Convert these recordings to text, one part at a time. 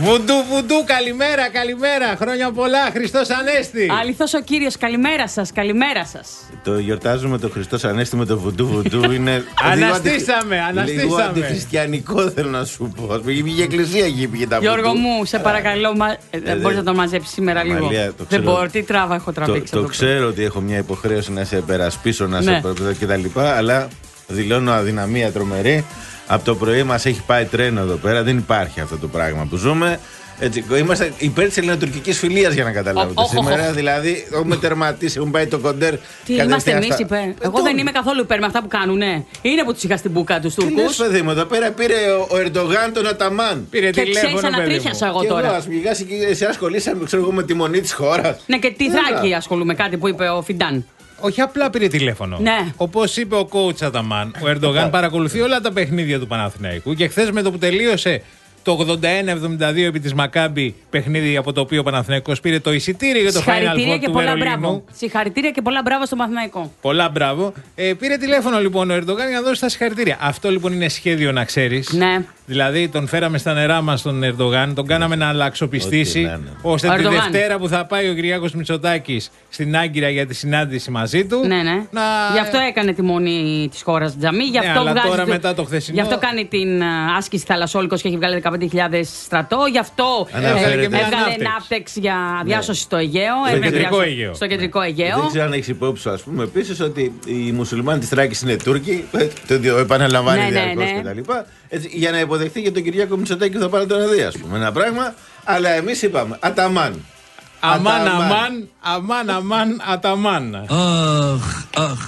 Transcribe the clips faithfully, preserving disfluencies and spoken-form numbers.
Βουντού, βουντού, καλημέρα, καλημέρα. Χρόνια πολλά, Χριστός Ανέστη. Αληθώς ο Κύριος, καλημέρα σας, καλημέρα σας. Το γιορτάζουμε το Χριστός Ανέστη με το βουντού, βουντού. Είναι. Αναστήσαμε, αναστήσαμε. Λίγο αντιχριστιανικό θέλω να σου πω. Πήγε η εκκλησία εκεί, πήγε τα βουντού. Γιώργο μου, σε παρακαλώ, μα... δεν μπορείς να το μαζέψεις σήμερα λίγο. Μαλία, δεν μπορώ, τι τράβα έχω τραβήξει. Το, το ξέρω ότι έχω μια υποχρέωση να σε υπερασπίσω, να ναι. σε κτλ. Αλλά δηλώνω αδυναμία τρομερή. Από το πρωί μας έχει πάει τρένο εδώ πέρα. Δεν υπάρχει αυτό το πράγμα που ζούμε. Έτσι, είμαστε υπέρ της ελληνοτουρκικής φιλίας για να καταλάβετε. Oh, oh, σήμερα oh. δηλαδή έχουμε τερματίσει, έχουμε πάει το κοντέρ. Τι είμαστε εμείς υπέρ. Εγώ ε, δεν είμαι καθόλου υπέρ με αυτά που κάνουνε. Είναι που τους είχα στην μπουκα τους Τούρκους. Τι λες, παιδί μου, εδώ πέρα πήρε ο, ο Ερντογάν τον Αταμάν. Πήρε και τηλέφωνο. Και ανατρίχιασα εγώ τώρα. Εγώ, ας μηγάς και εσύ ασχολείσαι ξέρω, με τη μονή της χώρας. Ναι, και τη Θράκη ασχολούμαι, κάτι που είπε ο Φιντάν. Όχι απλά πήρε τηλέφωνο. Ναι. Όπως είπε ο coach Αταμάν, ο Ερντογάν παρακολουθεί όλα τα παιχνίδια του Παναθηναϊκού και χθες με το που τελείωσε το ογδόντα ένα εβδομήντα δύο επί της Μακάμπι, παιχνίδι από το οποίο ο Παναθηναϊκός πήρε το εισιτήριο για το Final Four του Βερολίνου. Συγχαρητήρια και πολλά μπράβο στο Παναθηναϊκό. Πολλά μπράβο. Ε, πήρε τηλέφωνο λοιπόν ο Ερντογάν για να δώσει τα συγχαρητήρια. Αυτό λοιπόν είναι σχέδιο να ξέρεις. Ναι. Δηλαδή τον φέραμε στα νερά μας τον Ερντογάν, τον κάναμε να αλλαξοπιστήσει, ναι, ναι. ώστε τη Δευτέρα που θα πάει ο Κυριάκος Μητσοτάκης στην Άγκυρα για τη συνάντηση μαζί του. Ναι, ναι. Να... Γι' αυτό έκανε τη μονή της χώρας τζαμί. Γι' αυτό, ναι, βγάζει τώρα το... μετά το χθεσινό... γι' αυτό κάνει την uh, άσκηση θαλασσόλικος και έχει βγάλει δεκαπέντε χιλιάδες στρατό. Γι' αυτό έβγαλε ναύτεξ για διάσωση ναι. στο Αιγαίο. Στο κεντρικό Αιγαίο. Στο κεντρικό Αιγαίο. Δεν ξέρω αν έχει υπόψη, ας πούμε, επίσης ότι οι μουσουλμάνοι της Θράκης είναι Τούρκοι. Το επαναλαμβάνει ναι, διαρκώς ναι, ναι. κτλ. Για να υποδεχτεί και τον Κυριάκο Μητσοτάκη που θα πάρει τον Αδία, ας πούμε. Ένα πράγμα, αλλά εμείς είπαμε Αταμάν. Αμάν, αμάν, αμάν, αμάν, Αταμάν. Αχ, αχ.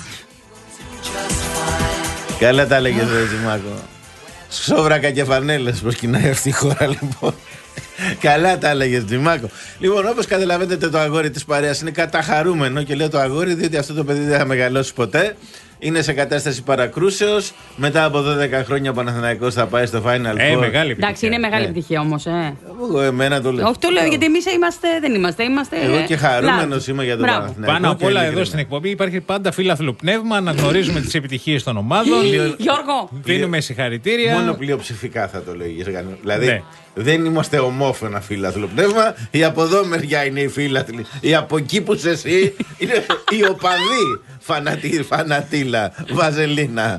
Καλά τα έλεγες, ρε Τζιμάκο. Σόβρακα και φανέλες προσκυνάει αυτή η χώρα, λοιπόν. Καλά τα έλεγες, Τζιμάκο. Λοιπόν, όπως καταλαβαίνετε, το αγόρι της παρέας είναι καταχαρούμενο και λέω το αγόρι διότι αυτό το παιδί δεν θα μεγαλώσει ποτέ. Είναι σε κατάσταση παρακρούσεως. Μετά από δώδεκα χρόνια ο Παναθηναϊκός θα πάει στο Final Four. Ε, μεγάλη επιτυχία. Εντάξει, είναι μεγάλη επιτυχία όμως. Ε. Εγώ εμένα το λέω. Όχι, το λέω γιατί εμείς είμαστε, δεν είμαστε. είμαστε Εγώ και χαρούμενος είμαι για τον Παναθηναϊκό. Πάνω απ' όλα εδώ στην εκπομπή υπάρχει πάντα φίλαθλο πνεύμα. Να γνωρίζουμε τις επιτυχίες των ομάδων. Γιώργο. Δίνουμε συγχαρητήρια. Μόνο πλειοψηφικά θα το λέγεις. Δηλαδή ναι. δεν είμαστε ομόφωνα φίλαθλο πνεύμα. Η από εδώ μεριά είναι οι φίλαθλοι. Η από εκεί που είσαι εσύ είναι οι οπαδοί. Φανατή, φανατήλα, βαζελίνα.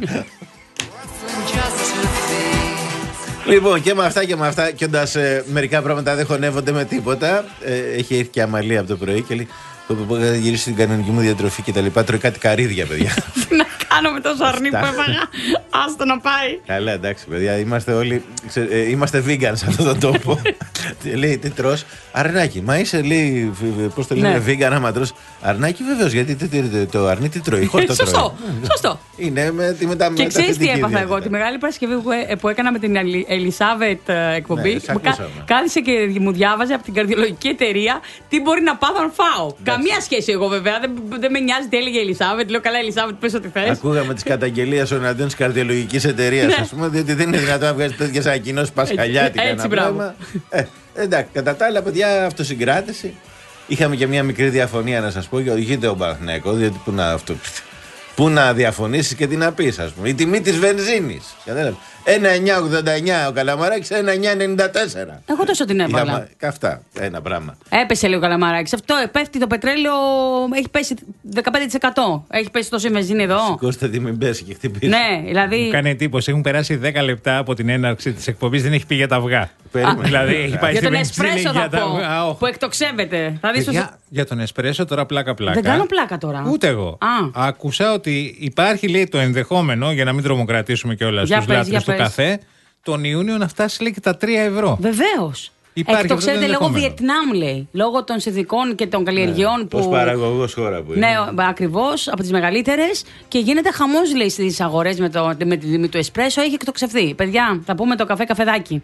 Λοιπόν, και με αυτά και με αυτά, κοιτάς ε, μερικά πράγματα δεν χωνεύονται με τίποτα. Ε, έχει έρθει και Αμαλία από το πρωί και λέει: θα γυρίσει στην κανονική μου διατροφή και τα λοιπά. Τρώει κάτι καρύδια, παιδιά. Τι να κάνω με τόσο αρνί που έφαγα. Άστο να πάει. Καλά, εντάξει, παιδιά. Είμαστε όλοι. Ξε, ε, είμαστε vegan σε αυτόν τον τόπο. Λέει, τι τρως? Αρνάκι. Μα είσαι, λέει, πώς το λέμε, vegan άμα τρως αρνάκι, βεβαίως. Γιατί το αρνί τι τρώει? Σωστό. Σωστό. Είναι με τη μετά. Και ξέρεις τι έπαθα εγώ? Τη μεγάλη Παρασκευή που έκανα με την Ελισάβετ εκπομπή. Κάθισε και μου διάβαζε από την καρδιολογική εταιρεία τι μπορεί να πάθω αν φάω. Καμία σχέση εγώ βέβαια. Δεν, δεν με νοιάζει τι έλεγε η Ελισάβετ. Λέω καλά, Ελισάβετ, πες ό,τι θες. Ακούγαμε τις καταγγελίες εναντίον της καρδιολογικής εταιρείας, ας πούμε, διότι δεν είναι δυνατόν να βγάζει τέτοιες ανακοινώσεις πασχαλιάτικα. Έτσι, μπράβο. Ε, εντάξει, κατά τα άλλα, παιδιά, αυτοσυγκράτηση. Είχαμε και μια μικρή διαφωνία να σας πω και οδηγείται ο Παναθηναϊκό, διότι πού να, αυτό, πού να διαφωνήσεις και τι να πεις, ας πούμε. Η τιμή της βενζίνης. Κατάλαβε. ένα εννιά ογδόντα εννιά ο Καλαμαράκης, ένα εννιά ενενήντα τέσσερα. Εγώ τόσο την έβαλα. Είχαμε... Καυτά, ένα πράγμα. Έπεσε λίγο ο Καλαμαράκης. Αυτό πέφτει το πετρέλαιο, έχει πέσει δεκαπέντε τοις εκατό. Έχει πέσει τόσο η βενζίνη εδώ. Σηκώστε τι μην πέσει και χτυπήσει. Ναι, δηλαδή. Μου κάνει εντύπωση. Έχουν περάσει δέκα λεπτά από την έναρξη της εκπομπής, δεν έχει πει για τα αυγά. Α, δηλαδή έχει πάει για στη τον βενζίνη εσπρέσο για θα τα πω, αυγά. που εκτοξεύεται. Θα δεις για, πως... για τον εσπρέσο τώρα πλάκα-πλάκα. Δεν κάνω πλάκα τώρα. Ούτε εγώ. Α. Άκουσα ότι υπάρχει, λέει, το ενδεχόμενο, για να μην τρομοκρατήσουμε κιόλας τους λάτρες του καφέ, τον Ιούνιο να φτάσει, λέει, και τα τρία ευρώ. Βεβαίως. Εκτοξεύεται λόγω Βιετνάμ, λέει. Λόγω των συνθηκών και των καλλιεργειών ναι, που. Ως παραγωγός χώρα που είναι. Ναι, ακριβώς, από τις μεγαλύτερες. Και γίνεται χαμός, λέει, στις αγορές με το, με τη τιμή του εσπρέσο. Έχει εκτοξευθεί. Παιδιά, θα πούμε το καφέ καφεδάκι.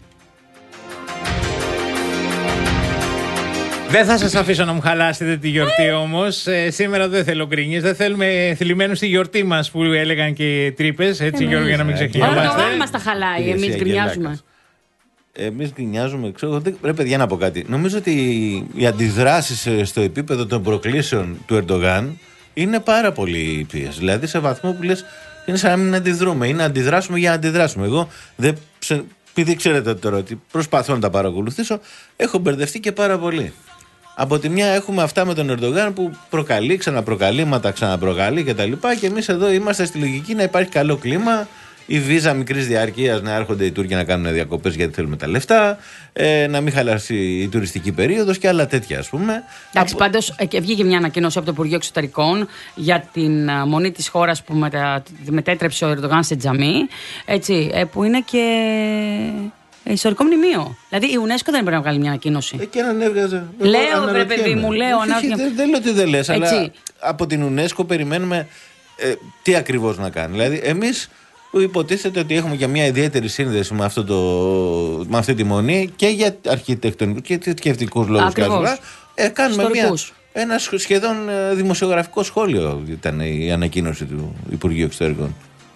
Δεν θα σας αφήσω να μου χαλάσετε τη γιορτή όμως. Ε, σήμερα δεν θέλω γκρίνιες. Δεν θέλουμε θλιμμένους στη γιορτή μας που έλεγαν και οι τρύπες. Έτσι, Γιώργο, για να μην ξεχνιόμαστε. Όλο το γάμο μας τα χαλάει. Εμείς γκρινιάζουμε. Εμείς γκρινιάζουμε. Ξέρω, ρε παιδιά, να πω κάτι. Νομίζω ότι οι αντιδράσεις στο επίπεδο των προκλήσεων του Ερντογάν είναι πάρα πολύ πίεση. Δηλαδή σε βαθμό που λες είναι σαν να μην αντιδρούμε ή να αντιδράσουμε για να αντιδράσουμε. Εγώ δεν επειδή ξέρετε τώρα ότι προσπαθώ να τα παρακολουθήσω, έχω μπερδευτεί και πάρα πολύ. Από τη μια έχουμε αυτά με τον Ερντογάν που προκαλεί, ξαναπροκαλήματα, ξαναπροκαλεί κτλ. Και εμείς εδώ είμαστε στη λογική να υπάρχει καλό κλίμα, η βίζα μικρής διάρκειας, να έρχονται οι Τούρκοι να κάνουν διακοπές γιατί θέλουμε τα λεφτά, ε, να μην χαλάσει η τουριστική περίοδος και άλλα τέτοια, ας πούμε. Εντάξει, από... πάντως ε, βγήκε μια ανακοίνωση από το Υπουργείο Εξωτερικών για την uh, μονή της χώρας που μετα... μετέτρεψε ο Ερντογάν σε τζαμί, έτσι, ε, που είναι και ιστορικό μνημείο. Δηλαδή η UNESCO δεν πρέπει να βγάλει μια ανακοίνωση. Ε, και έναν έβγαζε. Λέω, βρε παιδί μου, λέω. Δεν, δεν λέω ότι δεν λες, αλλά από την UNESCO περιμένουμε ε, τι ακριβώς να κάνει. Δηλαδή, εμείς που υποτίθεται ότι έχουμε και μια ιδιαίτερη σύνδεση με, αυτό το, με αυτή τη μονή και για αρχιτεκτονικούς και θρησκευτικούς λόγους. Ε, κάνουμε μια, ένα σχεδόν δημοσιογραφικό σχόλιο ήταν η ανακοίνωση του Υπουργείου Εξωτερικών.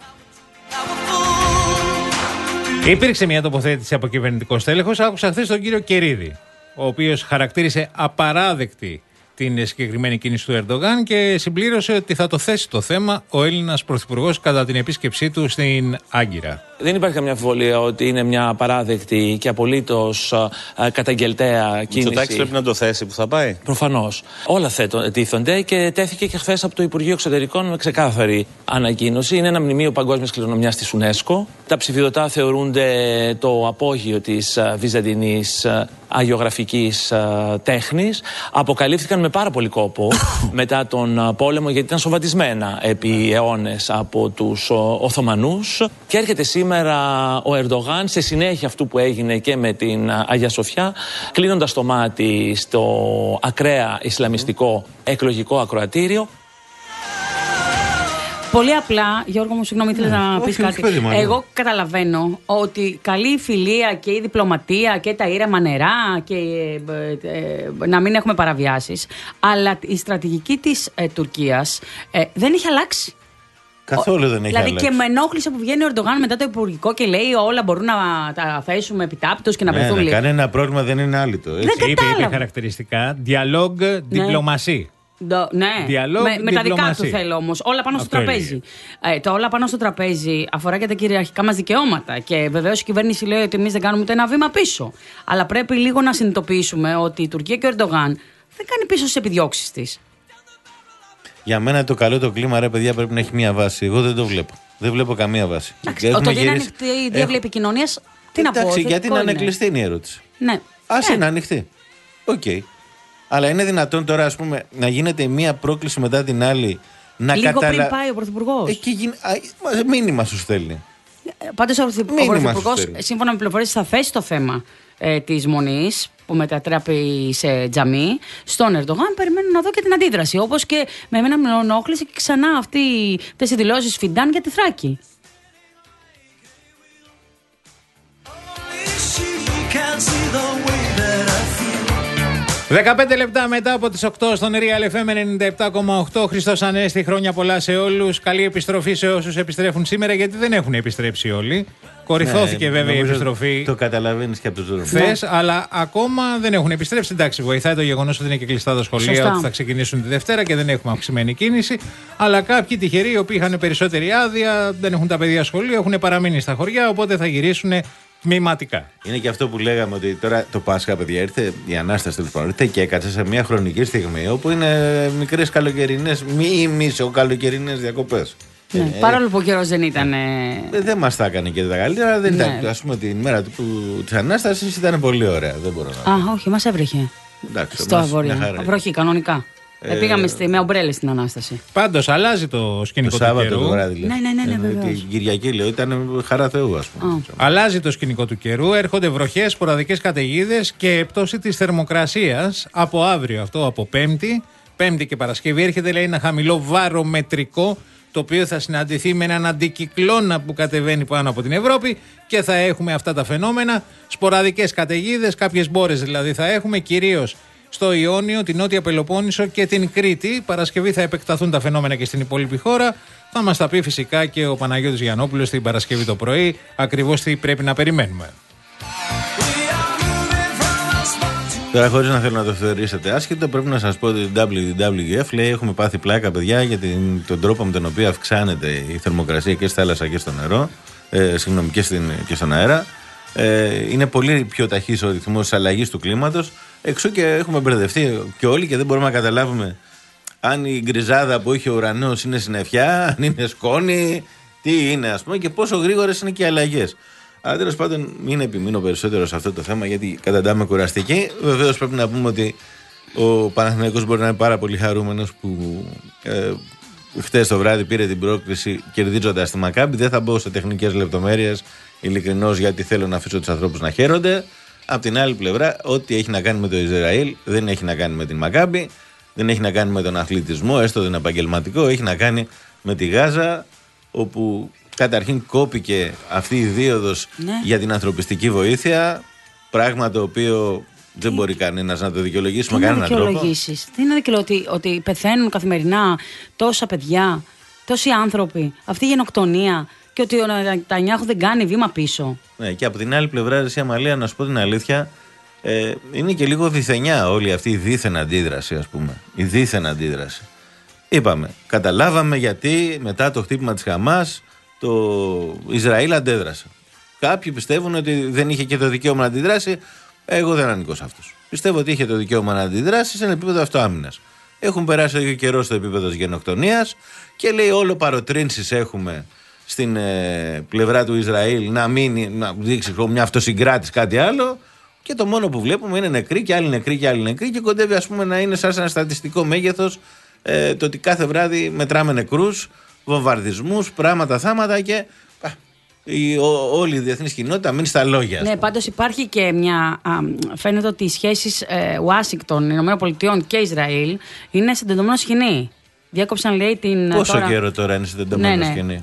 Υπήρξε μια τοποθέτηση από κυβερνητικό στέλεχος. Άκουσα χθες τον κύριο Κερίδη, ο οποίος χαρακτήρισε απαράδεκτη την συγκεκριμένη κίνηση του Ερντογάν και συμπλήρωσε ότι θα το θέσει το θέμα ο Έλληνας Πρωθυπουργός κατά την επίσκεψή του στην Άγκυρα. Δεν υπάρχει καμιά αμφιβολία ότι είναι μια απαράδεκτη και απολύτως uh, καταγγελταία κίνηση. Ο Μητσοτάκης πρέπει να το θέσει που θα πάει. Προφανώς. Όλα τίθονται και τέθηκε και χθες από το Υπουργείο Εξωτερικών με ξεκάθαρη ανακοίνωση. Είναι ένα μνημείο παγκόσμιας κληρονομιάς της UNESCO. Τα ψηφιδωτά θεωρούνται το απόγειο της uh, βυζαντινής uh, αγιογραφικής uh, τέχνης. Αποκαλύφθηκαν με πάρα πολύ κόπο μετά τον uh, πόλεμο, γιατί ήταν σοβατισμένα επί αιώνες από τους uh, Οθωμανούς. Και έρχεται σήμερα Σήμερα ο Ερντογάν, σε συνέχεια αυτού που έγινε και με την Αγία Σοφιά, κλείνοντας το μάτι στο ακραία ισλαμιστικό εκλογικό ακροατήριο. Πολύ απλά, Γιώργο μου, συγγνώμη, ήθελες ναι, να πεις κάτι. Εγώ καταλαβαίνω ότι καλή η φιλία και η διπλωματία και τα ήρεμα νερά και ε, ε, να μην έχουμε παραβιάσεις, αλλά η στρατηγική της ε, Τουρκίας ε, δεν έχει αλλάξει. Καθόλου δεν έχει δηλαδή αλλάξει. Και με ενόχλησε που βγαίνει ο Ερντογάν μετά το υπουργικό και λέει όλα μπορούν να τα θέσουμε επιτάπητος και να ναι, βρεθούν ναι, λίγο. Κανένα πρόβλημα δεν είναι άλυτο. Δεν είπε, είπε χαρακτηριστικά διαλόγ διπλωμασί. Ναι, Διαλόγ, με, με τα δικά του θέλω όμως. Όλα πάνω στο τραπέζι. Ε, το όλα πάνω στο τραπέζι αφορά και τα κυριαρχικά μας δικαιώματα. Και βεβαίως η κυβέρνηση λέει ότι εμείς δεν κάνουμε ούτε ένα βήμα πίσω. Αλλά πρέπει λίγο να συνειδητοποιήσουμε ότι η Τουρκία και ο Ερντογάν δεν κάνει πίσω στις επιδιώξεις της. Για μένα το καλό το κλίμα, ρε παιδιά, πρέπει να έχει μία βάση. Εγώ δεν το βλέπω. Δεν βλέπω καμία βάση. Εντάξει, το ότι είναι ανοιχτή η διάβλη επικοινωνίας, τι να πω. Εντάξει, γιατί να είναι κλειστή είναι η ερώτηση. Ναι. Ας ναι. είναι ανοιχτή. Οκ. Okay. Αλλά είναι δυνατόν τώρα, ας πούμε, να γίνεται μία πρόκληση μετά την άλλη. Να Λίγο καταλα... πριν πάει ο Πρωθυπουργός. Εκεί γι... μήνυμα σου στέλνει. Πάντως ο Πρωθυπουργός, σύμφωνα με πληροφορίες, θα θέσει το θέμα ε, της μονής που μετατράπει σε τζαμί στον Ερντογάν. Περιμένω να δω και την αντίδραση. Όπως και με εμένα με ενόχλησε και ξανά αυτοί, αυτές οι δηλώσεις Φιντάν για τη Θράκη. δεκαπέντε λεπτά μετά από τις οκτώ στον Real εφ εμ ενενήντα επτά κόμμα οκτώ. Χριστός Ανέστη, χρόνια πολλά σε όλους. Καλή επιστροφή σε όσους επιστρέφουν σήμερα, γιατί δεν έχουν επιστρέψει όλοι. Κορυφώθηκε ναι, βέβαια η επιστροφή. Το καταλαβαίνεις και από τους δρόμους. Χθες, ναι. Αλλά ακόμα δεν έχουν επιστρέψει. Εντάξει, βοηθάει το γεγονός ότι είναι και κλειστά τα σχολεία, Σωστά. ότι θα ξεκινήσουν τη Δευτέρα και δεν έχουμε αυξημένη κίνηση. Αλλά κάποιοι τυχεροί, οι οποίοι είχαν περισσότερη άδεια, δεν έχουν τα παιδιά σχολείο, έχουν παραμείνει στα χωριά, οπότε θα γυρίσουν τμηματικά. Είναι και αυτό που λέγαμε ότι τώρα το Πάσχα, παιδιά, ήρθε η Ανάσταση τέλος πάντων, ήρθε και έκατσε σε μια χρονική στιγμή όπου είναι μικρές καλοκαιρινές, μη μισοκαλοκαιρινές διακοπές. Ναι, ε, παρόλο που ο καιρός δεν ήταν. Ε... Δεν μας τα έκανε και τα καλύτερα. Δεν ναι. ήταν, ας πούμε, την μέρα της Ανάστασης ήταν πολύ ωραία. Δεν μπορώ να Α, όχι, μας έβρεχε. Εντάξει, στο αγόρι. Βροχή, κανονικά. Ε, Πήγαμε στη, με ομπρέλες στην Ανάσταση. Πάντως αλλάζει το σκηνικό το του καιρού. Το βράδυ, ναι, ναι, ναι, ναι, ναι, την Κυριακή λέω ήταν χαρά Θεού, ας πούμε. Oh. Αλλάζει το σκηνικό του καιρού. Έρχονται βροχές, σποραδικές καταιγίδες και πτώση της θερμοκρασίας από αύριο, αυτό από Πέμπτη. Πέμπτη και Παρασκευή έρχεται, λέει, ένα χαμηλό βαρομετρικό, το οποίο θα συναντηθεί με έναν αντικυκλώνα που κατεβαίνει πάνω από την Ευρώπη και θα έχουμε αυτά τα φαινόμενα. Σποραδικές καταιγίδες, κάποιες μπόρες δηλαδή θα έχουμε, κυρίως στο Ιόνιο, την Νότια Πελοπόννησο και την Κρήτη. Παρασκευή θα επεκταθούν τα φαινόμενα και στην υπόλοιπη χώρα. Θα μας τα πει φυσικά και ο Παναγιώτης Γιαννόπουλος την Παρασκευή το πρωί, ακριβώς τι πρέπει να περιμένουμε. Τώρα, χωρίς να θέλω να το θεωρήσετε άσχετο, πρέπει να σας πω ότι η ντάμπλιου ντάμπλιου εφ λέει: έχουμε πάθει πλάκα, παιδιά, για την, τον τρόπο με τον οποίο αυξάνεται η θερμοκρασία και στη θάλασσα και στο νερό, ε, συγγνώμη, και, στην, και στον αέρα. Ε, είναι πολύ πιο ταχύς ο ρυθμός της αλλαγής του κλίματος. Εξού και έχουμε μπερδευτεί και όλοι και δεν μπορούμε να καταλάβουμε αν η γκριζάδα που έχει ο ουρανός είναι συννεφιά, αν είναι σκόνη, τι είναι, ας πούμε, και πόσο γρήγορες είναι και οι αλλαγές. Αλλά τέλος πάντων, μην επιμείνω περισσότερο σε αυτό το θέμα, γιατί καταντάμε κουραστική. Βεβαίως πρέπει να πούμε ότι ο Παναθηναϊκός μπορεί να είναι πάρα πολύ χαρούμενος που ε, χτες το βράδυ πήρε την πρόκληση κερδίζοντας τη Μακάμπι. Δεν θα μπω σε τεχνικές λεπτομέρειες, ειλικρινώς, γιατί θέλω να αφήσω τους ανθρώπους να χαίρονται. Απ' την άλλη πλευρά, ό,τι έχει να κάνει με το Ισραήλ δεν έχει να κάνει με την Μακάμπι, δεν έχει να κάνει με τον αθλητισμό, έστω τον επαγγελματικό, έχει να κάνει με τη Γάζα, όπου καταρχήν κόπηκε αυτή η δίωδος ναι. για την ανθρωπιστική βοήθεια, πράγμα το οποίο δεν μπορεί κανένας να το δικαιολογήσει με κανέναν τρόπο. Τι είναι δικαιολογήσει, ότι, ότι πεθαίνουν καθημερινά τόσα παιδιά, τόσοι άνθρωποι, αυτή η γενοκτονία, και ότι ο Νετανιάχου δεν κάνει βήμα πίσω. Ναι, και από την άλλη πλευρά, Ρεσία Αμαλία, να σου πω την αλήθεια, ε, είναι και λίγο διθενιά όλη αυτή η δίθεν αντίδραση, ας πούμε. Η δίθεν αντίδραση. Είπαμε, καταλάβαμε γιατί μετά το χτύπημα της Χαμάς το Ισραήλ αντέδρασε. Κάποιοι πιστεύουν ότι δεν είχε και το δικαίωμα να αντιδράσει. Εγώ δεν ανήκω σε αυτούς. Πιστεύω ότι είχε το δικαίωμα να αντιδράσει σε ένα επίπεδο αυτοάμυνας. Έχουν περάσει λίγο καιρό στο επίπεδο της γενοκτονίας και λέει όλο παροτρύνσεις έχουμε στην ε, πλευρά του Ισραήλ να, μείνει, να δείξει μια αυτοσυγκράτηση, κάτι άλλο. Και το μόνο που βλέπουμε είναι νεκροί και άλλοι νεκροί και άλλοι νεκροί και κοντεύει, ας πούμε, να είναι σαν ένα στατιστικό μέγεθος ε, το ότι κάθε βράδυ μετράμε νεκρούς, βομβαρδισμούς, πράγματα, θάματα και α, η, ό, όλη η διεθνής κοινότητα μείνει στα λόγια. Ναι, πάντως υπάρχει και μια. Α, φαίνεται ότι οι σχέσεις ε, Ουάσιγκτον, ΗΠΑ και Ισραήλ είναι σε τεντωμένο σκηνή. Διάκοψαν, λέει, την. Πόσο τώρα... καιρό τώρα είναι σε τεντωμένο ναι, ναι. σκηνή.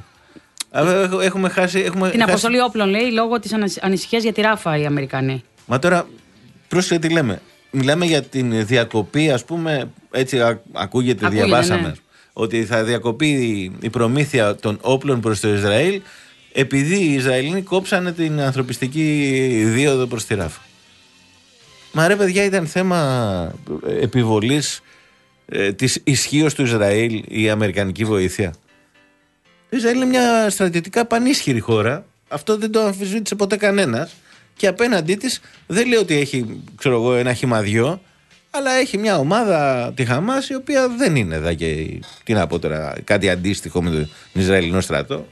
Έχουμε χάσει, έχουμε την χάσει... αποστολή όπλων, λέει, λόγω της ανησυχίας για τη Ράφα οι Αμερικανοί. Μα τώρα, πρόσεχε τι λέμε. Μιλάμε για την διακοπή, ας πούμε, έτσι α, ακούγεται, ακούγεται, διαβάσαμε, ναι. ότι θα διακοπεί η προμήθεια των όπλων προς το Ισραήλ επειδή οι Ισραηλοί κόψανε την ανθρωπιστική δίωδο προς τη Ράφα. Μα ρε παιδιά, ήταν θέμα επιβολής ε, της ισχύως του Ισραήλ η αμερικανική βοήθεια. Το Ισραήλ είναι μια στρατιωτικά πανίσχυρη χώρα. Αυτό δεν το αμφισβήτησε ποτέ κανένας. Και απέναντί της δεν λέει ότι έχει, ξέρω εγώ, ένα χυμαδιό, αλλά έχει μια ομάδα, τη Χαμάς, η οποία δεν είναι εδώ και τι να πω τώρα, κάτι αντίστοιχο με τον Ισραηλινό στρατό.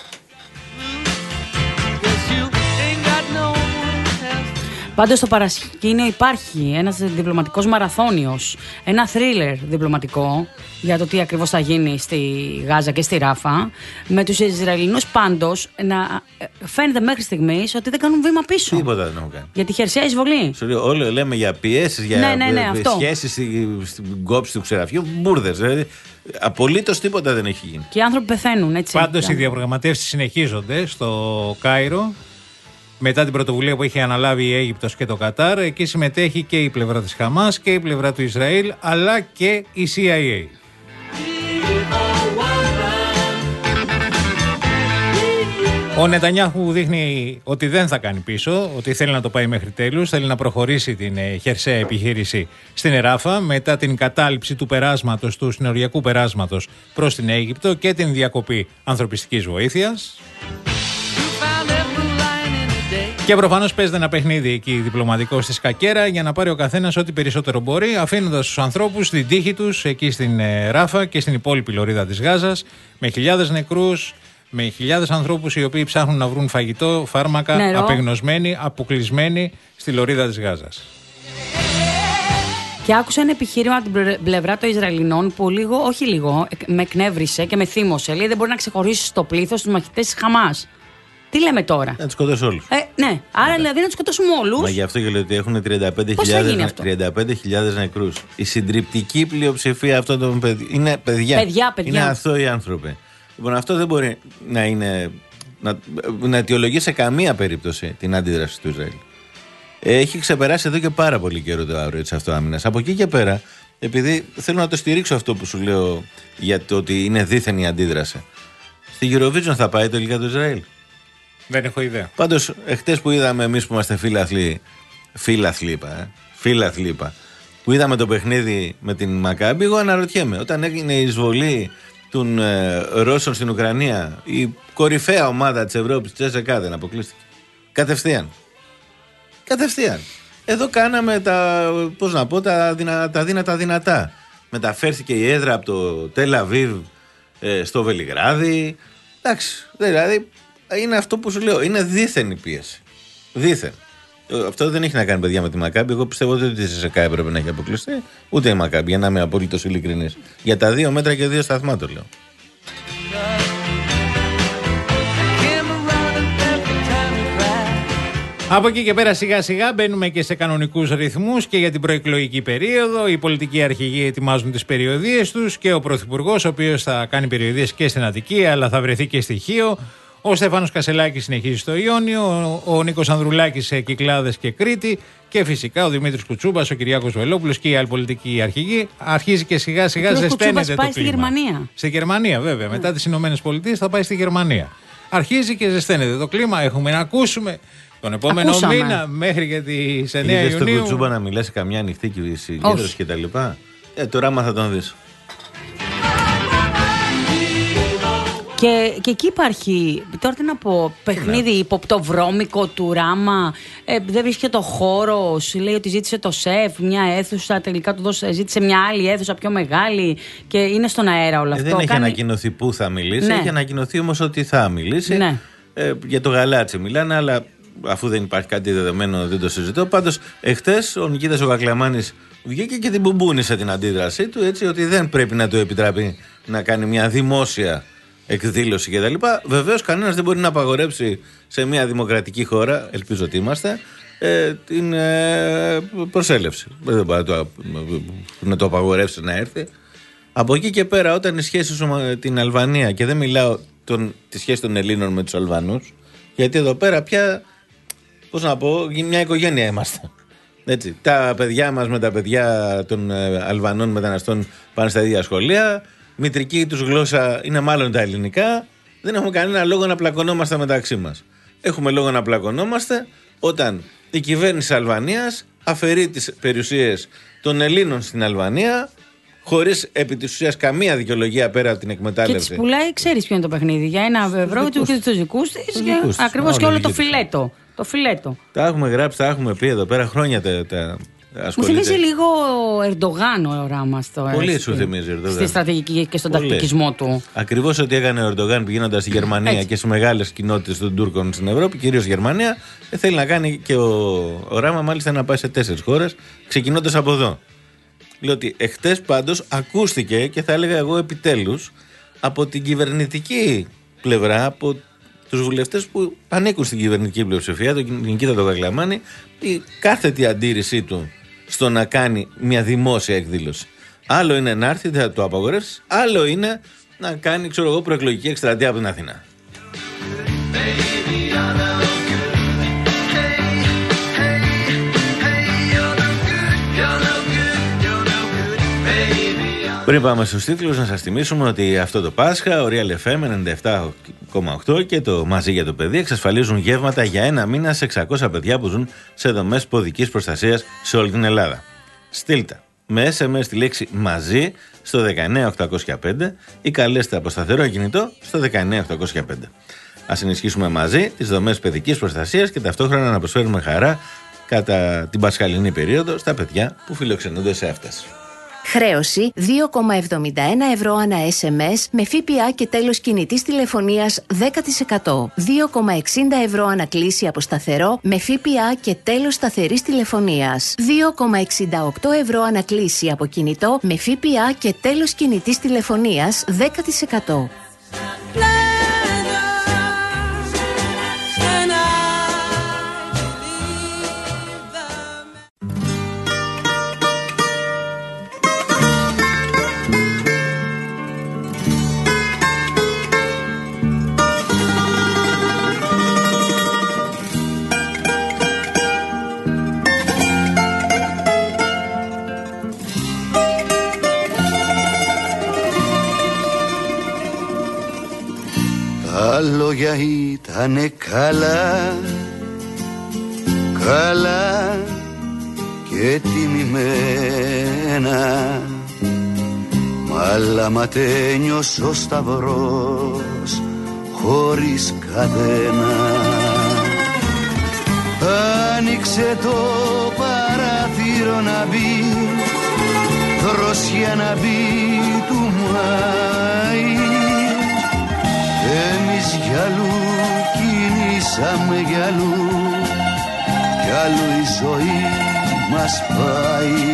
Πάντως στο παρασκήνιο υπάρχει ένας διπλωματικός μαραθώνιος, ένα θρίλερ διπλωματικό για το τι ακριβώς θα γίνει στη Γάζα και στη Ράφα, με τους Ισραηλινούς πάντως να φαίνεται μέχρι στιγμής ότι δεν κάνουν βήμα πίσω. Τίποτα δεν έχουν κάνει. Για τη χερσαία εισβολή. Όλο λέμε για πιέσεις, για ναι, ναι, ναι, σχέσεις στην κόψη του ξεραφιού, μπουρδες. Δηλαδή, απολύτως τίποτα δεν έχει γίνει. Και οι άνθρωποι πεθαίνουν, έτσι. Πάντως οι διαπραγματεύσεις συνεχίζονται στο Κάιρο. Μετά την πρωτοβουλία που είχε αναλάβει η Αίγυπτος και το Κατάρ, εκεί συμμετέχει και η πλευρά της Χαμάς και η πλευρά του Ισραήλ, αλλά και η σι άι έι. Ο Νετανιάχου δείχνει ότι δεν θα κάνει πίσω, ότι θέλει να το πάει μέχρι τέλους, θέλει να προχωρήσει την χερσαία επιχείρηση στην Ράφα μετά την κατάληψη του περάσματος, του συνοριακού περάσματος προς την Αίγυπτο και την διακοπή ανθρωπιστικής βοήθειας. Και προφανώς παίζεται ένα παιχνίδι εκεί διπλωματικό στη σκακέρα για να πάρει ο καθένας ό,τι περισσότερο μπορεί, αφήνοντας τους ανθρώπους στην τύχη τους εκεί στην Ράφα και στην υπόλοιπη λωρίδα της Γάζας, με χιλιάδες νεκρούς, με χιλιάδες ανθρώπους οι οποίοι ψάχνουν να βρουν φαγητό, φάρμακα, νερό, απεγνωσμένοι, αποκλεισμένοι στη λωρίδα της Γάζας. Και άκουσα ένα επιχείρημα από την πλευρά των Ισραηλινών που λίγο, όχι λίγο, με εκνεύρισε και με θύμωσε. Λέει δεν μπορεί να ξεχωρίσει στο πλήθος τους μαχητές της Χαμάς. Τι λέμε τώρα. Να τους σκοτώσει όλους. Ε, ναι, άρα δηλαδή να τους σκοτώσουμε όλους. Μα γι' αυτό και λέω ότι έχουν τριάντα πέντε χιλιάδες νεκρούς. Η συντριπτική πλειοψηφία αυτών των παιδιών είναι παιδιά. Παιδιά, παιδιά. Είναι αθώοι άνθρωποι. Λοιπόν, αυτό δεν μπορεί να είναι. να, να αιτιολογεί σε καμία περίπτωση την αντίδραση του Ισραήλ. Έχει ξεπεράσει εδώ και πάρα πολύ καιρό το άριο της αυτοάμυνας. Από εκεί και πέρα, επειδή θέλω να το στηρίξω αυτό που σου λέω για το ότι είναι δίθεν η αντίδραση. Στη Eurovision θα πάει τελικά το Ισραήλ. Δεν έχω ιδέα. Πάντως, εχθές που είδαμε εμείς που είμαστε φίλαθλοι, φίλαθλοι είπα, ε, φίλαθλοι είπα, που είδαμε το παιχνίδι με την Μακάμπι, εγώ αναρωτιέμαι, όταν έγινε η εισβολή των ε, Ρώσων στην Ουκρανία, η κορυφαία ομάδα της Ευρώπης, της ΕΣΕΚΑ, δεν αποκλείστηκε. Κατευθείαν. Κατευθείαν. Εδώ κάναμε τα, πώς να πω, τα, δυνα, τα δύνατα δυνατά. Μεταφέρθηκε η έδρα από το Τελ Αβίβ ε, στο Βελιγράδι. Εντάξει, δηλαδή είναι αυτό που σου λέω. Είναι δίθεν η πίεση. Δίθεν. Αυτό δεν έχει να κάνει, παιδιά, με τη Μακάμπι. Εγώ πιστεύω ότι η ΣΕΣΕΚΑ έπρεπε να έχει αποκλειστεί. Ούτε η Μακάμπι, για να είμαι απολύτως ειλικρινής. Για τα δύο μέτρα και δύο σταθμά το λέω. Από εκεί και πέρα σιγά σιγά μπαίνουμε και σε κανονικούς ρυθμούς και για την προεκλογική περίοδο. Οι πολιτικοί αρχηγοί ετοιμάζουν τις περιοδίες τους και ο Πρωθυπουργός, ο οποίος θα κάνει περιοδίες και στην Αττική, αλλά θα βρεθεί και στη Χίο. Ο Στέφανος Κασελάκης συνεχίζει στο Ιόνιο, ο, ο Νίκος Ανδρουλάκης σε Κυκλάδες και Κρήτη και φυσικά ο Δημήτρης Κουτσούμπας, ο Κυριάκος Βελόπουλος και οι άλλοι πολιτικοί αρχηγοί. Αρχίζει και σιγά σιγά ζεσταίνεται το κλίμα. Στη Γερμανία. Στη Γερμανία, βέβαια. Mm. Μετά τις Ηνωμένες Πολιτείες θα πάει στη Γερμανία. Αρχίζει και ζεσταίνεται το κλίμα. Έχουμε να ακούσουμε τον επόμενο Ακούσαμε. μήνα μέχρι και τις εννέα Ιουνίου. Είδες τον Κουτσούμπα να μιλάει σε καμιά ανοιχτή συγκέντρωση και τα λοιπά. Ε, τώρα άμα θα τον δεις. Και, και εκεί υπάρχει, τώρα τι να πω, παιχνίδι υποπτοβρώμικο του Ράμα. Ε, δεν βρίσκεται το χώρο. Λέει ότι ζήτησε το ΣΕΦ, μια αίθουσα. Τελικά του δώσε, ζήτησε μια άλλη αίθουσα πιο μεγάλη. Και είναι στον αέρα όλο αυτό. Ε, δεν έχει Κάνει... ανακοινωθεί πού θα μιλήσει. Ναι. Έχει ανακοινωθεί όμως ότι θα μιλήσει. Ναι. Ε, για το γαλάτσι μιλάνε, αλλά αφού δεν υπάρχει κάτι δεδομένο, δεν το συζητώ. Πάντως, εχθές ο Νικήτας ο Κακλαμάνης βγήκε και την μπουμπούνισε την αντίδρασή του, έτσι ότι δεν πρέπει να του επιτραπεί να κάνει μια δημόσια εκδήλωση κτλ. Βεβαίως, κανένας δεν μπορεί να απαγορέψει σε μια δημοκρατική χώρα, ελπίζω ότι είμαστε, ε, την ε, προσέλευση. Δεν μπορεί να το, να το απαγορεύσει να έρθει. Από εκεί και πέρα, όταν η σχέση σου με την Αλβανία, και δεν μιλάω τον, τη σχέση των Ελλήνων με τους Αλβανούς, γιατί εδώ πέρα πια, πώς να πω, μια οικογένεια είμαστε. Έτσι, τα παιδιά μας με τα παιδιά των Αλβανών μεταναστών πάνε στα ίδια σχολεία. Μητρική τους γλώσσα είναι μάλλον τα ελληνικά. Δεν έχουμε κανένα λόγο να πλακωνόμαστε μεταξύ μας. Έχουμε λόγο να πλακωνόμαστε όταν η κυβέρνηση Αλβανίας αφαιρεί τις περιουσίες των Ελλήνων στην Αλβανία, χωρίς επί της ουσίας καμία δικαιολογία πέρα από την εκμετάλλευση. Και τις πουλάει, ξέρεις ποιο είναι το παιχνίδι. Για ένα ευρώ του και τους δικούς της. Ακριβώς και όλο το φιλέτο. Το φιλέτο. Τα έχουμε γράψει, τα έχουμε πει εδώ πέρα χρόνια. Τα, τα Μου θυμίζει λίγο Ερντογάν ο Ράμας το. Πολύ σου θυμίζει Ερντογάν. Στη στρατηγική και στον τακτικισμό του. Ακριβώς ό,τι έκανε ο Ερντογάν πηγαίνοντας στη Γερμανία Έτσι. και στις μεγάλες κοινότητες των Τούρκων στην Ευρώπη, κυρίως Γερμανία, θέλει να κάνει και ο, ο Ράμα, μάλιστα να πάει σε τέσσερις χώρες, ξεκινώντας από εδώ. Λέω ότι εχθές πάντως ακούστηκε, και θα έλεγα εγώ επιτέλους, από την κυβερνητική πλευρά, από τους βουλευτές που ανήκουν στην κυβερνητική πλειοψηφία, τον Νικήτα τον Κακλαμάνη, η κάθετη αντίρρησή του στο να κάνει μια δημόσια εκδήλωση. Άλλο είναι να έρθει, θα το απαγορεύσει, άλλο είναι να κάνει, ξέρω εγώ, προεκλογική εκστρατεία από την Αθήνα. Πριν πάμε στους τίτλους, να σας θυμίσουμε ότι αυτό το Πάσχα, ο Real εφ εμ ενενήντα επτά κόμμα οκτώ και το Μαζί για το Παιδί εξασφαλίζουν γεύματα για ένα μήνα σε εξακόσια παιδιά που ζουν σε δομές ποδικής προστασίας σε όλη την Ελλάδα. Στείλτε με ες εμ ες τη λέξη Μαζί στο δεκαεννέα οκτακόσια πέντε ή καλέστε από σταθερό κινητό στο δεκαεννέα οκτακόσια πέντε. Ας ενισχύσουμε μαζί τις δομές παιδικής προστασίας και ταυτόχρονα να προσφέρουμε χαρά κατά την πασχαλινή περίοδο στα παιδιά που φιλοξενούνται σε αυτές. Χρέωση δύο κόμμα εβδομήντα ένα ευρώ ανά ες εμ ες με ΦΠΑ και τέλος κινητής τηλεφωνίας δέκα τοις εκατό. δύο κόμμα εξήντα ευρώ ανά κλήση από σταθερό με ΦΠΑ και τέλος σταθερής τηλεφωνίας. δύο κόμμα εξήντα οκτώ ευρώ ανά κλήση από κινητό με ΦΠΑ και τέλος κινητής τηλεφωνίας δέκα τοις εκατό. Τα λόγια ήτανε καλά, καλά και τιμημένα, μ' ματένιος ο σταυρός χωρίς κατένα. άνοιξε το παράθυρο να μπει, δροσιά να μπει του Μάη. Εμείς γυαλού κινήσαμε γυαλού, κι άλλο η ζωή μας πάει.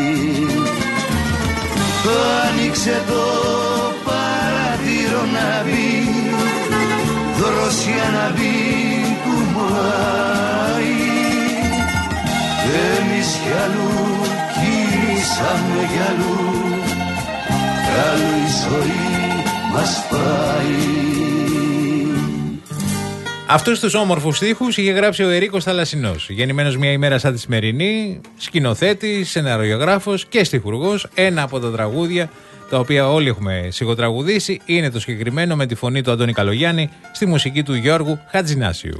Άνοιξε το παράθυρο να μπει, δροσιά να μπει του Μάη. Εμείς γυαλού κινήσαμε γυαλού, κι άλλο η ζωή μας πάει. Αυτούς τους όμορφους στίχους είχε γράψει ο Ερίκος Θαλασσινός. Γεννημένος μια ημέρα σαν τη σημερινή, σκηνοθέτης, σεναριογράφος και στιχουργός. Ένα από τα τραγούδια τα οποία όλοι έχουμε σιγοτραγουδήσει είναι το συγκεκριμένο με τη φωνή του Αντώνη Καλογιάννη στη μουσική του Γιώργου Χατζηνάσιου.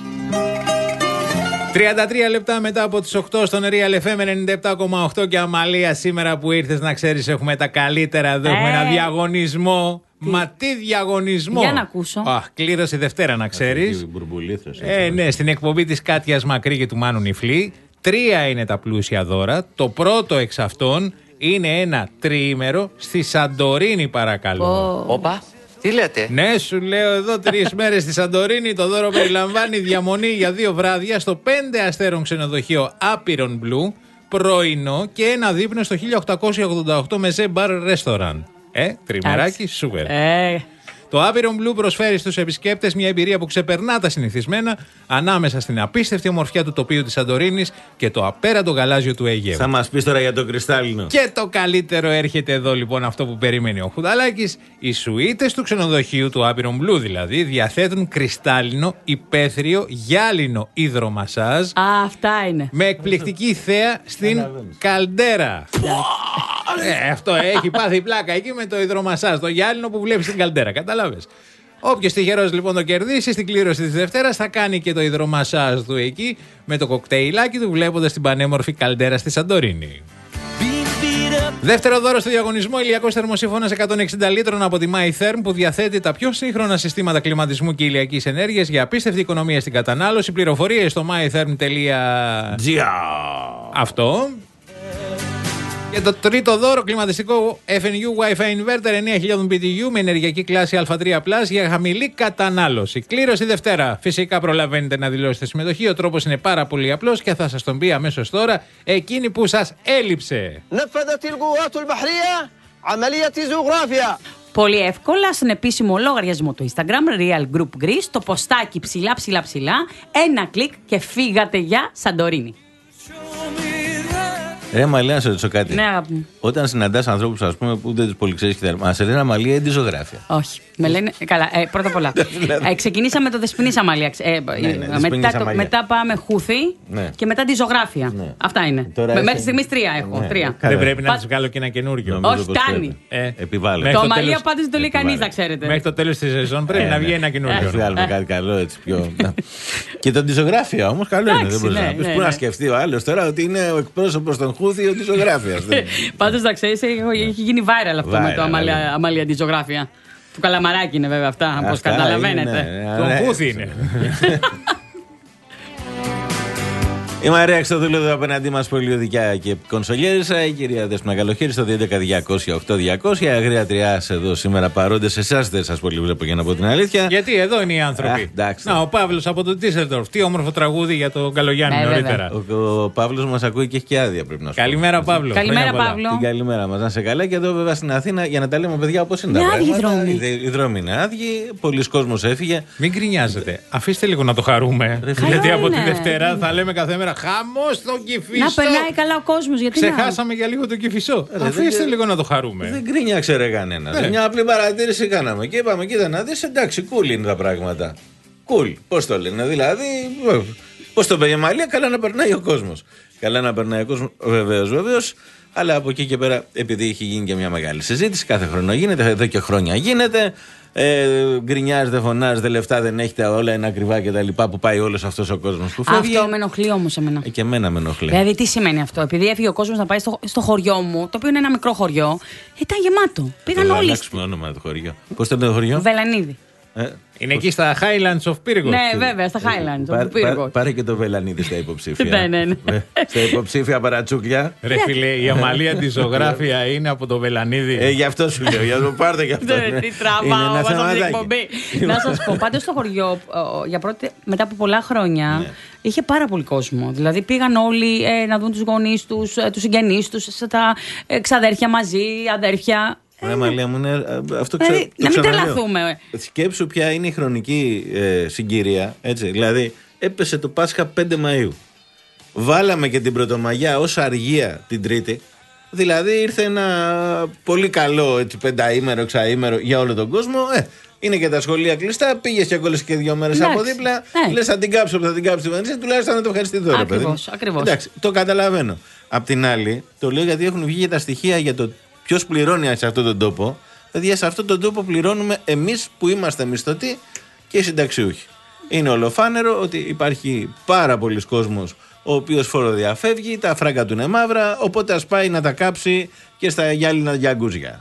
τριάντα τρία λεπτά μετά από τις οκτώ στον Real εφ εμ ενενήντα επτά κόμμα οκτώ και Αμαλία, σήμερα που ήρθες να ξέρεις έχουμε τα καλύτερα εδώ, έχουμε ένα διαγωνισμό. Τι? Μα τι διαγωνισμό! Για να ακούσω. Αχ, κλήρωση Δευτέρα να ξέρεις. Ε, ναι, στην εκπομπή της Κάτιας Μακρύ και του Μάνου Νιφλή. Τρία είναι τα πλούσια δώρα. Το πρώτο εξ αυτών είναι ένα τριήμερο στη Σαντορίνη, παρακαλώ. Όπα. Τι λέτε? Ναι, σου λέω εδώ τρεις μέρες στη Σαντορίνη. Το δώρο περιλαμβάνει διαμονή για δύο βράδια στο πέντε αστέρων ξενοδοχείο Άπειρον Blue, πρωινό και ένα δείπνο στο χίλια οκτακόσια ογδόντα οκτώ Μεζέ Μπαρ Ρέστοραν. Ε, τριμεράκι, σούπερ. Ε. Το Άπειρον Blue προσφέρει στους επισκέπτες μια εμπειρία που ξεπερνά τα συνηθισμένα ανάμεσα στην απίστευτη ομορφιά του τοπίου της Σαντορίνης και το απέραντο γαλάζιο του Αιγαίου. Θα μας πεις τώρα για το κρυστάλλινο. Και το καλύτερο έρχεται εδώ λοιπόν, αυτό που περιμένει ο Χουδαλάκης. Οι σουίτες του ξενοδοχείου του Άπειρον Blue δηλαδή διαθέτουν κρυστάλλινο, υπαίθριο, γυάλινο υδρομασάζ. Α, αυτά είναι. Με εκπληκτική θέα στην καλντέρα. Ε, αυτό έχει πάθει πλάκα εκεί με το υδρομασάζ, το γυάλινο που βλέπεις στην καλντέρα. Κατάλαβες. Όποιος τυχερός λοιπόν το κερδίσει στην κλήρωση της Δευτέρας θα κάνει και το υδρομασάζ του εκεί με το κοκτέιλάκι του, βλέποντας την πανέμορφη καλντέρα στη Σαντορίνη. Δεύτερο δώρο στο διαγωνισμό, ηλιακός θερμοσύφωνας εκατόν εξήντα λίτρων από τη MyTherm που διαθέτει τα πιο σύγχρονα συστήματα κλιματισμού και ηλιακής ενέργειας για απίστευτη οικονομία στην κατανάλωση. Πληροφορίες στο mytherm τελεία gr. Αυτό. Και το τρίτο δώρο, κλιματιστικό εφ εν γιου Wi-Fi Inverter εννέα χιλιάδες μπι τι γιου με ενεργειακή κλάση Α τρία πλας για χαμηλή κατανάλωση. Κλήρωση Δευτέρα. Φυσικά προλαβαίνετε να δηλώσετε συμμετοχή. Ο τρόπος είναι πάρα πολύ απλός και θα σας τον πει αμέσως τώρα εκείνη που σας έλειψε. Πολύ εύκολα στον επίσημο λογαριασμό του Instagram Real Group Greece, το ποστάκι ψηλά ψηλά ψηλά, ένα κλικ και φύγατε για Σαντορίνη. Ρε Μαλία, να σε ρωτήσω κάτι. Ναι, αγάπη μου. Όταν συναντάς ανθρώπους, ας πούμε, που δεν τους πολύ ξέρεις, μα σε λένε Αμαλία ή τη ζωγράφια? Όχι. Με λένε. Καλά, ε, πρώτα απ' όλα. ε, ξεκινήσαμε το Δεσποινής Αμαλία. Ε, ναι, ναι, μετά, το, μετά πάμε Χούθη ναι. και μετά τη ζωγράφια. Ναι. Αυτά είναι. Τώρα μέχρι είσαι... στιγμής τρία έχω. Ναι. Τρία. Δεν πρέπει να τους βγάλω και ένα καινούριο. Όχι, φτάνει. Ε, Επιβάλλω. Το Αμαλία πάντως δεν το λέει κανείς, να ξέρετε. Μέχρι το τέλος της σεζόν πρέπει να βγει ένα καινούριο. Βγάλουμε κάτι καλό έτσι πιο. Και τον τη ζωγράφια όμως καλό είναι. Δεν μπορεί να πει. Πού να σκεφτεί ο άλλος τώρα ότι είναι ο εκπρόσωπος των Χούθη ο τη ζωγράφια. Πάντως να ξέρεις, έχει γίνει viral αυτό με το Αμαλία τη ζωγράφια. Του Καλαμαράκι είναι βέβαια αυτά, όπως καταλαβαίνετε. Τον Χούθη είναι. Η Μαρία Χρυστοδουλίδου απέναντί μας, πολιοδικιά και κονσολιέρισα. Η κυρία Δέσποινα Καλοχέρη στο δύο έντεκα διακόσια οκτώ διακόσια. Αγρία Τριάς εδώ σήμερα παρόντες. Εσάς δεν σας πολύ βλέπω για να πω την αλήθεια. Γιατί εδώ είναι οι άνθρωποι. Α, να, ο Παύλος από το Τίσσελντορφ. Τι όμορφο τραγούδι για τον Καλογιάννη ε, νωρίτερα. Ο, ο Παύλος μας ακούει και έχει και άδεια, πρέπει να σου πω. Καλημέρα, Παύλο. Καλημέρα, Παύλο. Την καλημέρα μας. Να σε καλά και εδώ βέβαια στην Αθήνα για να τα λέμε παιδιά όπως είναι. Οι δρόμοι είναι άδειοι, πολλοί κόσμος έφυγε. Μην γκρινιάζετε. Αφήστε λίγο να το χαρούμε. Γιατί από τη Δευτέρα θα λέμε κάθε μέρα χαμός στον Κηφισό. Να περνάει καλά ο κόσμος. Γιατί ξεχάσαμε για λίγο τον Κηφισό. Ρε, αφήστε δεν... λίγο να το χαρούμε. Δεν γκρίνιαξε ρε κανένα. Ναι. Μια απλή παρατήρηση κάναμε και είπαμε: κοίτα να δεις, εντάξει, cool είναι τα πράγματα. Cool. Πώς το λένε, δηλαδή. Πώς το πήγε Μαλία, καλά να περνάει ο κόσμος. Καλά να περνάει ο κόσμος, βεβαίως, βεβαίως. Αλλά από εκεί και πέρα, επειδή έχει γίνει και μια μεγάλη συζήτηση, κάθε χρόνο γίνεται, εδώ και χρόνια γίνεται. Ε, γκρινιάζετε, φωνάζετε, λεφτά δεν έχετε, όλα είναι ακριβά και τα λοιπά που πάει όλος αυτός ο κόσμος που φεύγει. Αυτό με ενοχλεί όμως εμένα. Ε, και εμένα με ενοχλεί. Δηλαδή, τι σημαίνει αυτό? Επειδή έφυγε ο κόσμος να πάει στο, στο χωριό μου, το οποίο είναι ένα μικρό χωριό, ήταν γεμάτό. Πήγαν όλοι. Να αλλάξουμε όνομα το χωριό. Πώς το λένε το χωριό? Βελανίδη. Ε, είναι εκεί στα Highlands of Pyrgos. Ναι, βέβαια, στα Highlands of Pyrgos. Πάρε και το Βελανίδη στα υποψήφια. Ναι, ναι, ναι. Στα υποψήφια παρατσούκλια. Ρε φίλε, η Αμαλία τη ζωγράφια είναι από το Βελανίδη. Ε, γι' αυτό σου λέω, για να το πάρτε γι' αυτό. Τι τραβάω μέσα από την εκπομπή. Να σα πω, πάντως στο χωριό, για πρώτη, μετά από πολλά χρόνια, είχε πάρα πολύ κόσμο. Δηλαδή πήγαν όλοι ε, να δουν τους γονείς τους, ε, τους συγγενείς τους, τα ε, ξαδέρφια μαζί, αδέρφια. Ρε Μαλία μου, είναι, αυτό ξα... δηλαδή, να μην τρελαθούμε. Σκέψου ποια είναι η χρονική ε, συγκυρία. Έτσι. Δηλαδή, έπεσε το Πάσχα πέντε Μαΐου. Βάλαμε και την Πρωτομαγιά ως αργία την Τρίτη. Δηλαδή, ήρθε ένα πολύ καλό έτσι, πενταήμερο, εξαήμερο για όλο τον κόσμο. Ε, είναι και τα σχολεία κλειστά. Πήγες και κόλλες και δύο μέρες από δίπλα. Ναι. Λες, θα την κάψω, θα την κάψω. Τουλάχιστον να το ευχαριστεί τώρα, ακριβώς, παιδί. Ακριβώς. Εντάξει, το καταλαβαίνω. Απ' την άλλη, το λέω γιατί έχουν βγει και τα στοιχεία για το ποιος πληρώνει σε αυτόν τον τόπο. Δηλαδή, σε αυτόν τον τόπο πληρώνουμε εμείς που είμαστε μισθωτοί και οι συνταξιούχοι. Είναι ολοφάνερο ότι υπάρχει πάρα πολλοί κόσμος ο οποίος φοροδιαφεύγει, τα φράγκα του είναι μαύρα, οπότε ας πάει να τα κάψει και στα γυάλινα γιαγκούζια.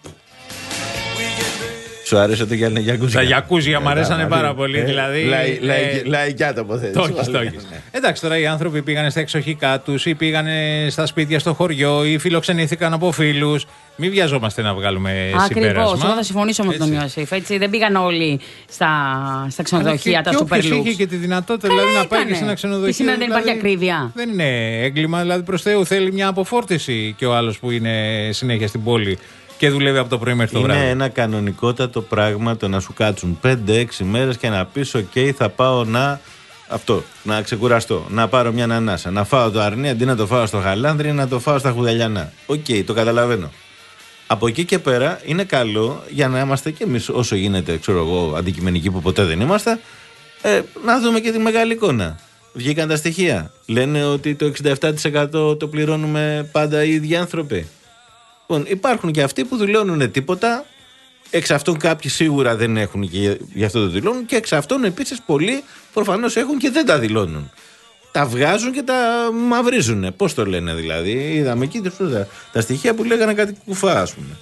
Σου άρεσε το γυάλινα γιαγκούζια? Τα γιαγκούζια μου αρέσανε πάρα πολύ. Ε, δηλαδή, λαϊ, λαϊ, ε, λαϊκιά τοποθέτηση. Το έχεις, το έχεις. Εντάξει, τώρα οι άνθρωποι πήγανε στα εξοχικά τους ή πήγανε στα σπίτια στο χωριό ή φιλοξενήθηκαν από φίλους. Μην βιαζόμαστε να βγάλουμε συμπέρασμα. Ακριβώς, εγώ θα συμφωνήσω με τον Ιωσήφ. Έτσι, δεν πήγαν όλοι στα, στα ξενοδοχεία, τα super lux. Είχε και τη δυνατότητα δηλαδή, να πάει και σε ένα ξενοδοχείο. Και σήμερα δεν δηλαδή, υπάρχει ακρίβεια. Δεν είναι έγκλημα, δηλαδή προς Θεού θέλει μια αποφόρτιση και ο άλλος που είναι συνέχεια στην πόλη και δουλεύει από το πρωί μέχρι το βράδυ. Είναι ένα κανονικότατο πράγμα το να σου κάτσουν πέντε έξι μέρες και να πεις: OK, θα πάω να. Αυτό, να ξεκουραστώ, να πάρω μια ανανάσα, να φάω το αρνί αντί να το φάω στο Χαλάνδρι, να το φάω στα Χουδελιανά. Οκ, okay, το καταλαβαίνω. Από εκεί και πέρα είναι καλό για να είμαστε κι εμείς όσο γίνεται, ξέρω εγώ, αντικειμενικοί που ποτέ δεν είμαστε, ε, να δούμε και τη μεγάλη εικόνα. Βγήκαν τα στοιχεία. Λένε ότι το εξήντα επτά τοις εκατό το πληρώνουμε πάντα οι ίδιοι άνθρωποι. Λοιπόν, υπάρχουν και αυτοί που δηλώνουν τίποτα. Εξ αυτών κάποιοι σίγουρα δεν έχουν και γι' αυτό το δηλώνουν. Και εξ αυτών επίσης πολλοί προφανώς έχουν και δεν τα δηλώνουν. Τα βγάζουν και τα μαυρίζουν. Πώς το λένε δηλαδή? Είδαμε εκεί τα, τα στοιχεία που λέγανε κάτι κουφά, ας πούμε.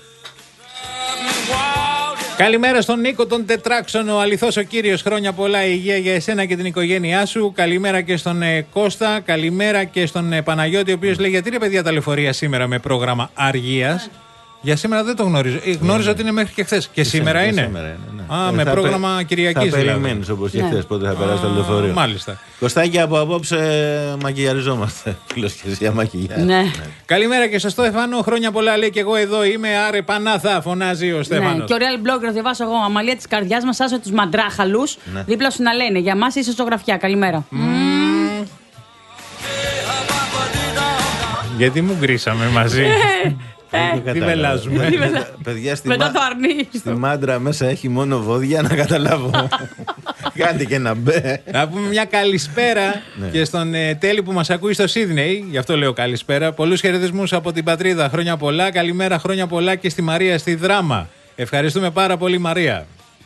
Καλημέρα στον Νίκο τον Τετράξονο, ο αληθώς ο κύριος, χρόνια πολλά, υγεία για εσένα και την οικογένειά σου. Καλημέρα και στον ε, Κώστα, καλημέρα και στον ε, Παναγιώτη, ο οποίος λέει: γιατί ρε παιδιά τα λεωφορεία σήμερα με πρόγραμμα αργίας? Για σήμερα δεν το γνωρίζω. Ε, γνώριζα ναι, ότι είναι μέχρι και χθες. Και, και σήμερα είναι. Σήμερα είναι ναι. Α, ε, με πρόγραμμα πε... Κυριακής. Θα περιμένεις όπως και ναι, χθες πότε θα περάσει το λεωφορείο. Μάλιστα. Κωστάκι, από απόψε μακιγιαριζόμαστε. Φίλος και εσύ μακιγιάρι. Ναι. Ναι. Καλημέρα και στο Στέφανο. Χρόνια πολλά, λέει, και εγώ εδώ είμαι. Άρε Πανάθα, φωνάζει ο Στέφανος. Ναι. Και ο Real Blogger, διαβάσω εγώ. Αμαλία της καρδιάς μας, άσο τους μαντράχαλους. Ναι. Δίπλα σου να λένε: για μας είσαι ζωγραφιά. Καλημέρα. Mm. Mm. Γιατί μου γκρίσαμε μαζί. Ε, τι βελάζουμε. Παιδιά, στη, μετά το αρνί. Στη μάντρα μέσα έχει μόνο βόδια, να καταλάβω. Κάντε και ένα μπε. Να πούμε μια καλησπέρα και στον ε, Τέλη που μας ακούει στο Σίδνεϊ. Γι' αυτό λέω καλησπέρα. Πολλούς χαιρετισμούς από την πατρίδα. Χρόνια πολλά. Καλημέρα, χρόνια πολλά και στη Μαρία στη Δράμα. Ευχαριστούμε πάρα πολύ, Μαρία.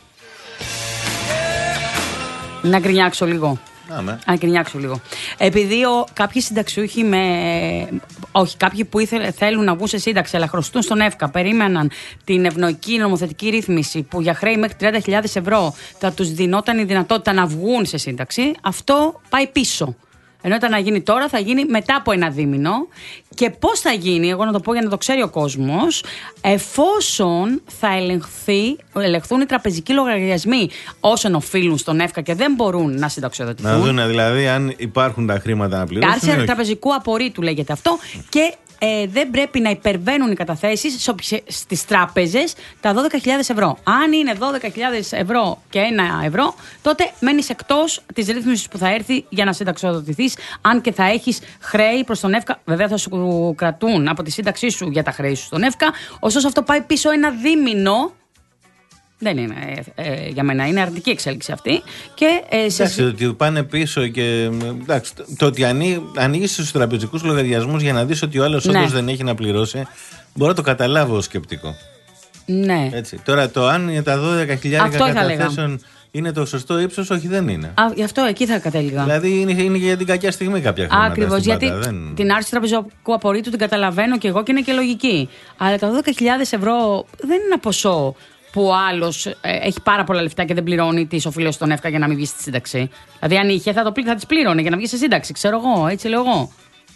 Να γκρινιάξω λίγο. Να γκρινιάξω λίγο. Επειδή ο, κάποιοι συνταξιούχοι με. Όχι, κάποιοι που ήθελ, θέλουν να βγουν σε σύνταξη αλλά χρωστούν στον ΕΦΚΑ, περίμεναν την ευνοϊκή νομοθετική ρύθμιση που για χρέη μέχρι τριάντα χιλιάδες ευρώ θα τους δινόταν η δυνατότητα να βγουν σε σύνταξη, αυτό πάει πίσω. Ενώ ήταν να γίνει τώρα, θα γίνει μετά από ένα δίμηνο. Και πώς θα γίνει, εγώ να το πω για να το ξέρει ο κόσμος, εφόσον θα ελεγχθεί, ελεγχθούν οι τραπεζικοί λογαριασμοί όσων οφείλουν στον ΕΦΚΑ και δεν μπορούν να συνταξιοδοτηθούν. Να δουν δηλαδή αν υπάρχουν τα χρήματα να πληρώσουν. Άρση τραπεζικού απορρίτου λέγεται αυτό. Και ε, δεν πρέπει να υπερβαίνουν οι καταθέσεις στις τράπεζες τα δώδεκα χιλιάδες ευρώ. Αν είναι δώδεκα χιλιάδες ευρώ και ένα ευρώ, τότε μένεις εκτός της ρύθμισης που θα έρθει για να συνταξιοδοτηθείς, αν και θα έχεις χρέη προς τον ΕΦΚΑ. Βέβαια θα σου κρατούν από τη σύνταξή σου για τα χρέη σου στον ΕΦΚΑ. Ωστόσο αυτό πάει πίσω ένα δίμηνο. Δεν είναι ε, ε, για μένα, είναι αρνητική εξέλιξη αυτή. Και, ε, σε... Εντάξει, ότι πάνε πίσω και. Εντάξει, το ότι ανοίγει του τραπεζικούς λογαριασμούς για να δεις ότι ο άλλος ναι, όντως δεν έχει να πληρώσει, μπορώ να το καταλάβω ως σκεπτικό. Ναι. Έτσι. Τώρα το αν τα δώδεκα χιλιάδες καταθέσεων είναι το σωστό ύψος, όχι, δεν είναι. Α, γι' αυτό εκεί θα κατέληγα. Δηλαδή είναι, είναι και για την κακιά στιγμή κάποια χρήματα. Ακριβώς, γιατί πάντα, δεν... την άρση τραπεζικού απορρίτου την καταλαβαίνω και εγώ και είναι και λογική. Αλλά τα δώδεκα χιλιάδες ευρώ δεν είναι ένα ποσό που ο άλλος ε, έχει πάρα πολλά λεφτά και δεν πληρώνει τις οφειλώσεις στον ΕΦΚΑ για να μην βγει στη σύνταξη. Δηλαδή, αν είχε, θα, το, θα τις πλήρωνε για να βγει στη σύνταξη. Ξέρω εγώ, έτσι λέω εγώ.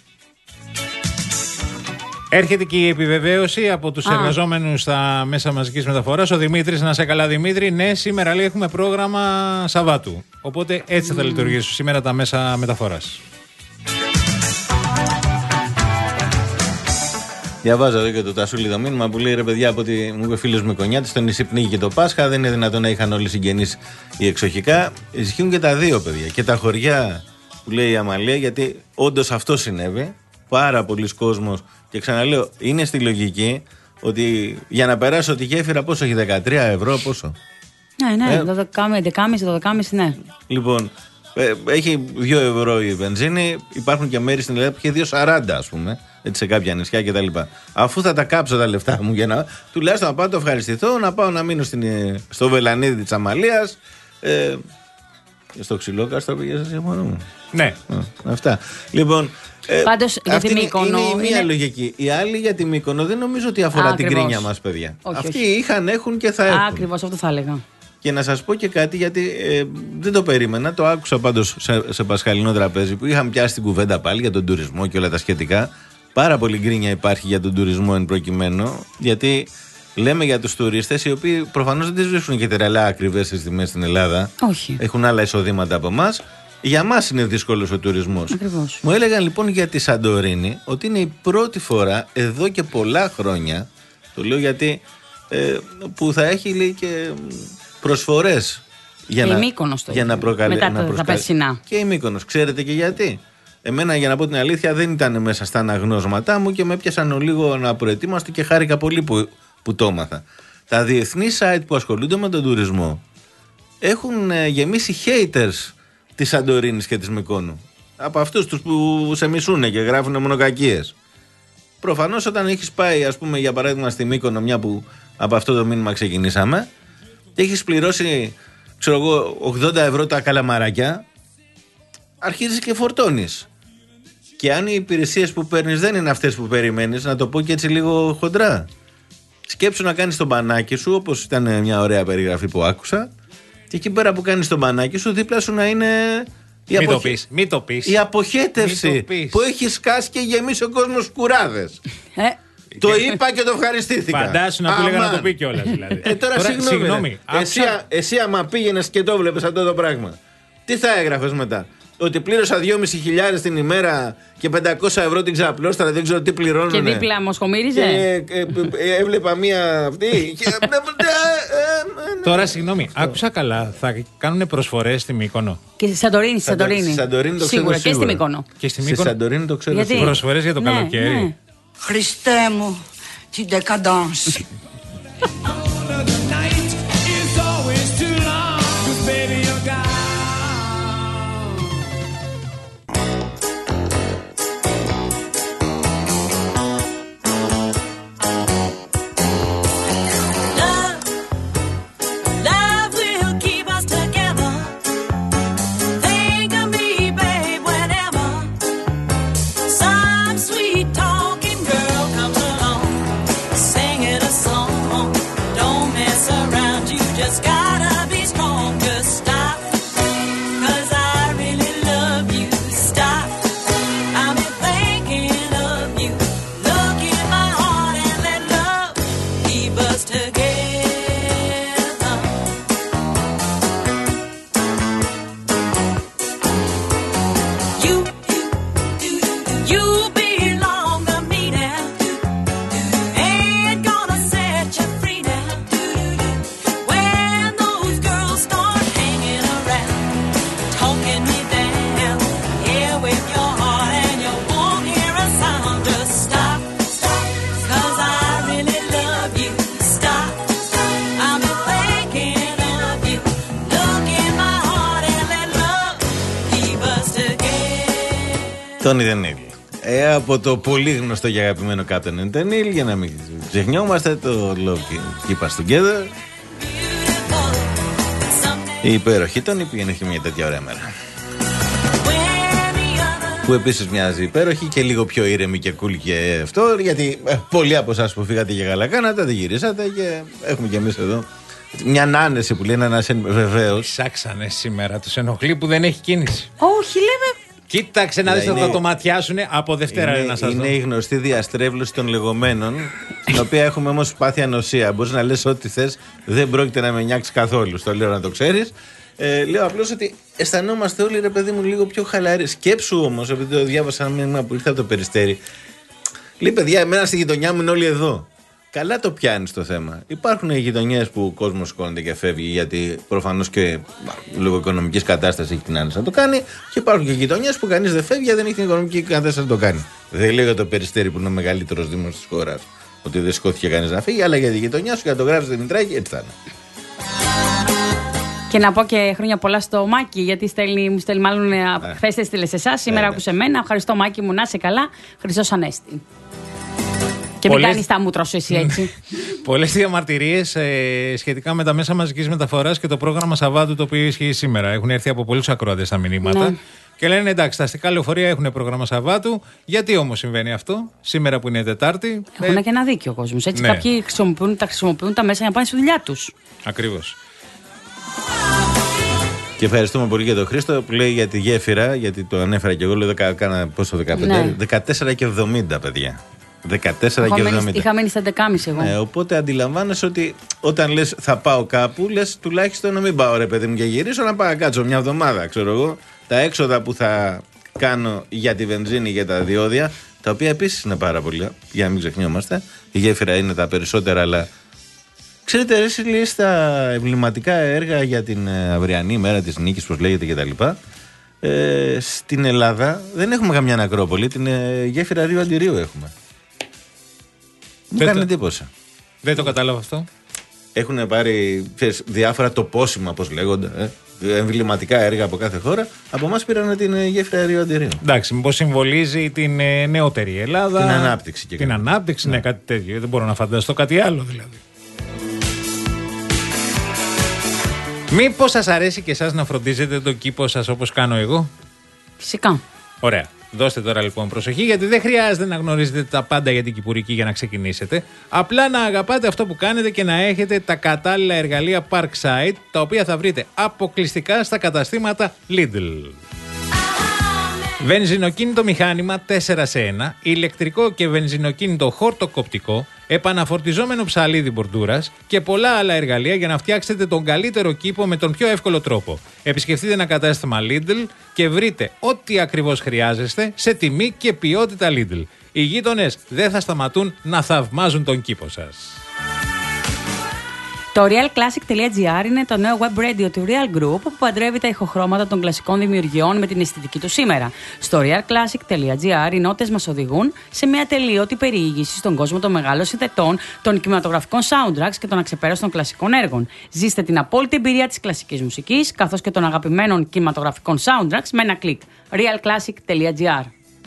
Έρχεται και η επιβεβαίωση από τους εργαζόμενους στα μέσα μαζικής μεταφοράς. Ο Δημήτρης, να σε καλά Δημήτρη, ναι, σήμερα λέει έχουμε πρόγραμμα Σαββάτου. Οπότε έτσι mm. θα λειτουργήσουν σήμερα τα μέσα μεταφοράς. Διαβάζω εδώ και το Τασούλη το μήνυμα που λέει: ρε παιδιά, από ότι μου είπε φίλος Μικονιάτης, στο νησί πνίγηκε και το Πάσχα. Δεν είναι δυνατόν να είχαν όλοι οι συγγενείς ή εξοχικά. Ισχύουν και τα δύο, παιδιά. Και τα χωριά που λέει η Αμαλία, γιατί όντως αυτό συνέβη. Πάρα πολλοί κόσμος. Και ξαναλέω, είναι στη λογική ότι για να περάσω τη γέφυρα, πόσο έχει, δεκατρία ευρώ, πόσο. Ναι, ναι, ε, δεκαέξι, δωδεκαέξι, ναι. Λοιπόν, ε, έχει δύο ευρώ η βενζίνη. Υπάρχουν και μέρη στην Ελλάδα που έχει δύο σαράντα, ας πούμε. Έτσι, σε κάποια νησιά κτλ. Αφού θα τα κάψω τα λεφτά μου για να. Τουλάχιστον να πάω να το ευχαριστηθώ, να πάω να μείνω στην, στο βελανίδι της Αμαλίας. Ε, στο ξυλόκαστρο πήγες εσύ μόνο μου. Ναι. Α, αυτά. Λοιπόν. Ε, Πάντως για τη Μύκονο. Είναι η μία είναι... λογική. Η άλλη για τη Μύκονο δεν νομίζω ότι αφορά Ακριβώς. την κρίνια μας, παιδιά. Όχι, Αυτοί όχι. είχαν, έχουν και θα έχουν. Ακριβώς, αυτό θα έλεγα. Και να σας πω και κάτι, γιατί ε, δεν το περίμενα. Το άκουσα πάντως σε, σε πασχαλινό τραπέζι που είχαν πιάσει την κουβέντα πάλι για τον τουρισμό και όλα τα σχετικά. Πάρα πολύ γκρίνια υπάρχει για τον τουρισμό εν προκειμένου, γιατί λέμε για τους τουρίστες οι οποίοι προφανώς δεν τις βρίσκουν και τρελά ακριβές στις τιμές στην Ελλάδα. Όχι. Έχουν άλλα εισοδήματα από εμάς. Για μας είναι δύσκολος ο τουρισμός. Ακριβώς. Μου έλεγαν λοιπόν για τη Σαντορίνη ότι είναι η πρώτη φορά εδώ και πολλά χρόνια, το λέω γιατί ε, που θα έχει λέει και προσφορές για και να, η Μύκονος το για να προκαλεί. Μετά τα, τα περσινά. Και η Μύκονος. Ξέρετε και γιατί. Εμένα, για να πω την αλήθεια, δεν ήταν μέσα στα αναγνώσματά μου και με έπιασαν λίγο να προετοίμαστο και χάρηκα πολύ που, που το έμαθα. Τα διεθνή site που ασχολούνται με τον τουρισμό έχουν ε, γεμίσει haters της Σαντορίνης και της Μυκόνου. Από αυτούς τους που σε μισούνε και γράφουν μονοκακίες. Προφανώς όταν έχεις πάει, ας πούμε, για παράδειγμα στη Μύκονο, μια που από αυτό το μήνυμα ξεκινήσαμε, και έχεις πληρώσει, ξέρω εγώ, ογδόντα ευρώ τα καλαμαράκια, αρχίζεις και φορτώνεις. Και αν οι υπηρεσίες που παίρνεις δεν είναι αυτές που περιμένεις, να το πω και έτσι λίγο χοντρά, σκέψου να κάνεις το μπανάκι σου, όπως ήταν μια ωραία περιγραφή που άκουσα, και εκεί πέρα που κάνεις το μπανάκι σου, δίπλα σου να είναι η, μη αποχε... το πεις, μη το πεις. η αποχέτευση που έχει σκάσει και γεμίσει ο κόσμος κουράδες. Ε. Το είπα και το ευχαριστήθηκα. Φαντάσου να του λέγανε να το πει κιόλας δηλαδή. Ε, τώρα, τώρα συγγνώμη. συγγνώμη εσύ, εσύ άμα πήγαινες και το βλέπεις αυτό το πράγμα, τι θα έγραφες μετά? Ότι πλήρωσα δυόμισι χιλιάδες την ημέρα και πεντακόσια ευρώ την ξαπλώστρα, δεν ξέρω τι πληρώνουν. Και δίπλα μοσχομύριζε. Και ε, ε, ε, έβλεπα μία αυτή. και... Τώρα συγγνώμη, άκουσα καλά, θα κάνουν προσφορές στη Μύκονο. Και στη Σαντορίνη, στη Σαντορίνη. Σαντορίνη το σίγουρα, ξέρω, και στη Μύκονο. Και στη Μύκονο. Σαντορίνη το ξέρω. Γιατί? Προσφορές για το ναι, καλοκαίρι. Ναι. Χριστέ μου, την decadence. Τόνι Ντενίλ. Ε, από το πολύ γνωστό και αγαπημένο Captain Ντενίλ, για να μην ξεχνιόμαστε, το Love Keep Us Together. Η υπέροχη Τόνι πήγαινε και μια τέτοια ωραία μέρα. Που επίσης μοιάζει υπέροχη και λίγο πιο ήρεμη και cool και αυτό, γιατί ε, πολλοί από εσάς που φύγατε για Γαλακάνατα, δεν γυρίσατε και έχουμε κι εμείς εδώ Μια άνεση που λένε να είσαι βεβαίω. Ψάξανε σήμερα, του ενοχλεί που δεν έχει κίνηση. Όχι, λέμε. Κοίταξε να δεις, θα είναι... το ματιάσουν από Δευτέρα. Είναι, να σας είναι δω. η γνωστή διαστρέβλωση των λεγόμενων, την οποία έχουμε όμως πάθει ανοσία. Μπορείς να λες ό,τι θες, δεν πρόκειται να με νιάξει καθόλου. Στο λέω να το ξέρεις. Ε, λέω απλώς ότι αισθανόμαστε όλοι, ρε παιδί μου, λίγο πιο χαλαροί. Σκέψου όμως, επειδή το διάβασα ένα μήνυμα που ήρθε από το Περιστέρι. Λέει, παιδιά, εμένα στη γειτονιά μου είναι όλοι εδώ. Καλά το πιάνει το θέμα. Υπάρχουν γειτονιές που ο κόσμος σηκώνεται και φεύγει, γιατί προφανώς και λόγω οικονομικής κατάστασης έχει την άνεση να το κάνει. Και υπάρχουν και γειτονιές που κανείς δεν φεύγει, γιατί δεν έχει την οικονομική κατάσταση να το κάνει. Δεν λέω για το Περιστέρι που είναι ο μεγαλύτερος δήμος της χώρας ότι δεν σηκώθηκε κανείς να φύγει, αλλά για τη γειτονιά σου, για το γράφει Δημητράκη, έτσι θα είναι. Και να πω και χρόνια πολλά στο Μάκη, γιατί στέλνει, μου στέλνει μάλλον χθες έστειλε σε εσάς, σήμερα ε, άκουσε εμένα. Ευχαριστώ, Μάκη μου, να είσαι καλά. Χριστός Ανέστη. Και μην κάνεις τα μούτρα σου εσύ έτσι. Πολλές διαμαρτυρίες ε, σχετικά με τα μέσα μαζικής μεταφοράς και το πρόγραμμα Σαββάτου το οποίο ισχύει σήμερα. Έχουν έρθει από πολλούς ακροατές τα μηνύματα. Ναι. Και λένε εντάξει, τα αστικά λεωφορεία έχουν πρόγραμμα Σαββάτου. Γιατί όμως συμβαίνει αυτό, σήμερα που είναι Τετάρτη? Έχουν ε... και ένα δίκιο ο κόσμος. Έτσι, ναι. Κάποιοι χρησιμοποιούν, τα χρησιμοποιούν τα μέσα για να πάνε στη δουλειά τους. Ακριβώς. Και ευχαριστούμε πολύ για τον Χρήστο που λέει για τη γέφυρα, γιατί το ανέφερα και εγώ. Λέω κάνα πόσο, δεκαπέντε, ναι. δεκατέσσερα και εβδομήντα, παιδιά. δεκατέσσερα και εβδομήντα. Είχα μείνει στα δεκάμιση εγώ. Ε, οπότε αντιλαμβάνεσαι ότι όταν λες θα πάω κάπου, λες τουλάχιστον να μην πάω, ρε παιδί μου, και γυρίσω, να πάω να κάτσω μια εβδομάδα, ξέρω εγώ. Τα έξοδα που θα κάνω για τη βενζίνη, για τα διόδια, τα οποία επίσης είναι πάρα πολλά, για να μην ξεχνιόμαστε. Η γέφυρα είναι τα περισσότερα, αλλά. Ξέρετε, εσύ λέει στα εμβληματικά έργα για την αυριανή μέρα της νίκης, πώς λέγεται κτλ. Ε, στην Ελλάδα δεν έχουμε καμιά Ακρόπολη, την ε, γέφυρα Ρίου Αντιρίου έχουμε. Μου κάνει εντύπωση. Δεν το κατάλαβα αυτό. Έχουν πάρει ξέρεις, διάφορα τοπόσημα, πώς λέγονται, ε, εμβληματικά έργα από κάθε χώρα. Από εμάς πήραν την ε, γέφυρα Ρίου Αντιρίου. Εντάξει, μήπως συμβολίζει την ε, νεότερη Ελλάδα. Την ανάπτυξη και Την κάτι. ανάπτυξη, ναι. ναι, κάτι τέτοιο. Δεν μπορώ να φανταστώ κάτι άλλο δηλαδή. Μήπως σας αρέσει και εσάς να φροντίζετε τον κήπο σας όπως κάνω εγώ? Φυσικά. Ωραία. Δώστε τώρα λοιπόν προσοχή, γιατί δεν χρειάζεται να γνωρίζετε τα πάντα για την κυπουρική για να ξεκινήσετε. Απλά να αγαπάτε αυτό που κάνετε και να έχετε τα κατάλληλα εργαλεία Parkside, τα οποία θα βρείτε αποκλειστικά στα καταστήματα Lidl. Βενζινοκίνητο μηχάνημα τέσσερα σε ένα, ηλεκτρικό και βενζινοκίνητο χορτοκοπτικό, επαναφορτιζόμενο ψαλίδι μπορντούρας και πολλά άλλα εργαλεία για να φτιάξετε τον καλύτερο κήπο με τον πιο εύκολο τρόπο. Επισκεφτείτε ένα κατάστημα Lidl και βρείτε ό,τι ακριβώς χρειάζεστε σε τιμή και ποιότητα Lidl. Οι γείτονες δεν θα σταματούν να θαυμάζουν τον κήπο σας. Το realclassic.gr είναι το νέο web radio του Real Group που παντρεύει τα ηχοχρώματα των κλασικών δημιουργιών με την αισθητική του σήμερα. Στο realclassic.gr οι νότες μας οδηγούν σε μια τελείωτη περιήγηση στον κόσμο των μεγάλων συνθετών, των κινηματογραφικών soundtracks και των αξεπέραστων κλασικών έργων. Ζήστε την απόλυτη εμπειρία της κλασικής μουσικής καθώς και των αγαπημένων κινηματογραφικών soundtracks με ένα κλικ. realclassic.gr.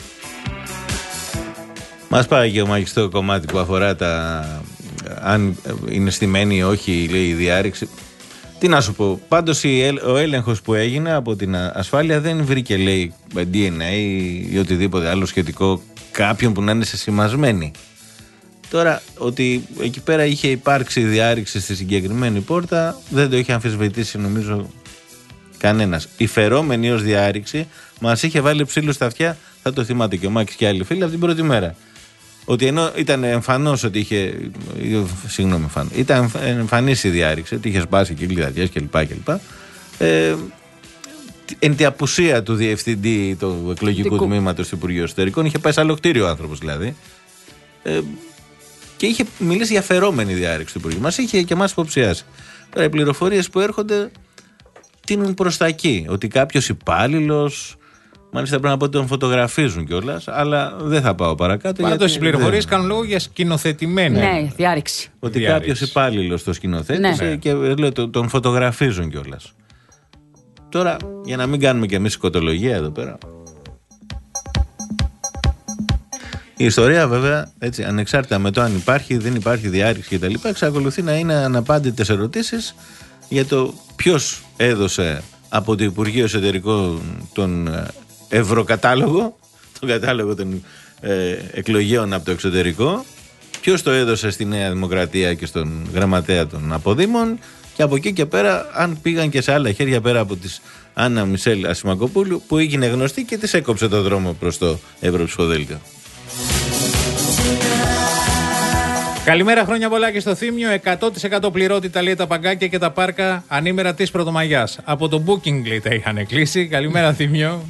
Μας πάει και ο μαγιστό κομμάτι που αφορά τα. Αν είναι στημένη ή όχι, λέει η διάρρηξη. Τι να σου πω. Πάντως ο έλεγχος που έγινε από την ασφάλεια δεν βρήκε, λέει, ντι εν έι ή οτιδήποτε άλλο σχετικό κάποιον που να είναι σεσημασμένη. Τώρα, ότι εκεί πέρα είχε υπάρξει διάρρηξη στη συγκεκριμένη πόρτα, δεν το είχε αμφισβητήσει νομίζω κανένας. Η φερόμενη ως διάρρηξη μας είχε βάλει ψήλου στα αυτιά, θα το θυμάται και ο Μάκης και άλλοι φίλοι από την πρώτη μέρα. Ότι ενώ ήταν εμφανώς ότι είχε. Συγγνώμη, εμφανώς. Ήταν εμφανής η διάρρηξη, ότι είχε σπάσει και κλειδαδιές κλπ. κλπ. Ε, εν τη απουσία του διευθυντή του εκλογικού τμήματος του Υπουργείου Εσωτερικών, είχε πάει σε άλλο κτίριο ο άνθρωπος δηλαδή. Ε, και είχε μιλήσει για φερόμενη διάρρηξη του Υπουργείου. Μας είχε και εμάς υποψιάσει. Τώρα οι πληροφορίες που έρχονται τείνουν προς τα εκεί. Ότι κάποιος υπάλληλος. Μάλιστα πρέπει να πω ότι τον φωτογραφίζουν κιόλας, αλλά δεν θα πάω παρακάτω. Πάντως οι πληροφορίες κάνουν λόγο για σκηνοθετημένη. Ναι, διάρρηξη. Ότι κάποιος υπάλληλος το σκηνοθέτησε ναι. και λέω, τον φωτογραφίζουν κιόλας. Τώρα, για να μην κάνουμε κι εμείς οικοτολογία εδώ πέρα. Η ιστορία βέβαια, έτσι, ανεξάρτητα με το αν υπάρχει ή δεν υπάρχει διάρρηξη κτλ., εξακολουθεί να είναι αναπάντητες ερωτήσεις για το ποιος έδωσε από το Υπουργείο Εσωτερικών τον ευρωκατάλογο, τον κατάλογο των ε, εκλογέων από το εξωτερικό, ποιος το έδωσε στη Νέα Δημοκρατία και στον γραμματέα των αποδήμων Και από εκεί και πέρα, αν πήγαν και σε άλλα χέρια πέρα από της Άννα Μισελ Ασημακοπούλου, που έγινε γνωστή και της έκοψε το δρόμο προς το Ευρωψηφοδέλτιο. Καλημέρα, χρόνια πολλά και στο Θύμιο. εκατό τοις εκατό πληρότητα, λέει, τα παγκάκια και τα πάρκα ανήμερα της Πρωτομαγιάς. Από το Booking, λέει, τα είχαν κλείσει. Καλημέρα, Θύμιο.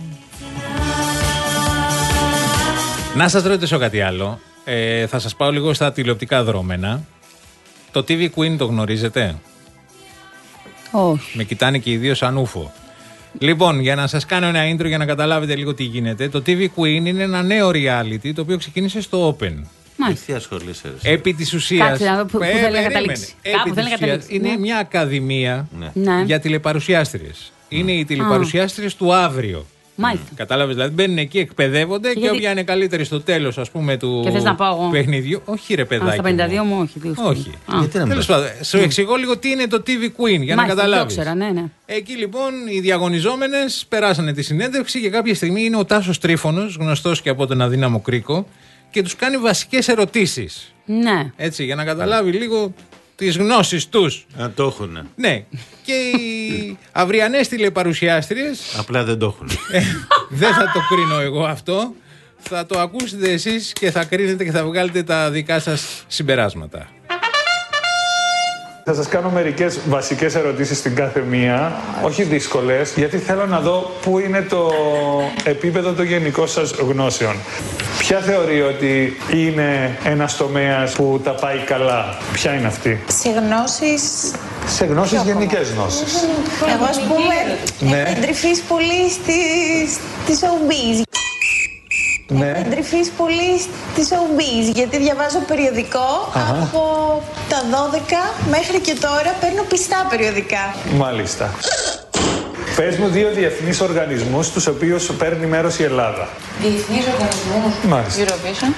Να σας ρωτήσω κάτι άλλο. Ε, θα σας πάω λίγο στα τηλεοπτικά δρόμενα. Το τι βι Queen το γνωρίζετε? Όχι. Με κοιτάνε και οι δύο σαν ούφο. Λοιπόν, για να σας κάνω ένα intro για να καταλάβετε λίγο τι γίνεται. Το τι βι Queen είναι ένα νέο reality το οποίο ξεκίνησε στο Open. Τι ασχολείσαι? Επί της ουσίας. Κάτσε να δω που, που θέλει να καταλήξει. Επί της ουσίας είναι ναι. μια ακαδημία ναι. για τηλεπαρουσιάστριες. Mm. Είναι οι τηλεπαρουσιάστριες του αύριο. Μάλιστα. Κατάλαβες, δηλαδή μπαίνουν εκεί, εκπαιδεύονται και, και γιατί... όποια είναι καλύτερη στο τέλος, ας πούμε, του παιχνιδιού. Όχι, ρε παιδάκι. Α, στα πενήντα δύο μου, όχι. Όχι. Τέλος πάντων, σου εξηγώ λίγο τι είναι το τι βι Queen για να καταλάβεις. Το ναι, ναι. Εκεί λοιπόν οι διαγωνιζόμενες περάσανε τη συνέντευξη και κάποια στιγμή είναι ο Τάσος Τρίφωνος, γνωστός και από τον Αδύναμο Κρίκο, και τους κάνει βασικές ερωτήσεις. Ναι. Έτσι, για να καταλάβει λίγο τις γνώσεις τους. Να το έχουνε. Ναι. Και οι αυριανές τηλεπαρουσιάστριες. Απλά δεν το έχουνε. Δεν θα το κρίνω εγώ αυτό. Θα το ακούσετε εσείς και θα κρίνετε και θα βγάλετε τα δικά σας συμπεράσματα. Θα σας κάνω μερικές βασικές ερωτήσεις στην κάθε μία, όχι δύσκολες, γιατί θέλω να δω πού είναι το επίπεδο των γενικών σας γνώσεων. Ποια θεωρεί ότι είναι ένας τομέας που τα πάει καλά? Ποια είναι αυτή? Σε γνώσεις... Σε γνώσεις, γενικές γνώσεις. Εγώ, ας πούμε, ναι. έχω εντρυφείς πολύ στη showbiz. Ναι. Έχω εντρυφείς πολύ στη showbiz, γιατί διαβάζω περιοδικό. Αχα. Από τα δώδεκα μέχρι και τώρα παίρνω πιστά περιοδικά. Μάλιστα. Πες μου δύο διεθνείς οργανισμούς στους οποίους παίρνει μέρος η Ελλάδα. Διεθνείς οργανισμούς? Μάλιστα. Eurovision.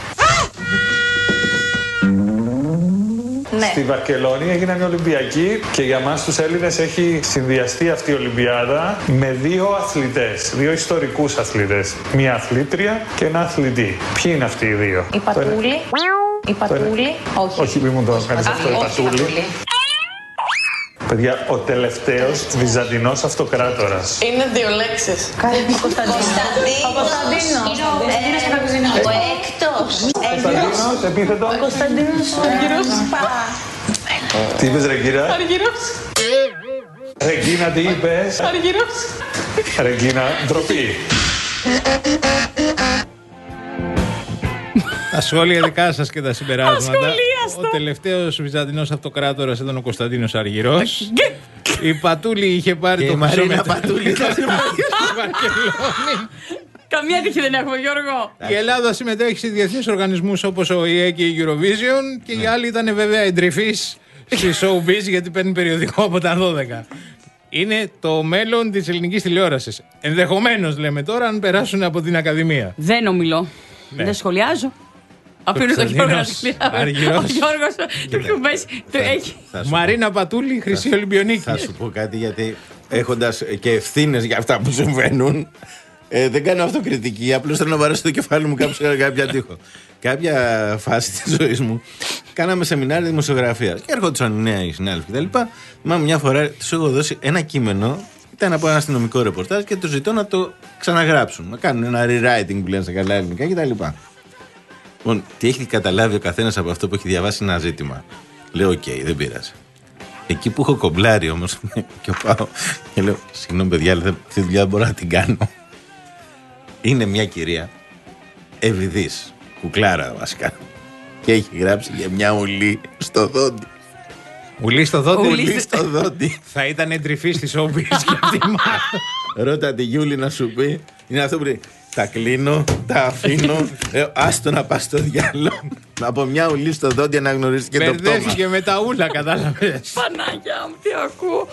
Ναι. Στη Βαρκελόνη έγιναν οι Ολυμπιακοί και για μας τους Έλληνες έχει συνδυαστεί αυτή η Ολυμπιάδα με δύο αθλητές, δύο ιστορικούς αθλητές. Μία αθλήτρια και ένα αθλητή. Ποιοι είναι αυτοί οι δύο? Η Πατούλη. Η Πατούλη. Όχι. Όχι, μη μου το κάνεις αυτό, η Πατούλη. Παιδιά, ο τελευταίος Βυζαντινός αυτοκράτορας. Είναι δύο λέξεις. Κωνσταντίνος. Κωνσταντίνος. Ο έκτος. Κωνσταντίνος, επίθετο. Ο Κωνσταντίνος Αργυρός. Τι είπες, Ρεγκίνα? Αργυρός. Ρεγκίνα, τι είπες? Αργυρός. Ρεγκίνα, ντροπή. Τα σχόλια δικά σας και τα συμπεράσματα. Ο τελευταίος Βυζαντινός αυτοκράτορας ήταν ο Κωνσταντίνος Αργυρός. Η Πατούλη είχε πάρει και το Μαρίνα Πατούλη. Καμία τύχη δεν έχουμε, Γιώργο. Η Ελλάδα συμμετέχει σε διεθνείς οργανισμούς όπως ο ι έ και η Eurovision και οι άλλοι ήταν βέβαια εντρυφείς στη showbiz γιατί παίρνει περιοδικό από τα δώδεκα. Είναι το μέλλον της ελληνικής τηλεόρασης. Ενδεχομένως, λέμε τώρα, αν περάσουν από την Ακαδημία. Δεν ομιλώ. Ναι. Δεν σχολιάζω. Αφήνω τον Γιώργο να την Αργυρός. Ο Γιώργος του πες, το έχει. Μαρίνα Πατούλη, Χρυσή Ολυμπιονίκη. Θα σου πω κάτι, γιατί έχοντας και ευθύνες για αυτά που συμβαίνουν, ε, δεν κάνω αυτοκριτική. Απλώς θέλω να βαρέσω το κεφάλι μου κάπου σε κάποια τείχο. Κάποια φάση της ζωής μου κάναμε σεμινάρια δημοσιογραφίας και έρχονταν νέοι συνάδελφοι κτλ. Μα μια φορά τους έχω δώσει ένα κείμενο. Ήταν από ένα αστυνομικό ρεπορτάζ και του ζητώ να το ξαναγράψουν. Να κάνουν ένα rewriting που λένε στα καλά ελληνικά κτλ. Λοιπόν, τι έχει καταλάβει ο καθένας από αυτό που έχει διαβάσει ένα ζήτημα. Λέω, οκ, okay, δεν πειράζει. Εκεί που έχω κομπλάρει όμως και πάω και λέω, συγγνώμη παιδιά, αλλά αυτή τη δουλειά μπορώ να την κάνω. Είναι μια κυρία ευηδής, κουκλάρα βασικά. Και έχει γράψει για μια ουλή στο δόντι. Ουλή στο δόντι. Ουλή στο δόντι. Θα ήταν εντρυφή στη showbiz και αυτή μάλλον. Ρώτα τη Γιούλη να σου πει. Είναι αυτό που λέει. Τα κλείνω, τα αφήνω. Λέω, άστο να πας στο διάλογο. Από μια ουλή στο δόντι αναγνωρίστηκε το πτώμα. Μπερδεύτηκε με τα ούλα, κατάλαβες. Παναγιά μου, τι ακούω.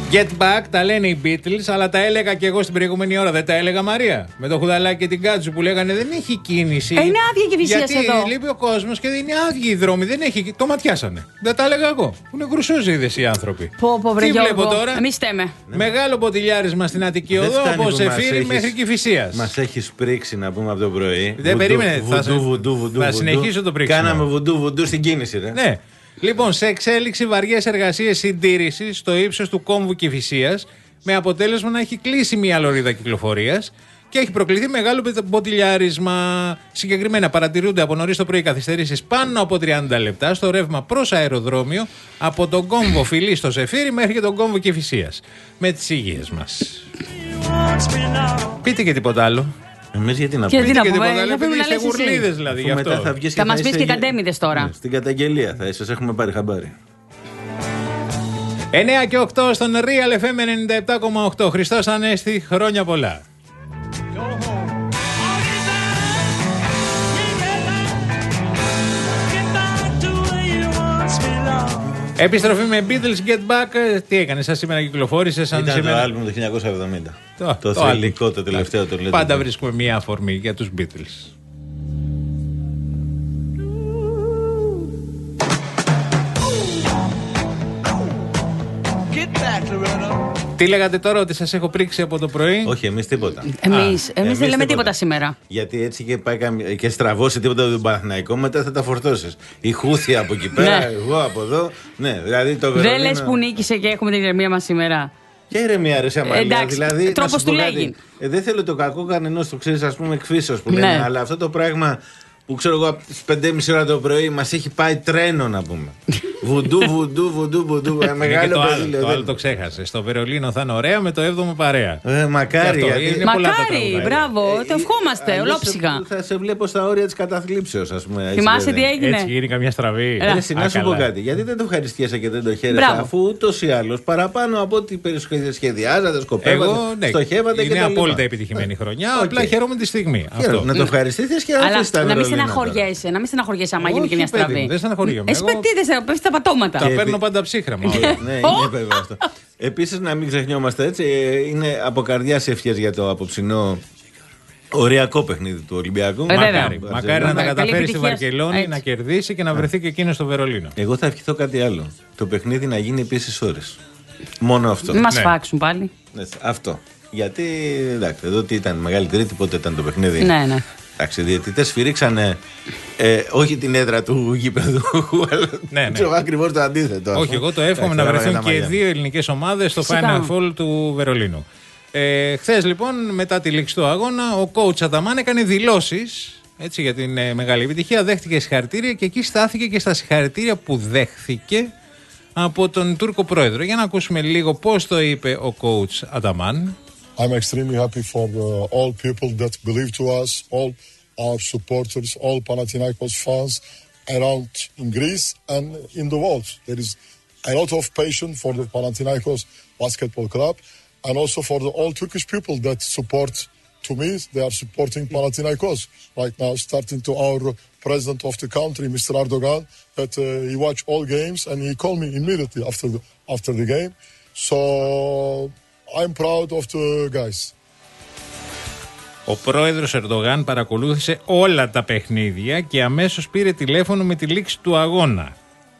Get back, τα λένε οι Beatles, αλλά τα έλεγα και εγώ στην προηγούμενη ώρα. Δεν τα έλεγα, Μαρία? Με το Χουδαλάκι και την Κάτσου που λέγανε δεν έχει κίνηση. Ε, είναι άδεια και Βυσσίας εδώ. Γιατί λείπει ο κόσμος και δεν είναι άδειοι οι δρόμοι. Δεν έχει. Το ματιάσανε. Δεν τα έλεγα εγώ. Που είναι γκρουσούζιδες οι άνθρωποι. Πω, πω, βρε, τι Γιώργο, βλέπω τώρα? Εμείς στέμε. Μεγάλο μποτιλιάρισμα στην Αττική Οδό από Σεφύρι μέχρι Κηφισίας. Μας έχει πρίξει να πούμε από το πρωί. Δεν περίμενε. Θα συνεχίσω το πρίξιμο. Κάναμε βουντού βουντού στην κίνηση, ρε. Ναι. Λοιπόν, σε εξέλιξη βαριές εργασίες συντήρησης στο ύψος του κόμβου Κηφισίας, με αποτέλεσμα να έχει κλείσει μια λωρίδα κυκλοφορίας και έχει προκληθεί μεγάλο μποτιλιάρισμα. Συγκεκριμένα, παρατηρούνται από νωρίς το πρωί καθυστερήσεις πάνω από τριάντα λεπτά στο ρεύμα προς αεροδρόμιο από τον κόμβο Φιλή στο Σεφύρι μέχρι και τον κόμβο Κηφισίας. Με τις υγείες μας. Πείτε και τίποτα άλλο. Εμείς γιατί να πούμε. Γιατί να πούμε, είστε γουρλίδες δηλαδή γι' αυτό. Θα, θα μας πεις και κατέμιδες τώρα. Ναι, στην καταγγελία θα σας έχουμε πάρει χαμπάρι. εννιά και οκτώ στον Real εφ εμ ενενήντα επτά κόμμα οκτώ. Χριστός Ανέστη, χρόνια πολλά. Επιστροφή με Beatles Get Back. Τι έκανε, σαν σήμερα κυκλοφόρησε σαν Ήταν σήμερα. το άλμπουμ το χίλια εννιακόσια εβδομήντα. Το, το, το θελικό, το τελευταίο. Το πάντα βρίσκουμε μία αφορμή για τους Beatles. Τι λέγατε τώρα, ότι σας έχω πρίξει από το πρωί? Όχι, εμείς τίποτα. Εμείς, εμείς δεν λέμε τίποτα σήμερα. Γιατί έτσι και, πάει και στραβώσει τίποτα από τον Παναθηναϊκό, μετά θα τα φορτώσεις. Η Χούθια από εκεί πέρα, εγώ από εδώ. Ναι, δηλαδή το δεν λες που νίκησε και έχουμε την ηρεμία μας σήμερα. Και ηρεμία, ρε Σαμαλία. Εντάξει, δηλαδή, τρόπος του λέγει. Ε, δεν θέλω το κακό κανενός, το ξέρεις, ας πούμε, εκφύσεως που λένε, ναι. Αλλά αυτό το πράγμα που ξέρω εγώ από τις πέντε και μισή ώρα το πρωί μας έχει πάει τρένο να πούμε. Βουντού, βουντού, βουντού, βουντού. Ε, μεγάλο το, παιδί, άλλο, λέω, το άλλο το ξέχασε. Στο Βερολίνο θα είναι ωραία με το έβδομο παρέα. Ε, μακάρι. Γιατί γιατί... Μακάρι, μπράβο, ε, το ευχόμαστε, ε, ολόψυχα. Θα σε βλέπω στα όρια της καταθλίψεως, ας πούμε. Θυμάσαι τι έγινε? Έτσι γίνει καμιά στραβή. Ε, να σου πω κάτι. Γιατί δεν το ευχαριστιέσαι και δεν το χαίρεσαι, αφού ούτως ή άλλως παραπάνω από ό,τι σχεδιάζατε, σκοπεύατε, στοχεύατε και είναι απόλυτα επιτυχημένη χρονιά. Απλά χαίρομαι τη στιγμή. Να το ευχαριστήσεις και να αφήσεις τα να μην στεναχωριέσαι, να μην στεναχωριέσαι άμα γίνει και μια στραβή. Δεν στεναχωριέμαι. Εσύ τι δεν πέφτει τα πατώματα. Τα παίρνω πάντα ψύχρεμα. Ναι, είναι βέβαιο αυτό. Επίσης, να μην ξεχνιόμαστε έτσι, είναι από καρδιάς ευχές για το απόψινό οριακό παιχνίδι του Ολυμπιακού. Ε, μακάρι, μακάρι να τα καταφέρει στη Βαρκελόνη, να κερδίσει και να βρεθεί και εκείνο στο Βερολίνο. Εγώ θα ευχηθώ κάτι άλλο. Το παιχνίδι να γίνει επίσης ώρες. Μόνο αυτό. Μην μας ναι. φάξουν πάλι. Ναι, αυτό. Γιατί εντάξει, εδώ τι ήταν, Μεγάλη Τρίτη, πότε ήταν το παιχνίδι. Ναι, ναι. Εντάξει, οι διαιτητές σφυρίξανε ε, όχι την έδρα του γήπεδου, αλλά ναι, ναι. ακριβώς το αντίθετο. Όχι, εγώ το εύχομαι να βρεθούν και δύο ελληνικές ομάδες στο Final Four του Βερολίνου. Ε, χθες λοιπόν, μετά τη λήξη του αγώνα, ο coach Αταμάν έκανε δηλώσεις έτσι, για την ε, μεγάλη επιτυχία. Δέχτηκε συγχαρητήρια και εκεί στάθηκε και στα συγχαρητήρια που δέχθηκε από τον Τούρκο πρόεδρο. Για να ακούσουμε λίγο πώς το είπε ο coach Αταμάν. I'm extremely happy for uh, all people that believe to us, all our supporters, all Panathinaikos fans around in Greece and in the world. There is a lot of passion for the Panathinaikos basketball club and also for the all Turkish people that support to me. They are supporting Panathinaikos right now, starting to our president of the country, Mister Erdogan, that uh, he watched all games and he called me immediately after the, after the game. So I'm proud of the guys. Ο πρόεδρος Ερντογάν παρακολούθησε όλα τα παιχνίδια και αμέσως πήρε τηλέφωνο με τη λήξη του αγώνα.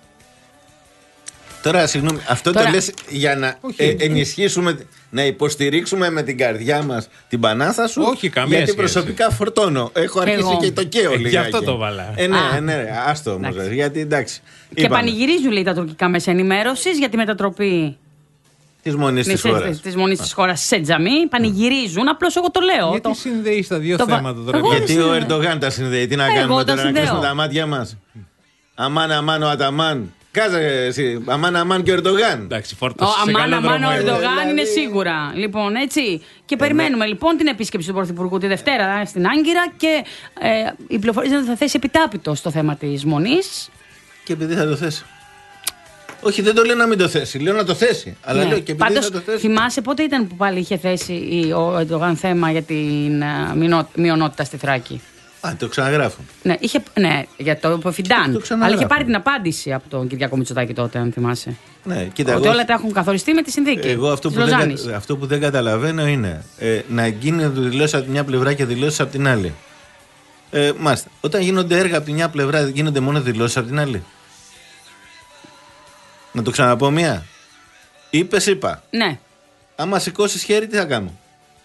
Τώρα, συγγνώμη, αυτό Τώρα... το λες για να ε, ενισχύσουμε, να υποστηρίξουμε με την καρδιά μας την Πανάθα σου. Όχι, καμία γιατί σχέση. Προσωπικά φορτώνω. Έχω αρχίσει εγώ. Και το καίω λιγάκι. Γι' αυτό το βάλα. Ε, ναι, Α. ναι, άστο όμως. Γιατί εντάξει. Και είπαμε. Πανηγυρίζουν, λέει, τα τουρκικά μέσα ενημέρωσης για τη μετατροπή της μονής της χώρας. Της μονής της χώρας σε τζαμί. Πανηγυρίζουν, απλώς εγώ το λέω. Γιατί το... συνδέει τα δύο το... θέματα τώρα? Γιατί ο Ερντογάν τα συνδέει. Τι να εγώ κάνουμε τώρα, να κλείσουμε τα μάτια μας? Αμάν, αμάν ο Αταμάν. Κάζε εσύ, αμάν, αμάν και ο Ερντογάν. Εντάξει, ο αμάν, αμάν ο Ερντογάν είναι σίγουρα. Λοιπόν, έτσι. Και περιμένουμε λοιπόν την επίσκεψη του Πρωθυπουργού τη Δευτέρα στην Άγκυρα και ε, η πληροφορία θα θέσει επιτάπητο στο θέμα της μονής. Και επειδή θα το θέσει. Όχι, δεν το λέω να μην το θέσει. Λέω να το θέσει. Αλλά ναι. λέω και επειδή Πάντως, θα το θέσει. Θυμάσαι πότε ήταν που πάλι είχε θέσει ο Ερντογάν θέμα για την μειονότητα στη Θράκη? Α, το ξαναγράφουν. Ναι, είχε, ναι για το Φιντάν. Αλλά είχε πάρει την απάντηση από τον Κυριάκο Μητσοτάκη τότε, αν θυμάσαι. Ναι, κοίτα, ότι εγώ, όλα τα έχουν καθοριστεί με τη συνθήκη. Εγώ αυτό, που δεν, αυτό που δεν καταλαβαίνω είναι ε, να γίνονται δηλώσεις από τη μια πλευρά και δηλώσεις από την άλλη. Ε, μάλιστα. Όταν γίνονται έργα από τη μια πλευρά, γίνονται μόνο δηλώσεις από την άλλη. Να το ξαναπώ μία. Είπες, είπα. Ναι. Άμα σηκώσεις χέρι, τι θα κάνω?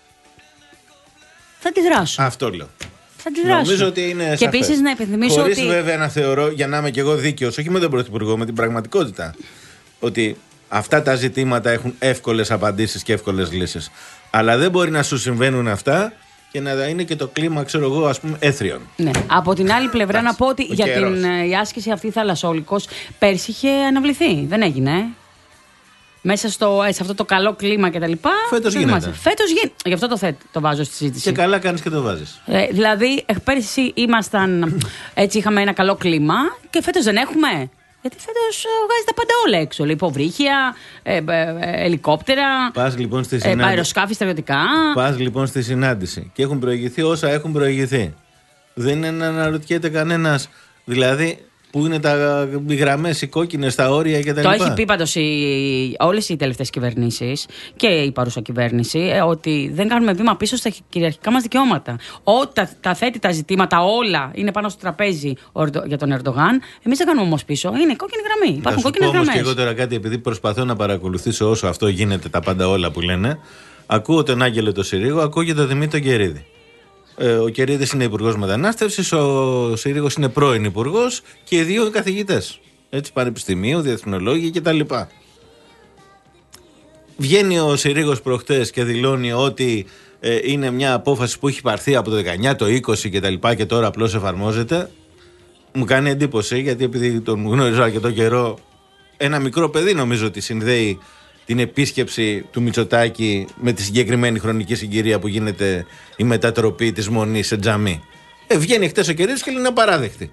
Θα αντιδράσω. Αυτό λέω. Θα αντιδράσω. Νομίζω ότι είναι και επίσης να υπενθυμίσω Χωρίς ότι. βέβαια να θεωρώ, για να είμαι και εγώ δίκαιος, όχι με τον Πρωθυπουργό, με την πραγματικότητα, ότι αυτά τα ζητήματα έχουν εύκολες απαντήσεις και εύκολες λύσεις. Αλλά δεν μπορεί να σου συμβαίνουν αυτά και να είναι και το κλίμα, ξέρω εγώ, ας πούμε, έθριον. Ναι. Από την άλλη πλευρά να πω ότι για καιρός. την η άσκηση αυτή θαλασσόλικος πέρσι είχε αναβληθεί. Δεν έγινε. Μέσα στο, σε αυτό το καλό κλίμα και τα λοιπά. Φέτος γίνεται. Φέτος γίνεται. Γι' αυτό το, θέτ, το βάζω στη συζήτηση. Και καλά κάνεις και το βάζεις. Ε, δηλαδή, πέρσι ήμασταν. Έτσι είχαμε ένα καλό κλίμα και φέτος δεν έχουμε. Γιατί φέτος βγάζει τα πάντα όλα έξω. Υποβρύχια, ε, ε, ε, ελικόπτερα. Πας λοιπόν στη συνάντηση. Ε, αεροσκάφη στρατιωτικά. Πας λοιπόν στη συνάντηση. Και έχουν προηγηθεί όσα έχουν προηγηθεί. Δεν είναι να αναρωτιέται κανένας. Δηλαδή. Πού είναι τα, οι γραμμές, οι κόκκινες, τα όρια κτλ. Το έχει πει πάντως όλες οι τελευταίες κυβερνήσεις και η παρούσα κυβέρνηση ε, ότι δεν κάνουμε βήμα πίσω στα κυριαρχικά μας δικαιώματα. Όταν τα θέτει τα ζητήματα όλα είναι πάνω στο τραπέζι για τον Ερντογάν, εμείς δεν κάνουμε όμως πίσω. Είναι κόκκινη γραμμή. Υπάρχουν κόκκινες γραμμές. Θα σου πω όμως και εγώ τώρα κάτι, επειδή προσπαθώ να παρακολουθήσω όσο αυτό γίνεται, τα πάντα όλα που λένε. Ακούω τον Άγγελο τον Συρίγο, ακούω και τον Δημήτρη τον Κερίδη. Ο Κερίδης είναι υπουργός μετανάστευσης, ο Συρίγος είναι πρώην υπουργός και οι δύο καθηγητές. Έτσι, πανεπιστημίου, διεθνολόγοι κτλ. Βγαίνει ο Συρίγος προχτές και δηλώνει ότι ε, είναι μια απόφαση που έχει πάρθει από το δεκαεννιά, το είκοσι κτλ. Και, και τώρα απλώς εφαρμόζεται. Μου κάνει εντύπωση γιατί επειδή τον γνώριζα αρκετό καιρό, ένα μικρό παιδί νομίζω ότι συνδέει την επίσκεψη του Μητσοτάκη με τη συγκεκριμένη χρονική συγκυρία που γίνεται η μετατροπή της Μονής σε τζαμί. Ε, βγαίνει χτες ο Κερίδης και λέει είναι απαράδεκτη.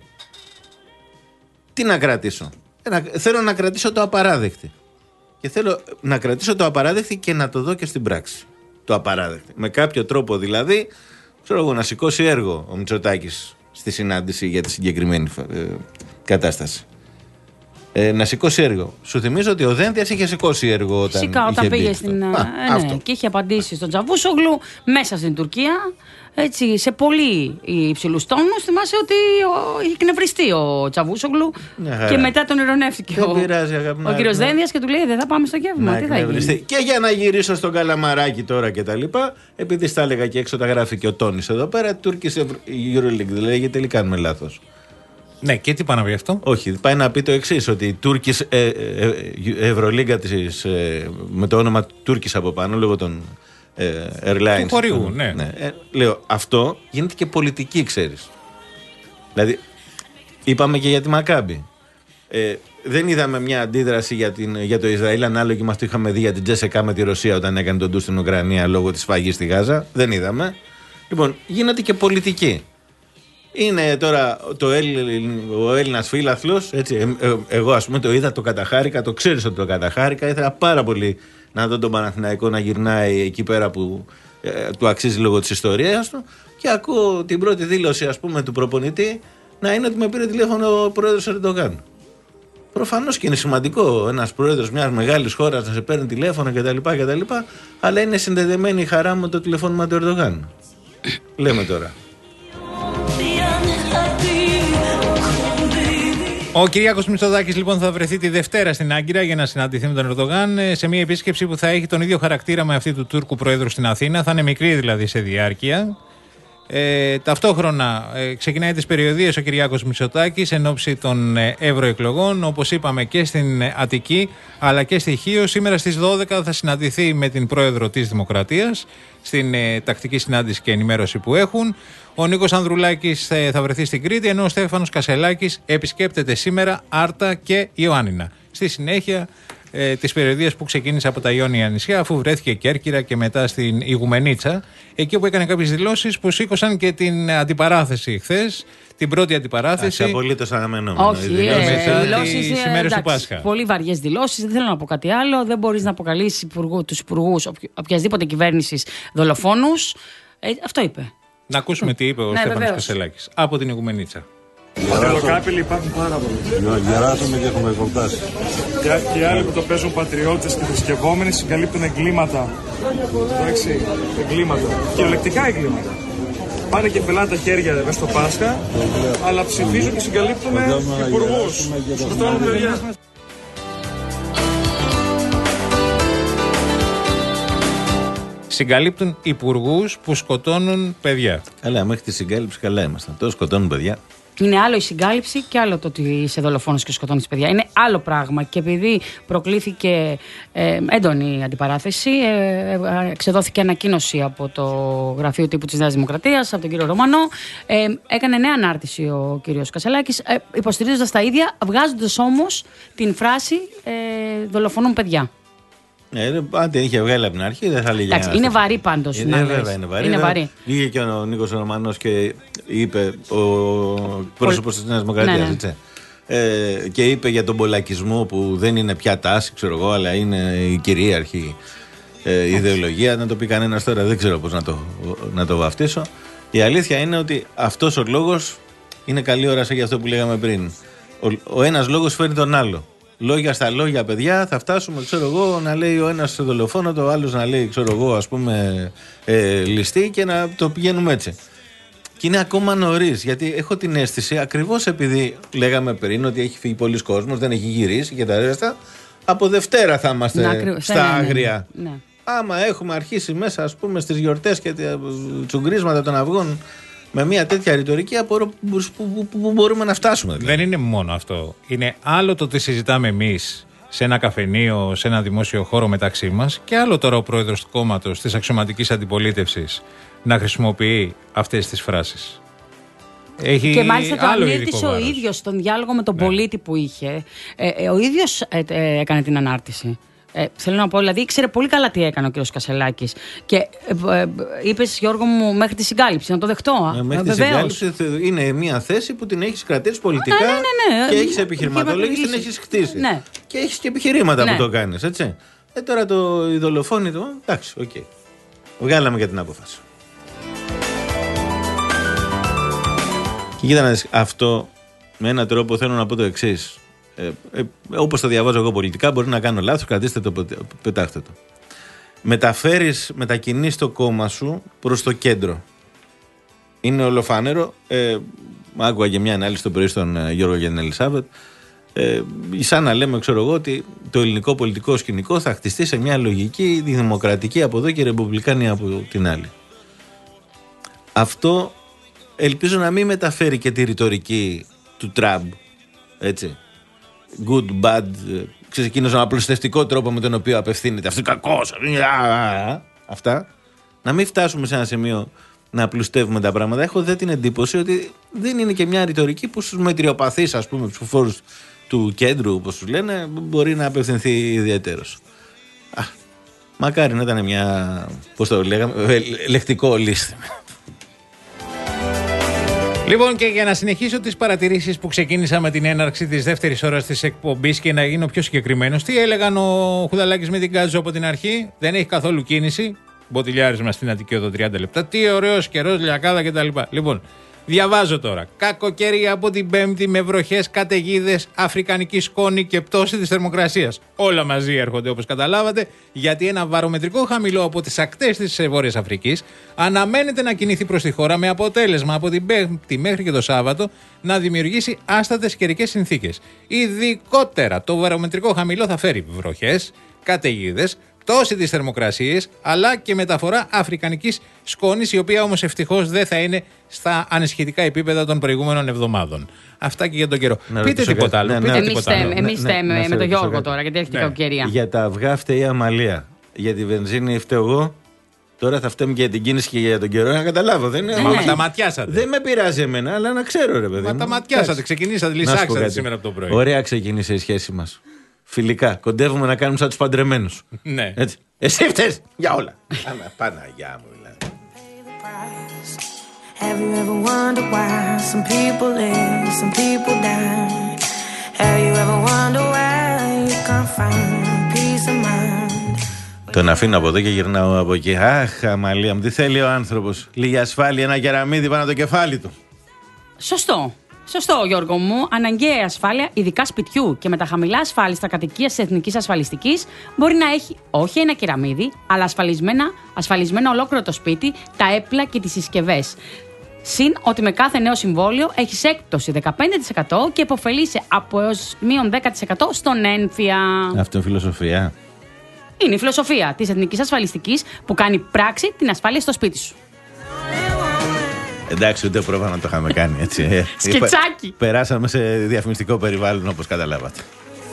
Τι να κρατήσω? Ε, θέλω να κρατήσω το απαράδεκτη. Και θέλω να κρατήσω το απαράδεκτη και να το δω και στην πράξη. Το απαράδεκτη. Με κάποιο τρόπο δηλαδή, ξέρω εγώ, να σηκώσει έργο ο Μητσοτάκης στη συνάντηση για τη συγκεκριμένη ε, κατάσταση. Ε, να σηκώσει έργο. Σου θυμίζω ότι ο Δένδιας είχε σηκώσει έργο όταν. Φυσικά, όταν είχε πήγε στην. Α, ε, ναι, και είχε απαντήσει στον Τσαβούσογλου μέσα στην Τουρκία. Έτσι, σε πολύ υψηλούς τόνους. Θυμάσαι ότι ο, είχε εκνευριστεί ο Τσαβούσογλου yeah, και μετά τον ειρωνεύτηκε δεν ο, πειράζει, ο κύριος ναι. Δένδιας και του λέει: δεν θα πάμε στο γεύμα. Τι θα γίνει? Και για να γυρίσω στον Καλαμαράκι τώρα και τα λοιπά, επειδή στα έλεγα και έξω τα γράφει και ο Τόνης εδώ πέρα, Τούρκης Euroleague δεν λέγεται, τελικά κάνουμε λάθος. Ναι, και τι πάει να πει αυτό? Όχι, πάει να πει το εξής, ότι η Τούρκης ε, ε, ε, Ευρωλίγκα της, ε, με το όνομα Τούρκης από πάνω, λόγω των ε, airlines. Του χωρίου, ναι. ναι ε, λέω, αυτό γίνεται και πολιτική, ξέρεις. Δηλαδή, είπαμε και για τη Μακάμπη. Ε, δεν είδαμε μια αντίδραση για, την, για το Ισραήλ ανάλογη με αυτό είχαμε δει για την Τζέσεκα με τη Ρωσία όταν έκανε τον ντου στην Ουκρανία λόγω της σφαγής στη Γάζα. Δεν είδαμε. Λοιπόν, γίνεται και πολιτική. Είναι τώρα το Έλλη, ο Έλληνας φίλαθλος, έτσι, ε, ε, εγώ ας πούμε το είδα, το καταχάρηκα, το ξέρεις ότι το καταχάρηκα, ήθελα πάρα πολύ να δω τον Παναθηναϊκό να γυρνάει εκεί πέρα που ε, του αξίζει λόγω της ιστορίας του και ακούω την πρώτη δήλωση ας πούμε του προπονητή να είναι ότι με πήρε τηλέφωνο ο πρόεδρος Ερντογάν. Προφανώς και είναι σημαντικό ένας πρόεδρος μιας μεγάλης χώρας να σε παίρνει τηλέφωνο κτλ, κτλ, αλλά είναι συνδεδεμένη η χαρά με το τηλεφώνημα του Ερντογάν. Λέμε τώρα. Ο Κυριάκος Μητσοτάκης λοιπόν θα βρεθεί τη Δευτέρα στην Άγκυρα για να συναντηθεί με τον Ερντογάν σε μια επίσκεψη που θα έχει τον ίδιο χαρακτήρα με αυτή του Τούρκου Προέδρου στην Αθήνα. Θα είναι μικρή δηλαδή σε διάρκεια. Ε, ταυτόχρονα ε, ξεκινάει τις περιοδίες ο Κυριάκος Μητσοτάκης εν ώψη των ε, ευρωεκλογών, όπως είπαμε και στην ε, Αττική αλλά και στη Χίο. Σήμερα στις δώδεκα θα συναντηθεί με την πρόεδρο της Δημοκρατίας στην ε, τακτική συνάντηση και ενημέρωση που έχουν. Ο Νίκος Ανδρουλάκης ε, θα βρεθεί στην Κρήτη, ενώ ο Στέφανος Κασελάκης επισκέπτεται σήμερα Άρτα και Ιωάννινα. Στη συνέχεια ε, τις περιοδίες που ξεκίνησε από τα Ιόνια νησιά, αφού βρέθηκε Κέρκυρα και μετά στην Ιγουμενίτσα, εκεί όπου έκανε κάποιες δηλώσεις που σήκωσαν και την αντιπαράθεση χθες, την πρώτη αντιπαράθεση. Απολύτως αναμενόμενο. Όχι, δηλώσεις τις ημέρες του Πάσχα. Πολύ βαριές δηλώσεις, δεν θέλω να πω κάτι άλλο. Δεν μπορείς να αποκαλείς υπουργού, τους υπουργούς οποιασδήποτε κυβέρνησης δολοφόνους. Ε, αυτό είπε. Να ακούσουμε τι είπε ο ναι, Στέφανος Κασελάκης από την Οικουμενίτσα. Πατριοκάπηλοι υπάρχουν πάρα πολλοί. Γεράσαμε και έχουμε κομπτάσει. Και, και άλλοι που το παίζουν πατριώτες και θρησκευόμενοι συγκαλύπτουν εγκλήματα. Εντάξει, εγκλήματα. Κυριολεκτικά εγκλήματα. Πάνε και φυλάνε τα χέρια βέβαια στο Πάσχα, αλλά ψηφίζουν και συγκαλύπτουν υπουργούς. Σκοτώνουν παιδιά. Συγκαλύπτουν υπουργούς που σκοτώνουν παιδιά. Καλά, μέχρι τη συγκάλυψη καλά ήμασταν. Τώρα σκοτώνουν παιδιά. Είναι άλλο η συγκάλυψη και άλλο το ότι είσαι δολοφόνος και σκοτώνεις παιδιά. Είναι άλλο πράγμα. Και επειδή προκλήθηκε ε, έντονη αντιπαράθεση, ε, ε, εξεδόθηκε ανακοίνωση από το γραφείο τύπου της Νέας Δημοκρατίας, από τον κύριο Ρωμανό. Ε, έκανε νέα ανάρτηση ο κύριος Κασελάκης, ε, υποστηρίζοντας τα ίδια, βγάζοντας όμως την φράση ε, δολοφονούν παιδιά. Ναι, αν την είχε βγάλει από την αρχή, δεν θα λέγει. Εντάξει, είναι βαρύ πάντως. Είναι, να βέβαια, είναι βαρύ. Είναι βαρύ. Βγήκε και ο Νίκος Ρωμανός και είπε, ο πρόσωπος της Νέας Δημοκρατίας, ναι, ναι. έτσι. Ε, και είπε για τον πολακισμό που δεν είναι πια τάση, ξέρω εγώ, αλλά είναι η κυρίαρχη ε, ιδεολογία. Να το πει κανένας τώρα, δεν ξέρω πώς να το, να το βαφτίσω. Η αλήθεια είναι ότι αυτός ο λόγος είναι καλή όραση για αυτό που λέγαμε πριν. Ο, ο ένας λόγος φέρνει τον άλλο. Λόγια στα λόγια, παιδιά, θα φτάσουμε, ξέρω εγώ, να λέει ο ένας δολοφόνο, το άλλος να λέει, ξέρω εγώ, ας πούμε, ε, ληστή και να το πηγαίνουμε έτσι. Και είναι ακόμα νωρίς, γιατί έχω την αίσθηση, ακριβώς επειδή λέγαμε πριν ότι έχει φύγει πολλοί κόσμος, δεν έχει γυρίσει και τα ρέστα, από Δευτέρα θα είμαστε να, στα ναι, άγρια. Ναι, ναι. Άμα έχουμε αρχίσει μέσα, ας πούμε, στις γιορτές και τα τσουγκρίσματα των αυγών, με μια τέτοια ρητορική που, που, που, που μπορούμε να φτάσουμε. Δηλαδή. Δεν είναι μόνο αυτό. Είναι άλλο το τι συζητάμε εμείς σε ένα καφενείο, σε ένα δημόσιο χώρο μεταξύ μας, και άλλο τώρα ο πρόεδρος του κόμματος της αξιωματικής αντιπολίτευσης να χρησιμοποιεί αυτές τις φράσεις. Έχει και μάλιστα το ανήρτησε ο ίδιος στον διάλογο με τον ναι. πολίτη που είχε. Ε, ε, ο ίδιος ε, ε, έκανε την ανάρτηση. Ε, θέλω να πω, δηλαδή ήξερε πολύ καλά τι έκανε ο κ. Κασελάκης. Και ε, ε, είπες, Γιώργο μου, μέχρι τη συγκάλυψη, να το δεχτώ. Ε, μέχρι τη συγκάλυψη είναι μια θέση που την έχεις κρατήσει πολιτικά ναι, ναι, ναι, ναι. και έχεις επιχειρηματολόγηση, την έχεις χτίσει. Ναι. Και έχεις και επιχειρήματα ναι. που το κάνεις, έτσι. Ε, τώρα το ειδολοφόνη του, εντάξει, οκ. Okay. Βγάλαμε και την απόφαση. Και κοίτα να δεις, αυτό με έναν τρόπο θέλω να πω το εξής. Ε, ε, όπως το διαβάζω εγώ πολιτικά, μπορεί να κάνω λάθος, κρατήστε το, πετάχτε το. Μεταφέρεις, μετακινείς το κόμμα σου προς το κέντρο. Είναι ολοφάνερο. Ε, άκουγα και μια ανάλυση το πρωί στον ε, Γιώργο και την Ελισάβετ. Ε, σαν να λέμε, ξέρω εγώ, ότι το ελληνικό πολιτικό σκηνικό θα χτιστεί σε μια λογική δημοκρατική από εδώ και ρεπουμπλικάνη από την άλλη. Αυτό ελπίζω να μην μεταφέρει και τη ρητορική του Τραμπ. Έτσι. Good, bad, ξέρεις, εκείνος τον απλουστευτικό τρόπο με τον οποίο απευθύνεται. Αυτό είναι κακός. Αυτά. Να μην φτάσουμε σε ένα σημείο να απλουστεύουμε τα πράγματα. Έχω δε την εντύπωση ότι δεν είναι και μια ρητορική που στους μετριοπαθείς, ας πούμε, ψηφοφόρους του κέντρου, όπως τους λένε, μπορεί να απευθυνθεί ιδιαίτερος. Α, μακάρι να ήταν μια, πώς το λέγαμε, λεκτικό λίστη. Λοιπόν, και για να συνεχίσω τις παρατηρήσεις που ξεκίνησα με την έναρξη της δεύτερης ώρας της εκπομπής και να γίνω πιο συγκεκριμένος, τι έλεγαν ο Χουδαλάκης με την Κάζο από την αρχή? Δεν έχει καθόλου κίνηση. Μποτιλιάρισμα στην Αττική Οδό τριάντα λεπτά. Τι ωραίος καιρός, λιακάδα κτλ. Λοιπόν, διαβάζω τώρα. Κακοκαιρία από την Πέμπτη με βροχές, καταιγίδες, αφρικανική σκόνη και πτώση της θερμοκρασίας. Όλα μαζί έρχονται, όπως καταλάβατε, γιατί ένα βαρομετρικό χαμηλό από τις ακτές της Βόρειας Αφρικής αναμένεται να κινηθεί προς τη χώρα, με αποτέλεσμα από την Πέμπτη μέχρι και το Σάββατο να δημιουργήσει άστατες καιρικές συνθήκες. Ειδικότερα το βαρομετρικό χαμηλό θα φέρει βροχές, καταιγίδες, πτώση της θερμοκρασίας, αλλά και μεταφορά αφρικανικής σκόνης, η οποία όμως ευτυχώς δεν θα είναι στα ανησυχητικά επίπεδα των προηγούμενων εβδομάδων. Αυτά και για τον καιρό. Να πείτε τίποτα άλλο. Ναι, ναι, εμείς θέμε με, με τον Γιώργο κάτι. Τώρα, γιατί έχει ναι. και κακοκαιρία. Για τα αυγά φταίει η Αμαλία. Για τη βενζίνη φταίω εγώ. Τώρα θα φταίμε και για την κίνηση και για τον καιρό. Να καταλάβω. Δεν είναι... Μα τα ματιάσατε. Δεν με πειράζει εμένα, αλλά να ξέρω, ρε παιδί. Μα τα ματιάσατε. Ξεκινήσατε, λυσάξατε σήμερα από το πρωί. Ωραία ξεκίνησε η σχέση μας. Φιλικά. Κοντεύουμε να κάνουμε σαν τους παντρεμένους. Ναι. Έτσι. Εσύ φταίς για όλα. Παναγιά μου, δηλαδή. Have you ever wondered why some people live, some people die? Have you ever wondered why you can't find peace of mind? Τον αφήνω από εδώ και γυρνάω από εκεί. Αχ, Αμαλία μου, τι θέλει ο άνθρωπος. Λίγη ασφάλεια, ένα κεραμίδι πάνω το κεφάλι του. Σωστό. Σωστό, Γιώργο μου. Αναγκαία ασφάλεια, ειδικά σπιτιού και με τα χαμηλά ασφάλιστα κατοικία τη Εθνική Ασφαλιστική, μπορεί να έχει όχι ένα κεραμίδι, αλλά ασφαλισμένα, ασφαλισμένα ολόκληρο το σπίτι, τα έπλα και τις συσκευές. Συν ότι με κάθε νέο συμβόλαιο έχεις έκπτωση δεκαπέντε τοις εκατό και υποφελείσαι από έως μείον δέκα τοις εκατό στον ένφια. Αυτό είναι φιλοσοφία. Είναι η φιλοσοφία της Εθνικής Ασφαλιστικής που κάνει πράξη την ασφάλεια στο σπίτι σου. Εντάξει, ούτε πρόβα να το είχαμε κάνει έτσι. Σκετσάκι. Περάσαμε σε διαφημιστικό περιβάλλον, όπως καταλάβατε.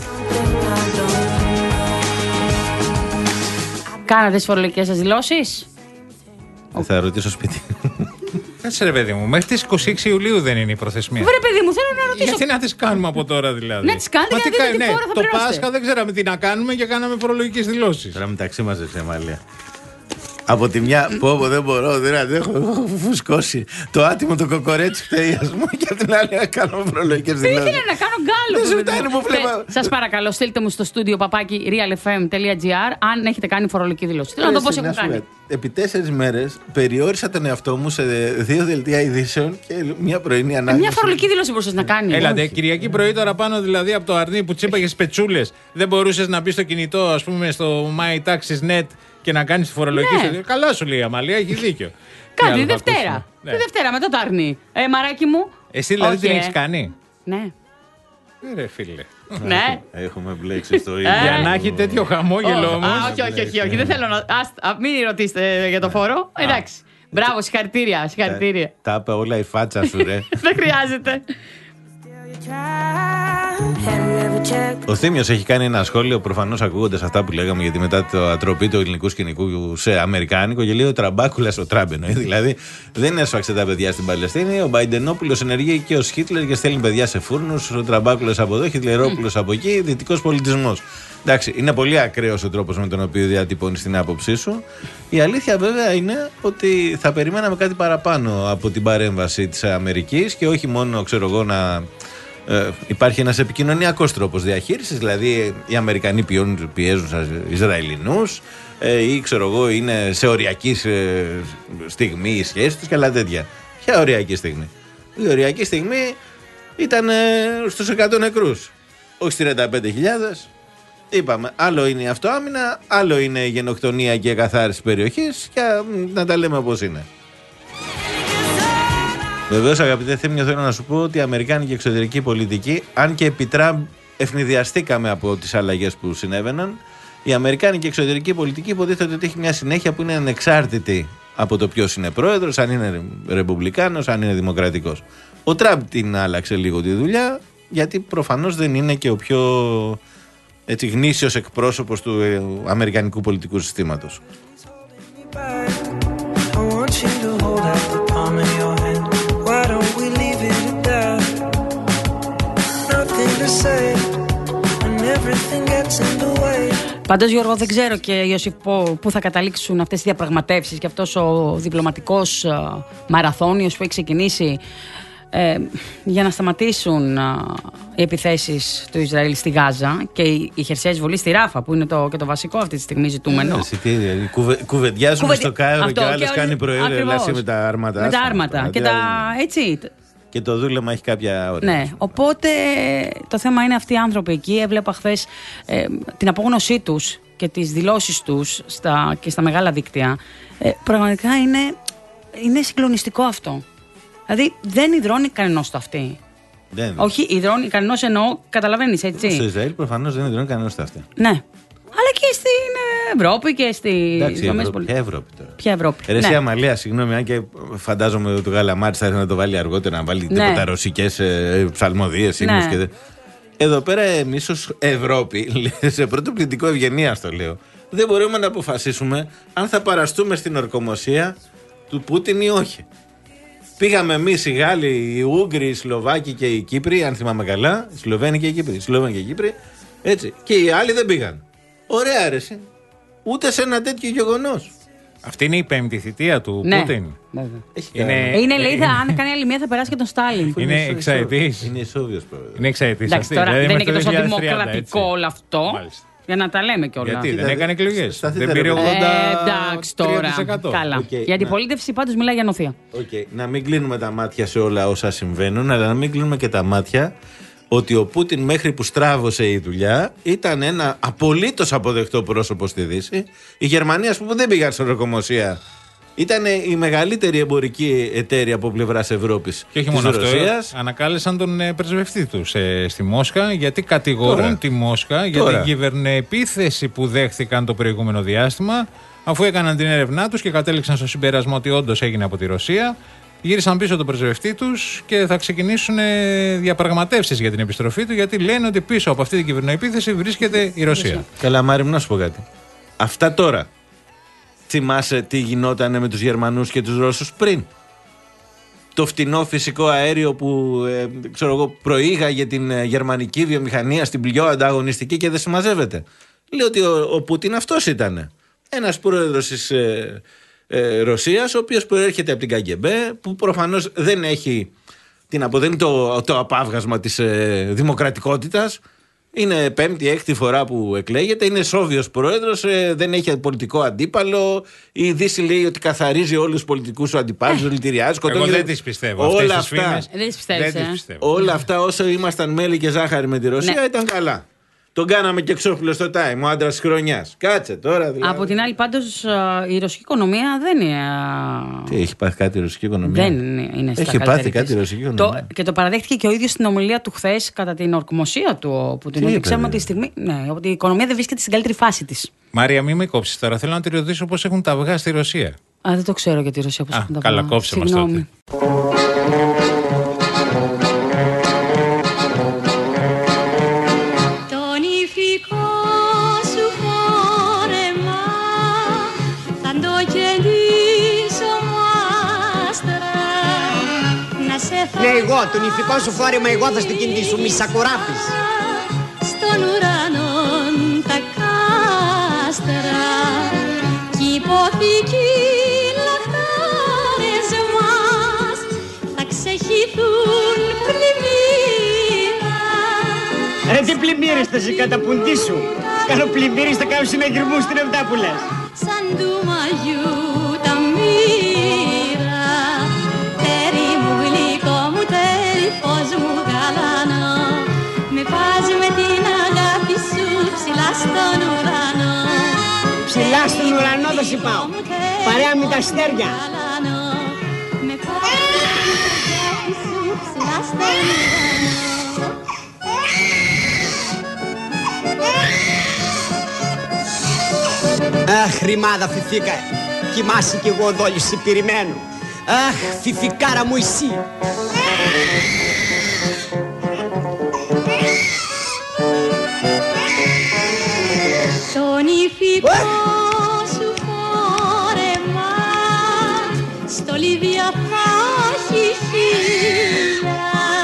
Κάνατε τις φορολογικές σας δηλώσεις? Θα ρωτήσω σπίτι. Κάτσε ρε παιδί μου, μέχρι τις είκοσι έξι Ιουλίου δεν είναι η προθεσμία. Βρε παιδί μου, θέλω να ρωτήσω. Γιατί να τις κάνουμε από τώρα δηλαδή? Να τις κάνετε γιατί δεν ναι, τη φόρα θα το πληρώσετε. Πάσχα δεν ξέραμε τι να κάνουμε και κάναμε φορολογικές δηλώσεις. Τώρα μεταξύ μας δεν Αμαλία. Από τη μια πω πω δεν μπορώ, δεν αντέχω, έχω φουσκώσει το άτιμο το κοκορέτσι φταίει ας πούμε, και από την άλλη να κάνω φορολογικές δηλώσεις. Δεν ήθελα να κάνω γκάλο. Δεν ζητάνε που βλέπω. Σας παρακαλώ, στείλτε μου στο στούντιο παπάκι realfm.gr αν έχετε κάνει φορολογική δήλωση. Θέλω να δω πώς έχω κάνει. Επί τέσσερις μέρες περιόρισα τον εαυτό μου σε δύο δελτία ειδήσεων και μια πρωινή ανάγνωση. Μια φορολογική δήλωση μπορούσες να κάνεις. Έλατε, Κυριακή πρωί τώρα πάνω δηλαδή από το αρνί που τσίπαγες πετσούλες. Δεν μπορούσες να μπει στο κινητό, ας πούμε, στο My Taxes Net και να κάνεις τη φορολογική. Ναι. Καλά σου λέει η Αμαλία, έχει δίκιο. Κάτι τη Δευτέρα. Τη Δευτέρα μετά το αρνί. Ε, μαράκι μου. Εσύ δηλαδή την έχεις κάνει? Ναι. Ρε φίλε. Ναι. Έχουμε μπλέξει στο ίδιο. Για να έχει τέτοιο χαμόγελο όμως. Όχι, όχι, όχι, όχι. Δεν θέλω να. Μην ρωτήσετε για το φόρο. Εντάξει. Μπράβο, συγχαρητήρια. Συγχαρητήρια. Τα είπε όλα η φάτσα σου, ρε. Δεν χρειάζεται. Ο Θήμιος έχει κάνει ένα σχόλιο, προφανώς ακούγοντας αυτά που λέγαμε για τη μετά το ατροπή του ελληνικού σκηνικού σε αμερικάνικο, και λέει ο Τραμπάκουλας, ο Τραμπ εννοεί, δηλαδή δεν έσφαξε τα παιδιά στην Παλαιστίνη. Ο Μπαϊντενόπουλος ενεργεί και ως Χίτλερ και στέλνει παιδιά σε φούρνους. Ο Τραμπάκουλας από εδώ, Χιτλερόπουλος από εκεί, δυτικός πολιτισμός. Εντάξει, είναι πολύ ακραίος ο τρόπος με τον οποίο διατυπώνεις την άποψή σου. Η αλήθεια βέβαια είναι ότι θα περιμέναμε κάτι παραπάνω από την παρέμβαση της Αμερικής και όχι μόνο, ξέρω εγώ, να. Ε, υπάρχει ένας επικοινωνιακός τρόπος διαχείρισης, δηλαδή οι Αμερικανοί πιέζουν, πιέζουν στους Ισραηλινούς ε, ή ξέρω εγώ είναι σε οριακή ε, στιγμή η σχέση τους και άλλα τέτοια. Ποια οριακή στιγμή? Η οριακή στιγμή ήταν ε, στους εκατό νεκρούς, όχι στις τριάντα πέντε χιλιάδες. Είπαμε, άλλο είναι η αυτοάμυνα, άλλο είναι η γενοκτονία και η εκαθάριση περιοχής και να τα λέμε όπως είναι. Βεβαίως, αγαπητέ Θήμιο, θέλω να σου πω ότι η αμερικάνικη εξωτερική πολιτική, αν και επί Τραμπ ευνηδιαστήκαμε από τις αλλαγές που συνέβαιναν, η αμερικάνικη εξωτερική πολιτική υποτίθεται ότι έχει μια συνέχεια που είναι ανεξάρτητη από το ποιος είναι πρόεδρος, αν είναι ρεπουμπλικάνος, αν είναι δημοκρατικός. Ο Τραμπ την άλλαξε λίγο τη δουλειά, γιατί προφανώς δεν είναι και ο πιο έτσι, γνήσιος εκπρόσωπος του αμερικανικού πολιτικού συστήματος. Πάντως, Γιώργο, δεν ξέρω και Ιωσήφ πού θα καταλήξουν αυτές οι διαπραγματεύσεις και αυτός ο διπλωματικός μαραθώνιος που έχει ξεκινήσει ε, για να σταματήσουν α, οι επιθέσεις του Ισραήλ στη Γάζα και η, η χερσαία εισβολή στη Ράφα, που είναι το, και το βασικό αυτή τη στιγμή ζητούμενο. Ε, κουβε, κουβεντιάζουμε Κουβεντι... στο Κάιρο και ο άλλος κάνει προέλευση με τα άρματα. Με τα άρματα. Και, τα, έτσι, και το δούλεμα έχει κάποια όρια. Ναι, οπότε το θέμα είναι αυτοί οι άνθρωποι εκεί. Έβλεπα χθες ε, την απόγνωσή τους και τις δηλώσεις τους στα, και στα μεγάλα δίκτυα. Ε, πραγματικά είναι, είναι συγκλονιστικό αυτό. Δηλαδή δεν υδρώνει κανενός το αυτή. Δεν. Όχι, υδρώνει κανενός εννοώ, καταλαβαίνεις έτσι. Στο Ισραήλ προφανώς δεν υδρώνει κανενός το αυτή. Ναι. Αλλά και στην Ευρώπη και στις Ευρώπη. Ποια Ευρώπη τώρα? Ποια Ευρώπη. Ρε εσύ, ναι. Αμαλία, συγγνώμη, αν και φαντάζομαι ότι το Γαλαμάρης θα έρθει να το βάλει αργότερα, να βάλει ναι. τίποτα ρωσικές ε, ψαλμοδίες, ύμνους ναι. και δε... Εδώ πέρα εμείς ως Ευρώπη, σε πρώτο πληθυντικό ευγενία το λέω, δεν μπορούμε να αποφασίσουμε αν θα παραστούμε στην ορκομοσία του Πούτιν ή όχι. Πήγαμε εμείς οι Γάλλοι, οι Ούγγροι, οι Σλοβάκοι και οι Κύπροι, αν θυμάμαι καλά, οι Σλοβαίνοι και οι Κύπροι, οι Σλοβαίνοι και οι Κύπροι, έτσι. Και οι άλλοι δεν πήγαν. Ωραία, αρέσει. Ούτε σε ένα τέτοιο γεγονός. Αυτή είναι η πέμπτη θητεία του ναι. Πούτιν. Είναι, είναι λέει, θα, αν κάνει άλλη μία θα περάσει και τον Στάλιν. Είναι εξαετής. Είναι ισόβιος πρόεδρος. Είναι εξαετής. Εντάξει, τώρα δηλαδή δεν είναι και τόσο δημοκρατικό όλο αυτό. Μάλιστα. Για να τα λέμε κιόλας. Γιατί δεν έκανε εκλογές. Δεν πήρε ογδόντα τοις εκατό. Ε, εντάξει τώρα. Καλά. Okay, η αντιπολίτευση πάντως μιλάει για νοθεία. Okay. Να μην κλείνουμε τα μάτια σε όλα όσα συμβαίνουν, αλλά να μην κλείνουμε και τα μάτια ότι ο Πούτιν μέχρι που στράβωσε η δουλειά ήταν ένα απολύτως αποδεκτό πρόσωπο στη Δύση. Η Γερμανία, ας πούμε, δεν πήγαν σε ορκομοσία. Ήταν η μεγαλύτερη εμπορική εταίρεια από πλευράς Ευρώπης. Και όχι μόνο αυτό, ανακάλεσαν τον πρεσβευτή του στη Μόσχα, γιατί κατηγορούν Τώρα. τη Μόσχα για Τώρα. την κυβερνοεπίθεση που δέχθηκαν το προηγούμενο διάστημα, αφού έκαναν την έρευνά τους και κατέληξαν στο συμπέρασμα ότι όντως έγινε από τη Ρωσία. Γύρισαν πίσω τον πρεσβευτή τους και θα ξεκινήσουν διαπραγματεύσεις για την επιστροφή του, γιατί λένε ότι πίσω από αυτή την κυβερνοεπίθεση βρίσκεται η Ρωσία. Καλά, Μάρη μου, να σου πω κάτι. Αυτά τώρα. Θυμάσαι τι γινόταν με τους Γερμανούς και τους Ρώσους πριν? Το φτηνό φυσικό αέριο που ε, ξέρω εγώ, προήγαγε την ε, γερμανική βιομηχανία στην πιο ανταγωνιστική και δεν συμμαζεύεται. Λέει ότι ο, ο Πούτιν αυτός ήταν. Ένας πρόεδρος της ε, ε, Ρωσίας, ο οποίος προέρχεται από την ΚΑΓΚΕΜΠΕ, που προφανώς δεν έχει την αποδένει το, το απάβγασμα της ε, δημοκρατικότητας. Είναι πέμπτη, έκτη φορά που εκλέγεται. Είναι Σόβιος πρόεδρος, ε, δεν έχει πολιτικό αντίπαλο. Η Δύση λέει ότι καθαρίζει όλους τους πολιτικούς του αντιπάλους, δηλητηριάζει. Εγώ δεν τις πιστεύω. Όλα αυτές τις αυτά, φήμες, δεν τις πιστεύεις, δεν ε? τις πιστεύω. Όλα αυτά όσο ήμασταν μέλι και ζάχαρη με τη Ρωσία, ναι, ήταν καλά. Τον κάναμε και εξώφυλλο στο Time, ο άντρας της χρονιάς. Κάτσε τώρα δηλαδή. Από την άλλη, πάντως, η ρωσική οικονομία δεν είναι. Τι, έχει πάθει κάτι η ρωσική οικονομία? Δεν είναι στα Έχει πάθει κάτι η ρωσική οικονομία. Το, και το παραδέχτηκε και ο ίδιος στην ομιλία του χθες κατά την ορκομοσία του. Που την ότι ξέρουμε ότι, η στιγμή, ναι, ότι η οικονομία δεν βρίσκεται στην καλύτερη φάση της. Μάρια, μην με κόψεις τώρα. Θέλω να τη ρωτήσω πώς έχουν τα αυγά στη Ρωσία. Α, δεν το ξέρω για τη Ρωσία πώς έχουν τα αυγά. Καλά, κόψε μας τότε. Ναι, εγώ, τον ηθικό σου φόρεμα εγώ θα στην κινήσω, μη σακουράπης. Στον ουρανό τα κάστρα κι υποθήκη λαχτάρες μας θα ξεχυθούν πλημμύρα. Ρε τι πλημμύρες θα σε καταπουντή σου. Κάνω πλημμύρες θα κάνω συναγυρμούς στην εβδά που λες. Σαν του μαγιού τα μοίρα, τέρι μου γλυκό μου, τέρι φως μου γαλανό, με πας με την αγάπη σου ψηλά στον ουρανό. Ψηλά στον ουρανό θα σε πάω, παρέα με τα αστέρια. Με πας με την αγάπη σου ψηλά στον ουρανό. Αχ, ρημάδα φιφίκα, κοιμάσαι κι εγώ δόλιο σε περιμένω. Αχ, φιφικάρα μου εσύ. Τον ηφικό σου φόρεμα στολίδια θα έχει χίλια.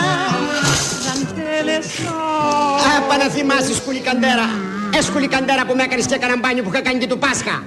Α, παναθυμάσαι σκουλικαντέρα. Έσκολη καντέρα που με έκανες και έκανα μπάνιο που είχα κάνει και του Πάσχα.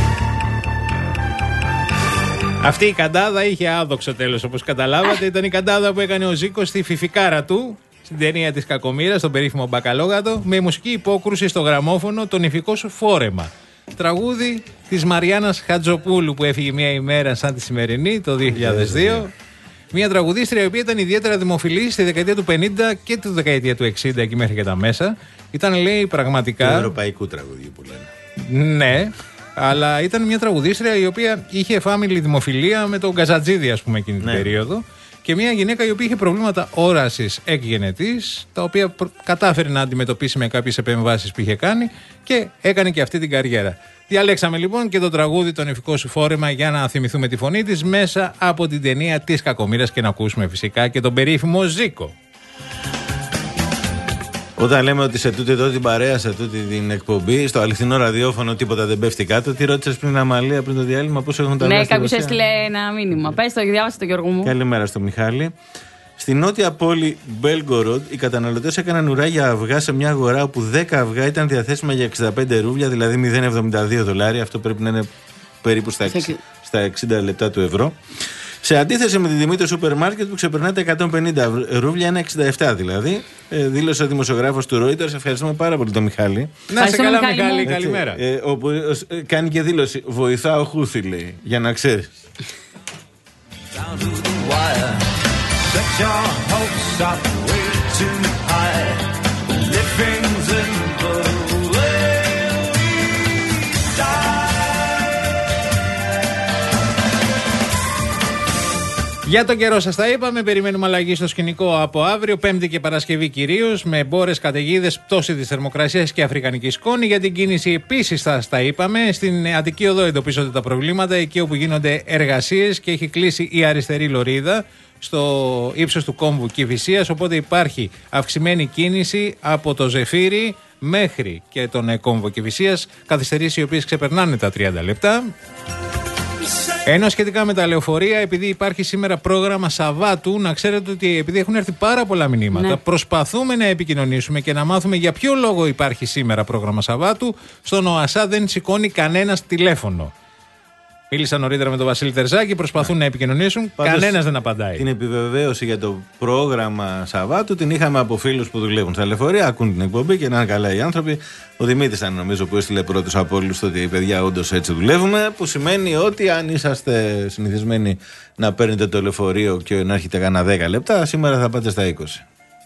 Αυτή η καντάδα είχε άδοξο τέλος, όπως καταλάβατε. Ήταν η καντάδα που έκανε ο Ζήκος στη φιφικάρα του, στην ταινία της Κακομοίρας, στον περίφημο Μπακαλόγατο, με μουσική υπόκρουση στο γραμμόφωνο «Τον ηφικό σου φόρεμα». Τραγούδι της Μαριάννας Χατζοπούλου που έφυγε μια ημέρα σαν τη σημερινή, το δύο χιλιάδες δύο. Μια τραγουδίστρια η οποία ήταν ιδιαίτερα δημοφιλή στη δεκαετία του πενήντα και τη δεκαετία του εξήντα, εκεί μέχρι και τα μέσα. Ήταν, λέει, πραγματικά. Του ευρωπαϊκού τραγουδιού που λένε. Ναι, αλλά ήταν μια τραγουδίστρια η οποία είχε φάμιλη δημοφιλία με τον Καζατζίδη, ας πούμε, εκείνη την ναι. περίοδο. Και μια γυναίκα η οποία είχε προβλήματα όρασης εκγενετής, τα οποία προ... κατάφερε να αντιμετωπίσει με κάποιες επεμβάσεις που είχε κάνει και έκανε και αυτή την καριέρα. Διαλέξαμε λοιπόν και το τραγούδι «Τον ηφικό σου φόρεμα» για να θυμηθούμε τη φωνή της μέσα από την ταινία της Κακομοίρας και να ακούσουμε φυσικά και τον περίφημο Ζήκο. Όταν λέμε ότι σε τούτη εδώ την παρέα, σε τούτη την εκπομπή, στο αληθινό ραδιόφωνο τίποτα δεν πέφτει κάτω, τι ρώτησες πριν Αμαλία, πριν το διάλειμμα, πώς έχουν τα ναι, κάποιος έστειλε ένα μήνυμα. Πες το, διάβασε το Γιώργο μου. Καλημέρα στο Μιχάλη. Στη νότια πόλη Μπέλγκοροντ, οι καταναλωτές έκαναν ουρά για αυγά σε μια αγορά όπου δέκα αυγά ήταν διαθέσιμα για εξήντα πέντε ρούβλια, δηλαδή μηδέν κόμμα εβδομήντα δύο δολάρια. Αυτό πρέπει να είναι περίπου στα εξήντα λεπτά του ευρώ. Σε αντίθεση με την τιμή του σούπερ μάρκετ που ξεπερνά τα εκατόν πενήντα ρούβλια, ένα εξήντα επτά δηλαδή, ε, δήλωσε ο δημοσιογράφος του Reuters. Ευχαριστούμε πάρα πολύ τον Μιχάλη. Να σε καλά, Μιχάλη, Μιχάλη καλημέρα. Ε, όπου ε, κάνει και δήλωση. Βοηθάω Χούθη, λέει, για να ξέρεις. Για τον καιρό σας τα είπαμε, περιμένουμε αλλαγή στο σκηνικό από αύριο, Πέμπτη και Παρασκευή κυρίως, με μπόρες, καταιγίδες, πτώση της θερμοκρασίας και αφρικανική σκόνη. Για την κίνηση επίσης θα τα είπαμε. Στην Αττική Οδό εντοπίζονται τα προβλήματα, εκεί όπου γίνονται εργασίες και έχει κλείσει η αριστερή λωρίδα στο ύψος του κόμβου Κηφισίας, οπότε υπάρχει αυξημένη κίνηση από το Ζεφύρι μέχρι και τον κόμβο Κηφισίας, καθυστερήσεις οι οποίες ξεπερνάνε τα τριάντα λεπτά. Ενώ σχετικά με τα λεωφορεία, επειδή υπάρχει σήμερα πρόγραμμα Σαββάτου, να ξέρετε ότι επειδή έχουν έρθει πάρα πολλά μηνύματα, ναι. προσπαθούμε να επικοινωνήσουμε και να μάθουμε για ποιο λόγο υπάρχει σήμερα πρόγραμμα Σαββάτου. Στον ΟΑΣΑ δεν σηκώνει κανένας τηλέφωνο. Μίλησα νωρίτερα με τον Βασίλη Τερζάκη, προσπαθούν να επικοινωνήσουν, κανένας δεν απαντάει. Την επιβεβαίωση για το πρόγραμμα Σαββάτου την είχαμε από φίλους που δουλεύουν στα λεωφορεία, ακούν την εκπομπή και να είναι καλά οι άνθρωποι. Ο Δημήτρης ήταν, νομίζω, που έστειλε πρώτος από όλους ότι οι παιδιά όντως έτσι δουλεύουμε. Που σημαίνει ότι αν είσαστε συνηθισμένοι να παίρνετε το λεωφορείο και να έρχεται κανένα δέκα λεπτά, σήμερα θα πάτε στα είκοσι.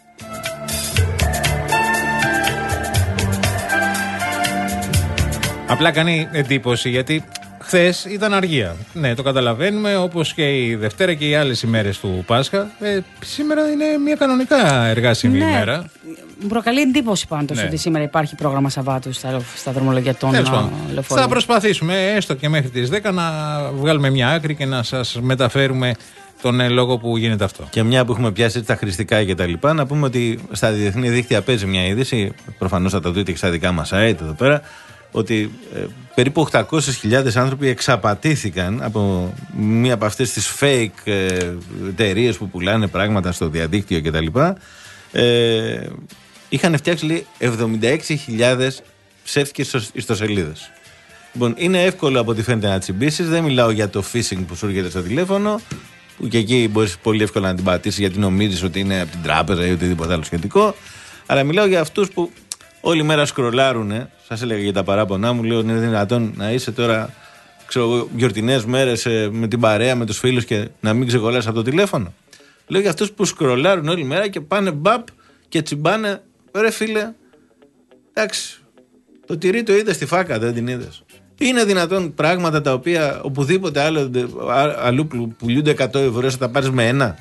Απλά κάνει εντύπωση γιατί χθες ήταν αργία. Ναι, το καταλαβαίνουμε, όπως και η Δευτέρα και οι άλλες ημέρες του Πάσχα. Ε, σήμερα είναι μια κανονικά εργάσιμη ναι. ημέρα. Μου προκαλεί εντύπωση πάντως ναι. ότι σήμερα υπάρχει πρόγραμμα Σαββάτου στα, στα δρομολόγια των λεωφορείων. Θα προσπαθήσουμε έστω και μέχρι τις δέκα να βγάλουμε μια άκρη και να σας μεταφέρουμε τον ε, λόγο που γίνεται αυτό. Και μια που έχουμε πιάσει τα χρηστικά και τα λοιπά, να πούμε ότι στα διεθνή δίκτυα παίζει μια είδηση. Προφανώς θα τα δείτε και στα δικά μας site εδώ πέρα. Ότι ε, περίπου οκτακόσιες χιλιάδες άνθρωποι εξαπατήθηκαν από μία από αυτές τις fake ε, εταιρείες που πουλάνε πράγματα στο διαδίκτυο κτλ. Ε, είχαν φτιάξει, λέει, εβδομήντα έξι χιλιάδες ψεύτικες ιστοσελίδες. Λοιπόν, είναι εύκολο από ό,τι φαίνεται να τσιμπήσεις. Δεν μιλάω για το phishing που σου έρχεται στο τηλέφωνο, που και εκεί μπορείς πολύ εύκολα να την πατήσεις γιατί νομίζεις ότι είναι από την τράπεζα ή οτιδήποτε άλλο σχετικό. Αλλά μιλάω για αυτούς που όλη μέρα σκρολάρουνε. Σας έλεγα για τα παράπονά μου. Λέω: είναι δυνατόν να είσαι τώρα, ξέρω, γιορτινές μέρες ε, με την παρέα, με τους φίλους και να μην ξεκολλάς από το τηλέφωνο. Λέω για αυτούς που σκρολάρουν όλη μέρα και πάνε μπαπ και τσιμπάνε. Ρε φίλε, εντάξει, το τυρί το είδες στη φάκα, δεν την είδες. Είναι δυνατόν πράγματα τα οποία οπουδήποτε άλλο, αλλού πουλούνται εκατό ευρώ, θα τα πάρεις με ένα.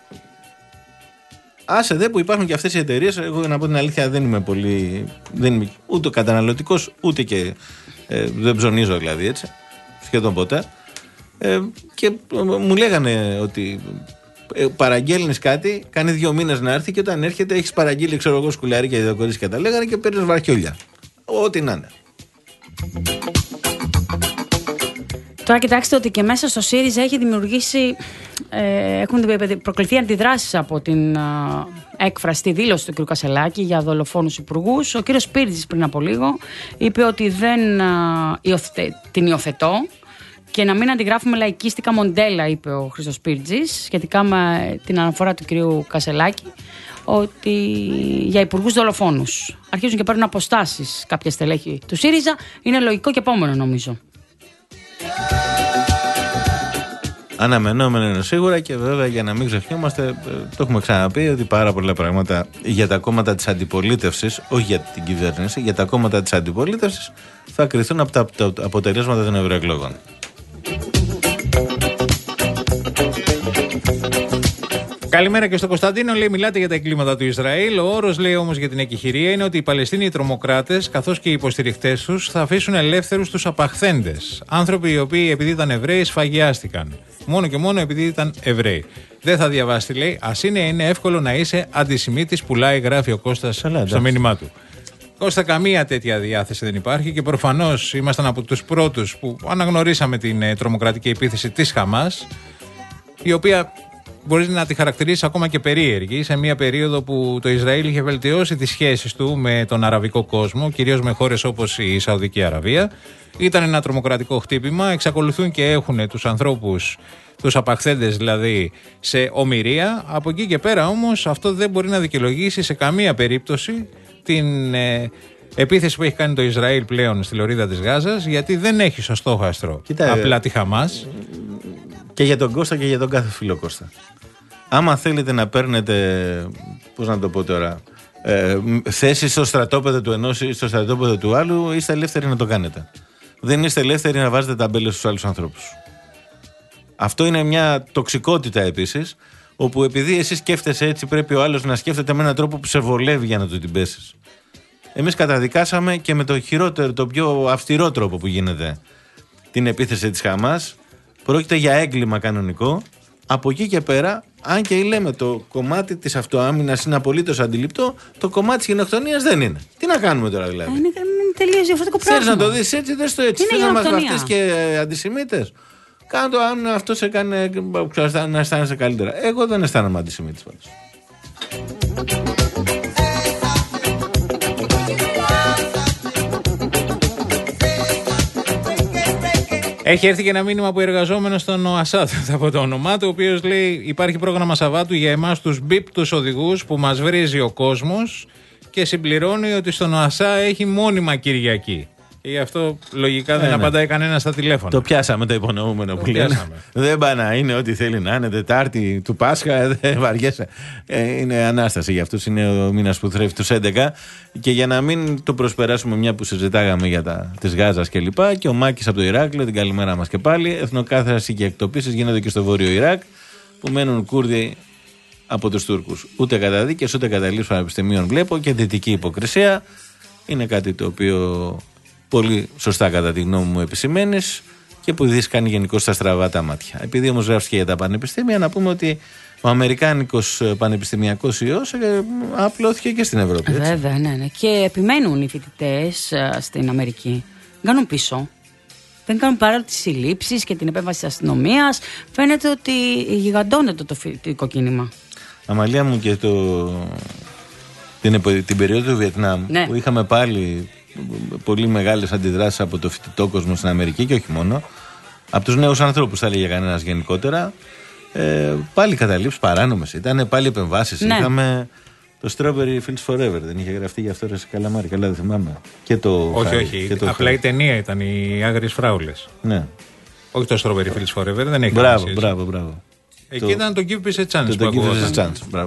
Άσε δε που υπάρχουν και αυτές οι εταιρείες. Εγώ να πω την αλήθεια δεν είμαι πολύ, δεν είμαι ούτε καταναλωτικός ούτε και ε, δεν ψωνίζω δηλαδή έτσι, σχεδόν ποτέ. Ε, και μου λέγανε ότι ε, παραγγέλνεις κάτι, κάνει δύο μήνες να έρθει και όταν έρχεται έχεις παραγγείλει, ξέρω εγώ, σκουλαρίκια, διδοκορίσια και τα λέγανε και παίρνεις βαρκιόλια. Ό,τι να είναι. Τώρα κοιτάξτε ότι και μέσα στο ΣΥΡΙΖΑ έχει δημιουργήσει, ε, έχουν προκληθεί αντιδράσεις από την ε, έκφραση, τη δήλωση του κ. Κασελάκη για δολοφόνους υπουργούς. Ο κ. Σπίρτζης πριν από λίγο είπε ότι δεν ε, υιοθε, την υιοθετώ και να μην αντιγράφουμε λαϊκίστικα μοντέλα, είπε ο Χρήστος Σπίρτζης, σχετικά με την αναφορά του κ. Κασελάκη, ότι για υπουργούς δολοφόνους. Αρχίζουν και παίρνουν αποστάσεις κάποια στελέχη του ΣΥΡΙΖΑ. Είναι λογικό και επόμενο, νομίζω. Αναμενόμενο είναι σίγουρα και βέβαια για να μην ξεχνιόμαστε, το έχουμε ξαναπεί ότι πάρα πολλά πράγματα για τα κόμματα της αντιπολίτευσης, όχι για την κυβέρνηση, για τα κόμματα της αντιπολίτευσης θα κριθούν από τα αποτελέσματα των ευρωεκλογών. Καλημέρα και στο Κωνσταντίνο. Λέει: μιλάτε για τα εγκλήματα του Ισραήλ. Ο όρος, λέει, όμως για την εκεχηρία είναι ότι οι Παλαιστίνοι τρομοκράτες καθώς και οι υποστηριχτές τους θα αφήσουν ελεύθερους τους απαχθέντες. Άνθρωποι οι οποίοι επειδή ήταν Εβραίοι σφαγιάστηκαν. Μόνο και μόνο επειδή ήταν Εβραίοι. Δεν θα διαβάσει, λέει. Ας είναι, είναι εύκολο να είσαι αντισημίτης, πουλάει, γράφει ο Κώστας στο μήνυμά του. Κώστα, καμία τέτοια διάθεση δεν υπάρχει και προφανώς ήμασταν από τους πρώτους που αναγνωρίσαμε την τρομοκρατική επίθεση της Χαμάς, η οποία μπορείς να τη χαρακτηρίσεις ακόμα και περίεργη, σε μια περίοδο που το Ισραήλ είχε βελτιώσει τις σχέσεις του με τον αραβικό κόσμο, κυρίως με χώρες όπως η Σαουδική Αραβία. Ήταν ένα τρομοκρατικό χτύπημα, εξακολουθούν και έχουν τους ανθρώπους, τους απαχθέντες δηλαδή, σε ομηρία. Από εκεί και πέρα όμως αυτό δεν μπορεί να δικαιολογήσει σε καμία περίπτωση την ε, επίθεση που έχει κάνει το Ισραήλ πλέον στη λωρίδα της Γάζας, γιατί δεν έχει στο στόχαστρο Κοίτα, απλά τη Χαμάς. Και για τον Κώστα και για τον κάθε φίλο Κώστα. Άμα θέλετε να παίρνετε, πώς να το πω τώρα, ε, θέση στο στρατόπεδο του ενός ή στο στρατόπεδο του άλλου, είστε ελεύθεροι να το κάνετε. Δεν είστε ελεύθεροι να βάζετε ταμπέλες στους άλλους ανθρώπους. Αυτό είναι μια τοξικότητα επίσης, όπου επειδή εσύ σκέφτεσαι έτσι, πρέπει ο άλλος να σκέφτεται με έναν τρόπο που σε βολεύει για να του την πέσεις. Εμείς καταδικάσαμε και με το χειρότερο, το πιο αυστηρό τρόπο που γίνεται την επίθεση της Χαμάς. Πρόκειται για έγκλημα κανονικό. Από εκεί και πέρα, αν και λέμε το κομμάτι της αυτοάμυνας είναι απολύτως αντιληπτό, το κομμάτι της γενοκτονίας δεν είναι. Τι να κάνουμε τώρα δηλαδή. Είναι, είναι τελείως διαφορετικό πράγμα. Θέλεις να το δεις έτσι, δες το έτσι. Θες να μας βαφτείς και αντισημίτες. Κάνε το αν αυτό σε κάνει να αισθάνεσαι καλύτερα. Εγώ δεν αισθάνομαι αντισημίτης πάντως. Έχει έρθει και ένα μήνυμα από εργαζόμενο στον ΟΑΣΑ, από το όνομά του, ο οποίος λέει: υπάρχει πρόγραμμα Σαββάτου για εμάς τους μπιπ, τους οδηγούς που μας βρίζει ο κόσμος, και συμπληρώνει ότι στον ΟΑΣΑ έχει μόνιμα Κυριακή. Και γι' αυτό λογικά δεν ε, απαντάει ναι. κανένα στα τηλέφωνα. Το πιάσαμε το υπονοούμενο το που λένε. Δεν πάει να είναι ό,τι θέλει να είναι. Τετάρτη του Πάσχα, δεν βαριέσαι. Ε, είναι ανάσταση για αυτούς. Είναι ο μήνας που θρέφει τους έντεκα. Και για να μην το προσπεράσουμε, μια που συζητάγαμε για τα της Γάζας και λοιπά, και ο Μάκης από το Ηράκλειο, την καλημέρα μας και πάλι. Εθνοκάθαρση και εκτοπίσεις γίνονται και στο βόρειο Ιράκ, που μένουν Κούρδοι από τους Τούρκους. Ούτε καταδίκες ούτε καταλήψεις πανεπιστημίων βλέπω, και δυτική υποκρισία. Είναι κάτι το οποίο πολύ σωστά κατά τη γνώμη μου επισημαίνεις και που δεις κάνει γενικώς στα στραβά τα μάτια. Επειδή όμως γράφεις και για τα πανεπιστήμια, να πούμε ότι ο αμερικάνικος πανεπιστημιακός ιός απλώθηκε και στην Ευρώπη. Έτσι. Βέβαια, ναι, ναι. Και επιμένουν οι φοιτητές στην Αμερική. Κάνουν πίσω. Δεν κάνουν παρά τις συλλήψεις και την επέμβαση της αστυνομίας. Φαίνεται ότι γιγαντώνεται το φοιτητικό κίνημα. Αμαλία μου, και το... την, την περίοδο του Βιετνάμ, ναι, που είχαμε πάλι πολύ μεγάλες αντιδράσεις από το φοιτητό κόσμο στην Αμερική, και όχι μόνο, από τους νέους ανθρώπους, θα έλεγε κανένας γενικότερα, ε, πάλι καταλήψεις παράνομες ήταν, πάλι επεμβάσεις. Ναι. Είχαμε το Strawberry Fields Forever, δεν είχε γραφτεί γι' αυτό ρε σε Καλαμάρι, καλά δεν θυμάμαι. Και το όχι, Χάρη, όχι, και το απλά Χάρη. Η ταινία ήταν οι Άγριες Φράουλες. Ναι. Όχι το Strawberry Fields Forever, δεν έχει. Μπράβο, μπράβο, μπράβο. Εκεί το... ήταν το Give Peace a Chance. Το, το Give Peace a Chance, μπράβο.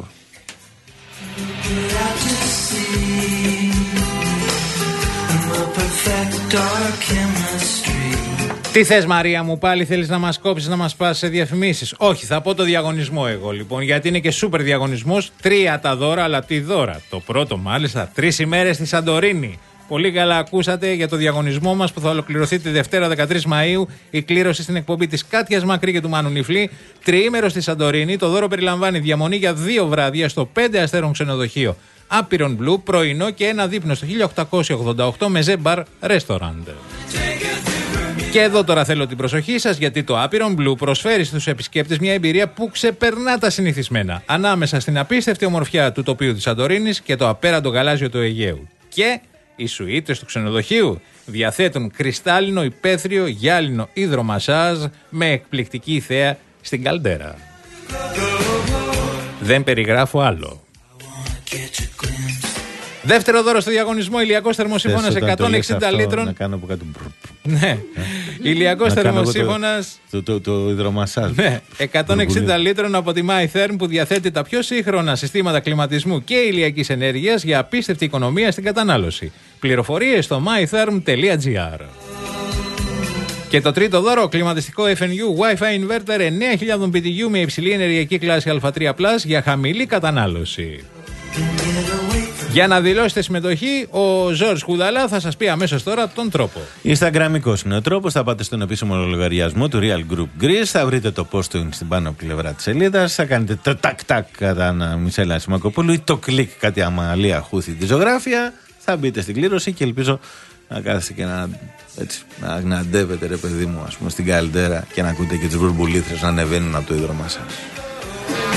Τι θες Μαρία μου, πάλι θέλεις να μας κόψεις, να μας πας σε διαφημίσεις? Όχι, θα πω το διαγωνισμό εγώ λοιπόν, γιατί είναι και σούπερ διαγωνισμός. Τρία τα δώρα, αλλά τι δώρα? Το πρώτο μάλιστα, τρεις ημέρες στη Σαντορίνη. Πολύ καλά ακούσατε για το διαγωνισμό μας που θα ολοκληρωθεί τη Δευτέρα δεκατρείς Μαΐου. Η κλήρωση στην εκπομπή της Κάτιας Μακρύ και του Μάνου Νιφλή. Τριήμερο στη Σαντορίνη. Το δώρο περιλαμβάνει διαμονή για δύο βράδια στο πέντε αστέρων ξενοδοχείο Άπειρον Blue, πρωινό και ένα δείπνο στο χίλια οκτακόσια ογδόντα οκτώ με Ζεμπαρ Restaurant. Και εδώ τώρα θέλω την προσοχή σας, γιατί το Άπειρον Blue προσφέρει στους επισκέπτες μια εμπειρία που ξεπερνά τα συνηθισμένα, ανάμεσα στην απίστευτη ομορφιά του τοπίου της Σαντορίνης και το απέραντο γαλάζιο του Αιγαίου. Και οι σουίτες του ξενοδοχείου διαθέτουν κρυστάλλινο, υπαίθριο, γυάλινο υδρομασάζ με εκπληκτική θέα στην καλντέρα. Δεν περιγράφω άλλο. Δεύτερο δώρο στο διαγωνισμό, ηλιακός θερμοσύφωνας εκατόν εξήντα λίτρων. Να κάνω από κάτω. Ναι. Ηλιακός θερμοσύφωνας. Το, το, το, το υδρομασάζ. Ναι. εκατόν εξήντα λίτρων από τη MyTherm, που διαθέτει τα πιο σύγχρονα συστήματα κλιματισμού και ηλιακής ενέργειας για απίστευτη οικονομία στην κατανάλωση. Πληροφορίες στο my therm τελεία gr. Και το τρίτο δώρο, κλιματιστικό εφ εν γιου Wi-Fi Inverter εννέα χιλιάδες μπι τι γιου με υψηλή ενεργειακή κλάση Α τρία πλας για χαμηλή κατανάλωση. Για να δηλώσετε συμμετοχή, ο Ζόρζ Χουδαλά θα σας πει αμέσως τώρα τον τρόπο. Instagramικός είναι ο τρόπος. Θα πάτε στον επίσημο λογαριασμό του Real Group Greece. Θα βρείτε το post του στην πάνω πλευρά της σελίδας. Θα κάνετε το τακ-τακ κατά ένα Μισελά Σιμακοπούλου ή το κλικ κάτι Αμαλία Χούθη τη ζωγράφια. Θα μπείτε στην κλήρωση και ελπίζω να κάθεστε και να, έτσι, να αγναντεύετε, ρε παιδί μου, ας πούμε, στην καλντέρα και να ακούτε και τις βουρμπουλήθρες να ανεβαίνουν από το ίδρωμά σας.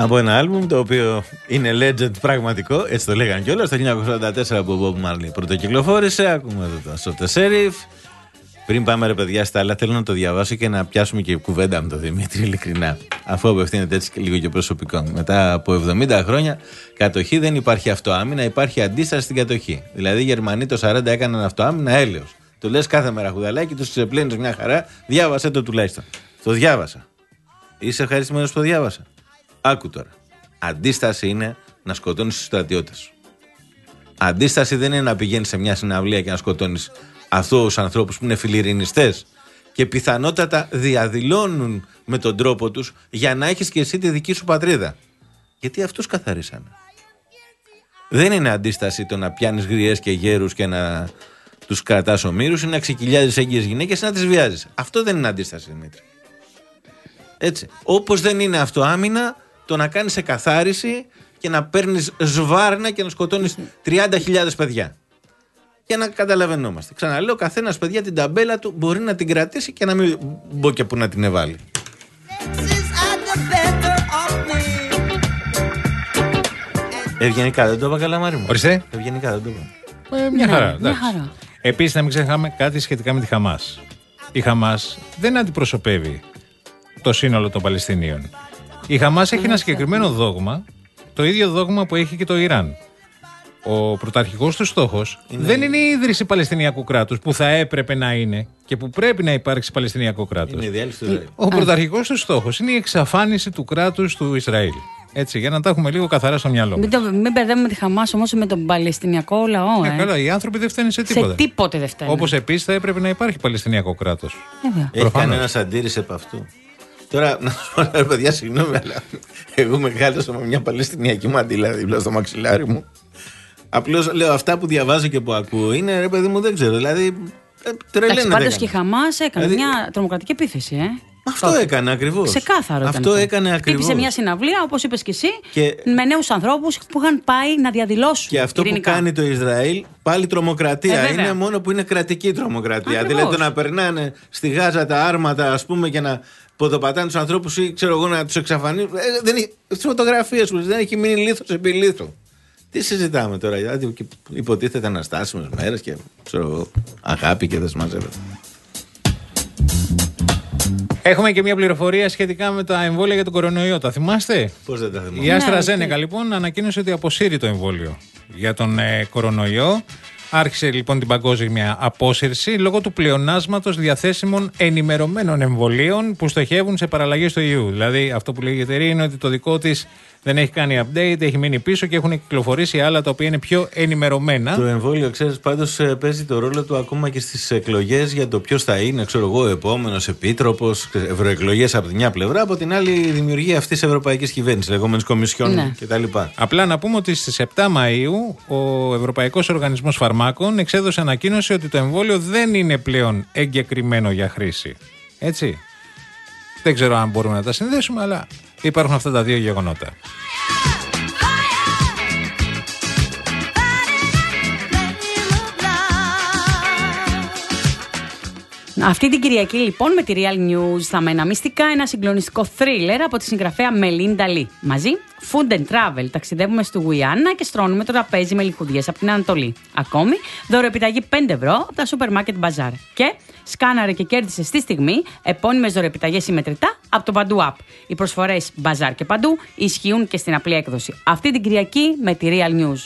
από ένα άλμπουμ το οποίο είναι legend πραγματικό, έτσι το λέγανε κιόλας, το χίλια εννιακόσια ογδόντα τέσσερα που ο Bob Marley πρωτοκυκλοφόρησε. Ακούμε εδώ το Shot the Sheriff. Πριν πάμε ρε παιδιά στα άλλα, θέλω να το διαβάσω και να πιάσουμε και κουβέντα με τον Δημήτρη, ειλικρινά. Αφού απευθύνεται έτσι λίγο και προσωπικό. Μετά από εβδομήντα χρόνια κατοχή δεν υπάρχει αυτοάμυνα, υπάρχει αντίσταση στην κατοχή. Δηλαδή οι Γερμανοί το σαράντα έκαναν αυτοάμυνα έλεος. Το λες κάθε μέρα χουδαλάκι, του ξεπλένεις μια χαρά, διάβασέ το τουλάχιστον. Το διάβασα. Είσαι ευχαριστημένος που το διάβασα? Άκου τώρα. Αντίσταση είναι να σκοτώνεις τους στρατιώτες σου. Αντίσταση δεν είναι να πηγαίνεις σε μια συναυλία και να σκοτώνεις αυτούς τους ανθρώπους που είναι φιλιρινιστές και πιθανότατα διαδηλώνουν με τον τρόπο τους για να έχεις και εσύ τη δική σου πατρίδα. Γιατί αυτούς καθαρίσανε. Δεν είναι αντίσταση το να πιάνεις γριές και γέρους και να τους κρατάς ομήρους, είναι να ξεκυλιάζεις έγκυες γυναίκες και να τις βιάζεις. Αυτό δεν είναι αντίσταση, Δημήτρη. Έτσι. Όπως δεν είναι αυτοάμυνα το να κάνεις εκαθάριση και να παίρνεις σβάρνα και να σκοτώνεις τριάντα χιλιάδες παιδιά. Για να καταλαβαίνόμαστε. Ξαναλέω, καθένας παιδιά την ταμπέλα του μπορεί να την κρατήσει και να μην μπω και που να την εβάλει. Ευγενικά δεν το είπα καλά, Μάρη μου? Ορίστε. Ευγενικά δεν το είπα. Ε, μια χαρά. Μια χαρά. Επίσης, να μην ξεχνάμε κάτι σχετικά με τη Χαμάς. Η Χαμάς δεν αντιπροσωπεύει το σύνολο των Παλαιστινίων. Η Χαμάς έχει ένα συγκεκριμένο δόγμα, το ίδιο δόγμα που έχει και το Ιράν. Ο πρωταρχικός του στόχος είναι... δεν είναι η ίδρυση Παλαιστινιακού κράτους που θα έπρεπε να είναι και που πρέπει να υπάρξει Παλαιστινιακό κράτος. Είναι η διάλυση του Ισραήλ. Ο πρωταρχικός του στόχος είναι η εξαφάνιση του κράτους του Ισραήλ. Έτσι, για να τα έχουμε λίγο καθαρά στο μυαλό μας. Μην, μην μπερδεύουμε τη Χαμάς όμως με τον Παλαιστινιακό λαό. Ε, ε. Καλά, οι άνθρωποι δεν φταίνουν σε τίποτα. Σε τίποτε δεν φταίνουν. Όπως επίσης θα έπρεπε να υπάρχει Παλαιστινιακό κράτος. Ε, Έχει κανένας αντίρρηση από αυτού? Τώρα, να σου πω, ρε παιδιά, συγγνώμη, αλλά εγώ μεγάλωσα με μια Παλαιστινιακή μαντήλα δίπλα στο μαξιλάρι μου. Απλώς λέω αυτά που διαβάζω και που ακούω είναι, ρε παιδί μου, δεν ξέρω. Δηλαδή, τρελαίνεται. Πάντως και η Χαμάς έκανε δηλαδή... μια τρομοκρατική επίθεση, ε. Αυτό τότε έκανε ακριβώς. Ξεκάθαρο ήταν. Αυτό έκανε ακριβώς. Χτύπησε μια συναυλία, όπως είπες και εσύ, και... με νέους ανθρώπους που είχαν πάει να διαδηλώσουν. Και αυτό ειρηνικά που κάνει το Ισραήλ, πάλι τρομοκρατία. Ε, είναι μόνο που είναι κρατική τρομοκρατία. Ακριβώς. Δηλαδή το να περνάνε στη Γάζα τα άρματα, ας πούμε, και να ποδοπατάνε τους ανθρώπους ή ξέρω εγώ να τους εξαφανίσουν. Ε, δεν έχει φωτογραφίες τους, δεν έχει μείνει λίθος επί λίθο. Τι συζητάμε τώρα, δηλαδή υποτίθεται αναστάσιμες μέρες και ξέρω αγάπη και δεν μαζεύεται. Έχουμε και μια πληροφορία σχετικά με τα εμβόλια για τον κορονοϊό. Τα θυμάστε? Πώς δεν τα θυμάμαι? Η AstraZeneca λοιπόν ανακοίνωσε ότι αποσύρει το εμβόλιο για τον ε, κορονοϊό. Άρχισε λοιπόν την παγκόσμια απόσυρση λόγω του πλεονάσματος διαθέσιμων ενημερωμένων εμβολίων που στοχεύουν σε παραλλαγές του ιού. Δηλαδή αυτό που λέει η εταιρεία είναι ότι το δικό της δεν έχει κάνει update, έχει μείνει πίσω και έχουν κυκλοφορήσει άλλα τα οποία είναι πιο ενημερωμένα. Το εμβόλιο, ξέρεις, πάντως παίζει το ρόλο του ακόμα και στις εκλογές για το ποιος θα είναι, ξέρω εγώ, ο επόμενος επίτροπος, ευρωεκλογές από τη μια πλευρά, από την άλλη η δημιουργία αυτής της ευρωπαϊκής κυβέρνησης, λεγόμενης κομισιόν ναι. κτλ. Απλά να πούμε ότι στις επτά Μαΐου ο Ευρωπαϊκός Οργανισμός Φαρμάκων εξέδωσε ανακοίνωση ότι το εμβόλιο δεν είναι πλέον εγκεκριμένο για χρήση. Έτσι. Δεν ξέρω αν μπορούμε να τα συνδέσουμε, αλλά υπάρχουν αυτά τα δύο γεγονότα. Αυτή την Κυριακή λοιπόν με τη Real News θα μένα μυστικά ένα συγκλονιστικό θρίλερ από τη συγγραφέα Μελίντα Λι. Μαζί, Food and Travel, ταξιδεύουμε στη Γουιάννα και στρώνουμε το τραπέζι με λιχουδιές από την Ανατολή. Ακόμη, δωροεπιταγή πέντε ευρώ από τα σούπερ μάρκετ Μπαζάρ. Και σκάναρε και κέρδισε στη στιγμή επώνυμες δωροεπιταγές συμμετρητά από το Παντού App. Οι προσφορές Μπαζάρ και Παντού ισχύουν και στην απλή έκδοση. Αυτή την Κυριακή με τη Real News.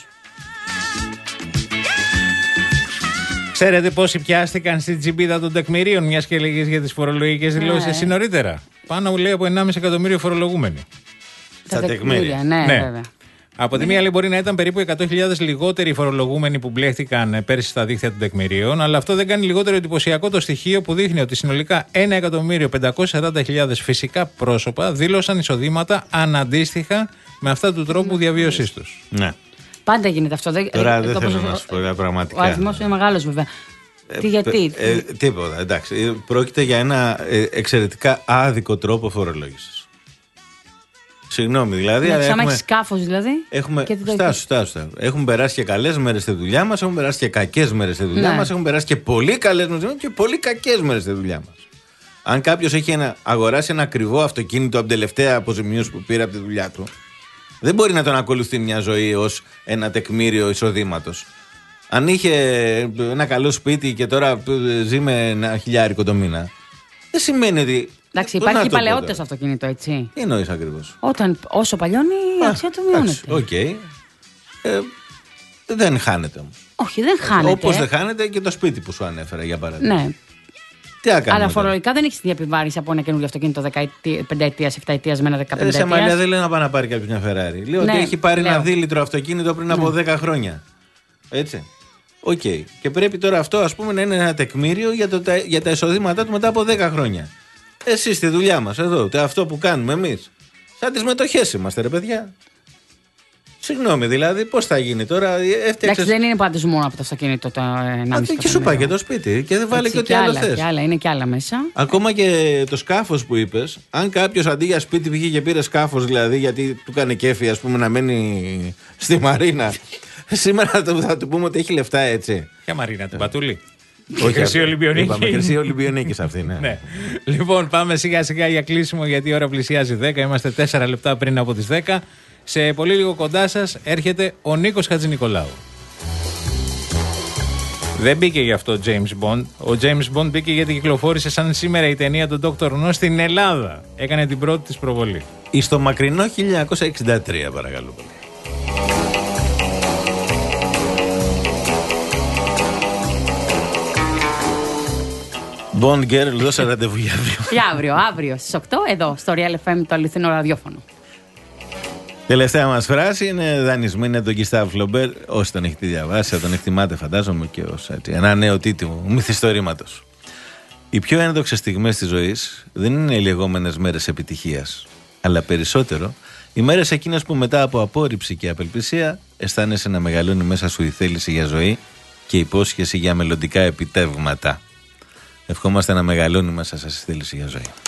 Ξέρετε πόσοι πιάστηκαν στην τσιμπίδα των τεκμηρίων, μιας και έλεγες για τις φορολογικές δηλώσεις εσύ νωρίτερα? Πάνω λέει από ενάμιση εκατομμύριο φορολογούμενοι. Στα τεκμήρια, ναι, ναι. βέβαια. Από τη μία λέει μπορεί να ήταν περίπου εκατό χιλιάδες λιγότεροι φορολογούμενοι που μπλέχτηκαν πέρσι στα δίκτυα των τεκμηρίων, αλλά αυτό δεν κάνει λιγότερο εντυπωσιακό το στοιχείο που δείχνει ότι συνολικά ένα εκατομμύριο πεντακόσιες σαράντα χιλιάδες φυσικά πρόσωπα δήλωσαν εισοδήματα αναντίστοιχα με αυτά του τρόπου διαβίωσής τους. Ναι. Πάντα γίνεται αυτό. Τώρα δεν θέλω να σου πω πραγματικά. Ο αριθμός είναι μεγάλος βέβαια. Ε, Τι γιατί? Ε, ε, τίποτα, εντάξει. Πρόκειται για ένα ε, εξαιρετικά άδικο τρόπο φορολόγησης. Συγγνώμη, δηλαδή. Ναι, σαν να έχει σκάφος δηλαδή. Έχουμε, στάσου, στάσου, στάσου. Έχουν περάσει και καλές μέρες στη δουλειά μας, έχουν περάσει και κακές μέρες στη δουλειά ναι. μας, έχουν περάσει και πολύ καλές μέρες και πολύ κακές μέρες στη δουλειά μας. Αν κάποιος έχει ένα, αγοράσει ένα ακριβό αυτοκίνητο από την τελευταία αποζημίωση που πήρε από τη δουλειά του, Δεν μπορεί να τον ακολουθεί μια ζωή ως ένα τεκμήριο εισοδήματος. Αν είχε ένα καλό σπίτι και τώρα ζει με ένα χιλιάρικο το μήνα, δεν σημαίνει ότι. Εντάξει, υπάρχει παλαιότητα στο αυτοκίνητο, έτσι. Τι εννοείς ακριβώς? Όταν όσο παλιώνει, η αξία του μειώνεται. Οκ. Okay. Ε, δεν χάνεται όμως. Όχι, δεν χάνεται. Όπως δεν χάνεται και το σπίτι που σου ανέφερα, για παράδειγμα. Ναι. Τι να κάνουμε? Αλλά φορολογικά δεν έχει την επιβάρηση από ένα καινούργιο αυτοκίνητο πενταετία, επταετία με ένα δεκαπενταετία. Σε Μαλιά δεν λέει να πάει να πάρει κάποιο μια Φεράρι. Λέω ναι, ότι έχει πάρει λέω. ένα δίλητρο αυτοκίνητο πριν ναι. από δέκα χρόνια. Έτσι. Οκ. Okay. Και πρέπει τώρα αυτό, ας πούμε, να είναι ένα τεκμήριο για, το, για τα εισοδήματά του μετά από δέκα χρόνια. Εσείς στη δουλειά μας εδώ, αυτό που κάνουμε εμείς. Σαν τις μετοχές είμαστε, ρε παιδιά. Συγγνώμη, δηλαδή, πώς θα γίνει τώρα? Έφτιαξες... Εντάξει, δεν είναι πάντως μόνο από το αυτοκίνητο το ενάμιση. Και σου πάει και το σπίτι και δεν βάλει και ό,τι άλλο θες. Και άλλα, είναι και άλλα μέσα. Ακόμα και το σκάφος που είπες, αν κάποιος αντί για σπίτι βγήκε και πήρε σκάφος, δηλαδή, γιατί του κάνει κέφι, ας πούμε, να μένει στη Μαρίνα. Σήμερα θα του πούμε ότι έχει λεφτά, έτσι. Ποια Μαρίνα, την Πατούλη? Όχι, Χρυσή Ολυμπιονίκη. Χρυσή Ολυμπιονίκη αυτή, ναι. ναι. Λοιπόν, πάμε σιγά σιγά για κλείσιμο, γιατί η ώρα πλησιάζει δέκα. Είμαστε τέσσερα λεπτά πριν από τις δέκα. Σε πολύ λίγο κοντά σας έρχεται ο Νίκος Χατζηνικολάου. Δεν μπήκε γι' αυτό ο James Bond. Ο James Bond μπήκε γιατί κυκλοφόρησε σαν σήμερα η ταινία του Doctor No στην Ελλάδα. Έκανε την πρώτη της προβολή. Ή στο μακρινό χίλια εννιακόσια εξήντα τρία, παρακαλώ πολύ. Bond Girl, δώσε ραντεβού για αύριο. Για αύριο, αύριο στις οκτώ, εδώ στο Real εφ εμ, το αληθινό ραδιόφωνο. Τελευταία μας φράση είναι δανεισμένη από τον Γκιστάβ Φλομπέρ. Όσοι τον έχετε διαβάσει, θα τον εκτιμάτε, φαντάζομαι, και ως έτσι, ένα νέο τίτλο μυθιστορήματος. Οι πιο ένδοξες στιγμές της ζωής δεν είναι οι λεγόμενες μέρες επιτυχίας, αλλά περισσότερο οι μέρες εκείνες που μετά από απόρριψη και απελπισία αισθάνεσαι να μεγαλώνει μέσα σου η θέληση για ζωή και η υπόσχεση για μελλοντικά επιτεύγματα. Ευχόμαστε να μεγαλώνει μέσα σας η θέληση για ζωή.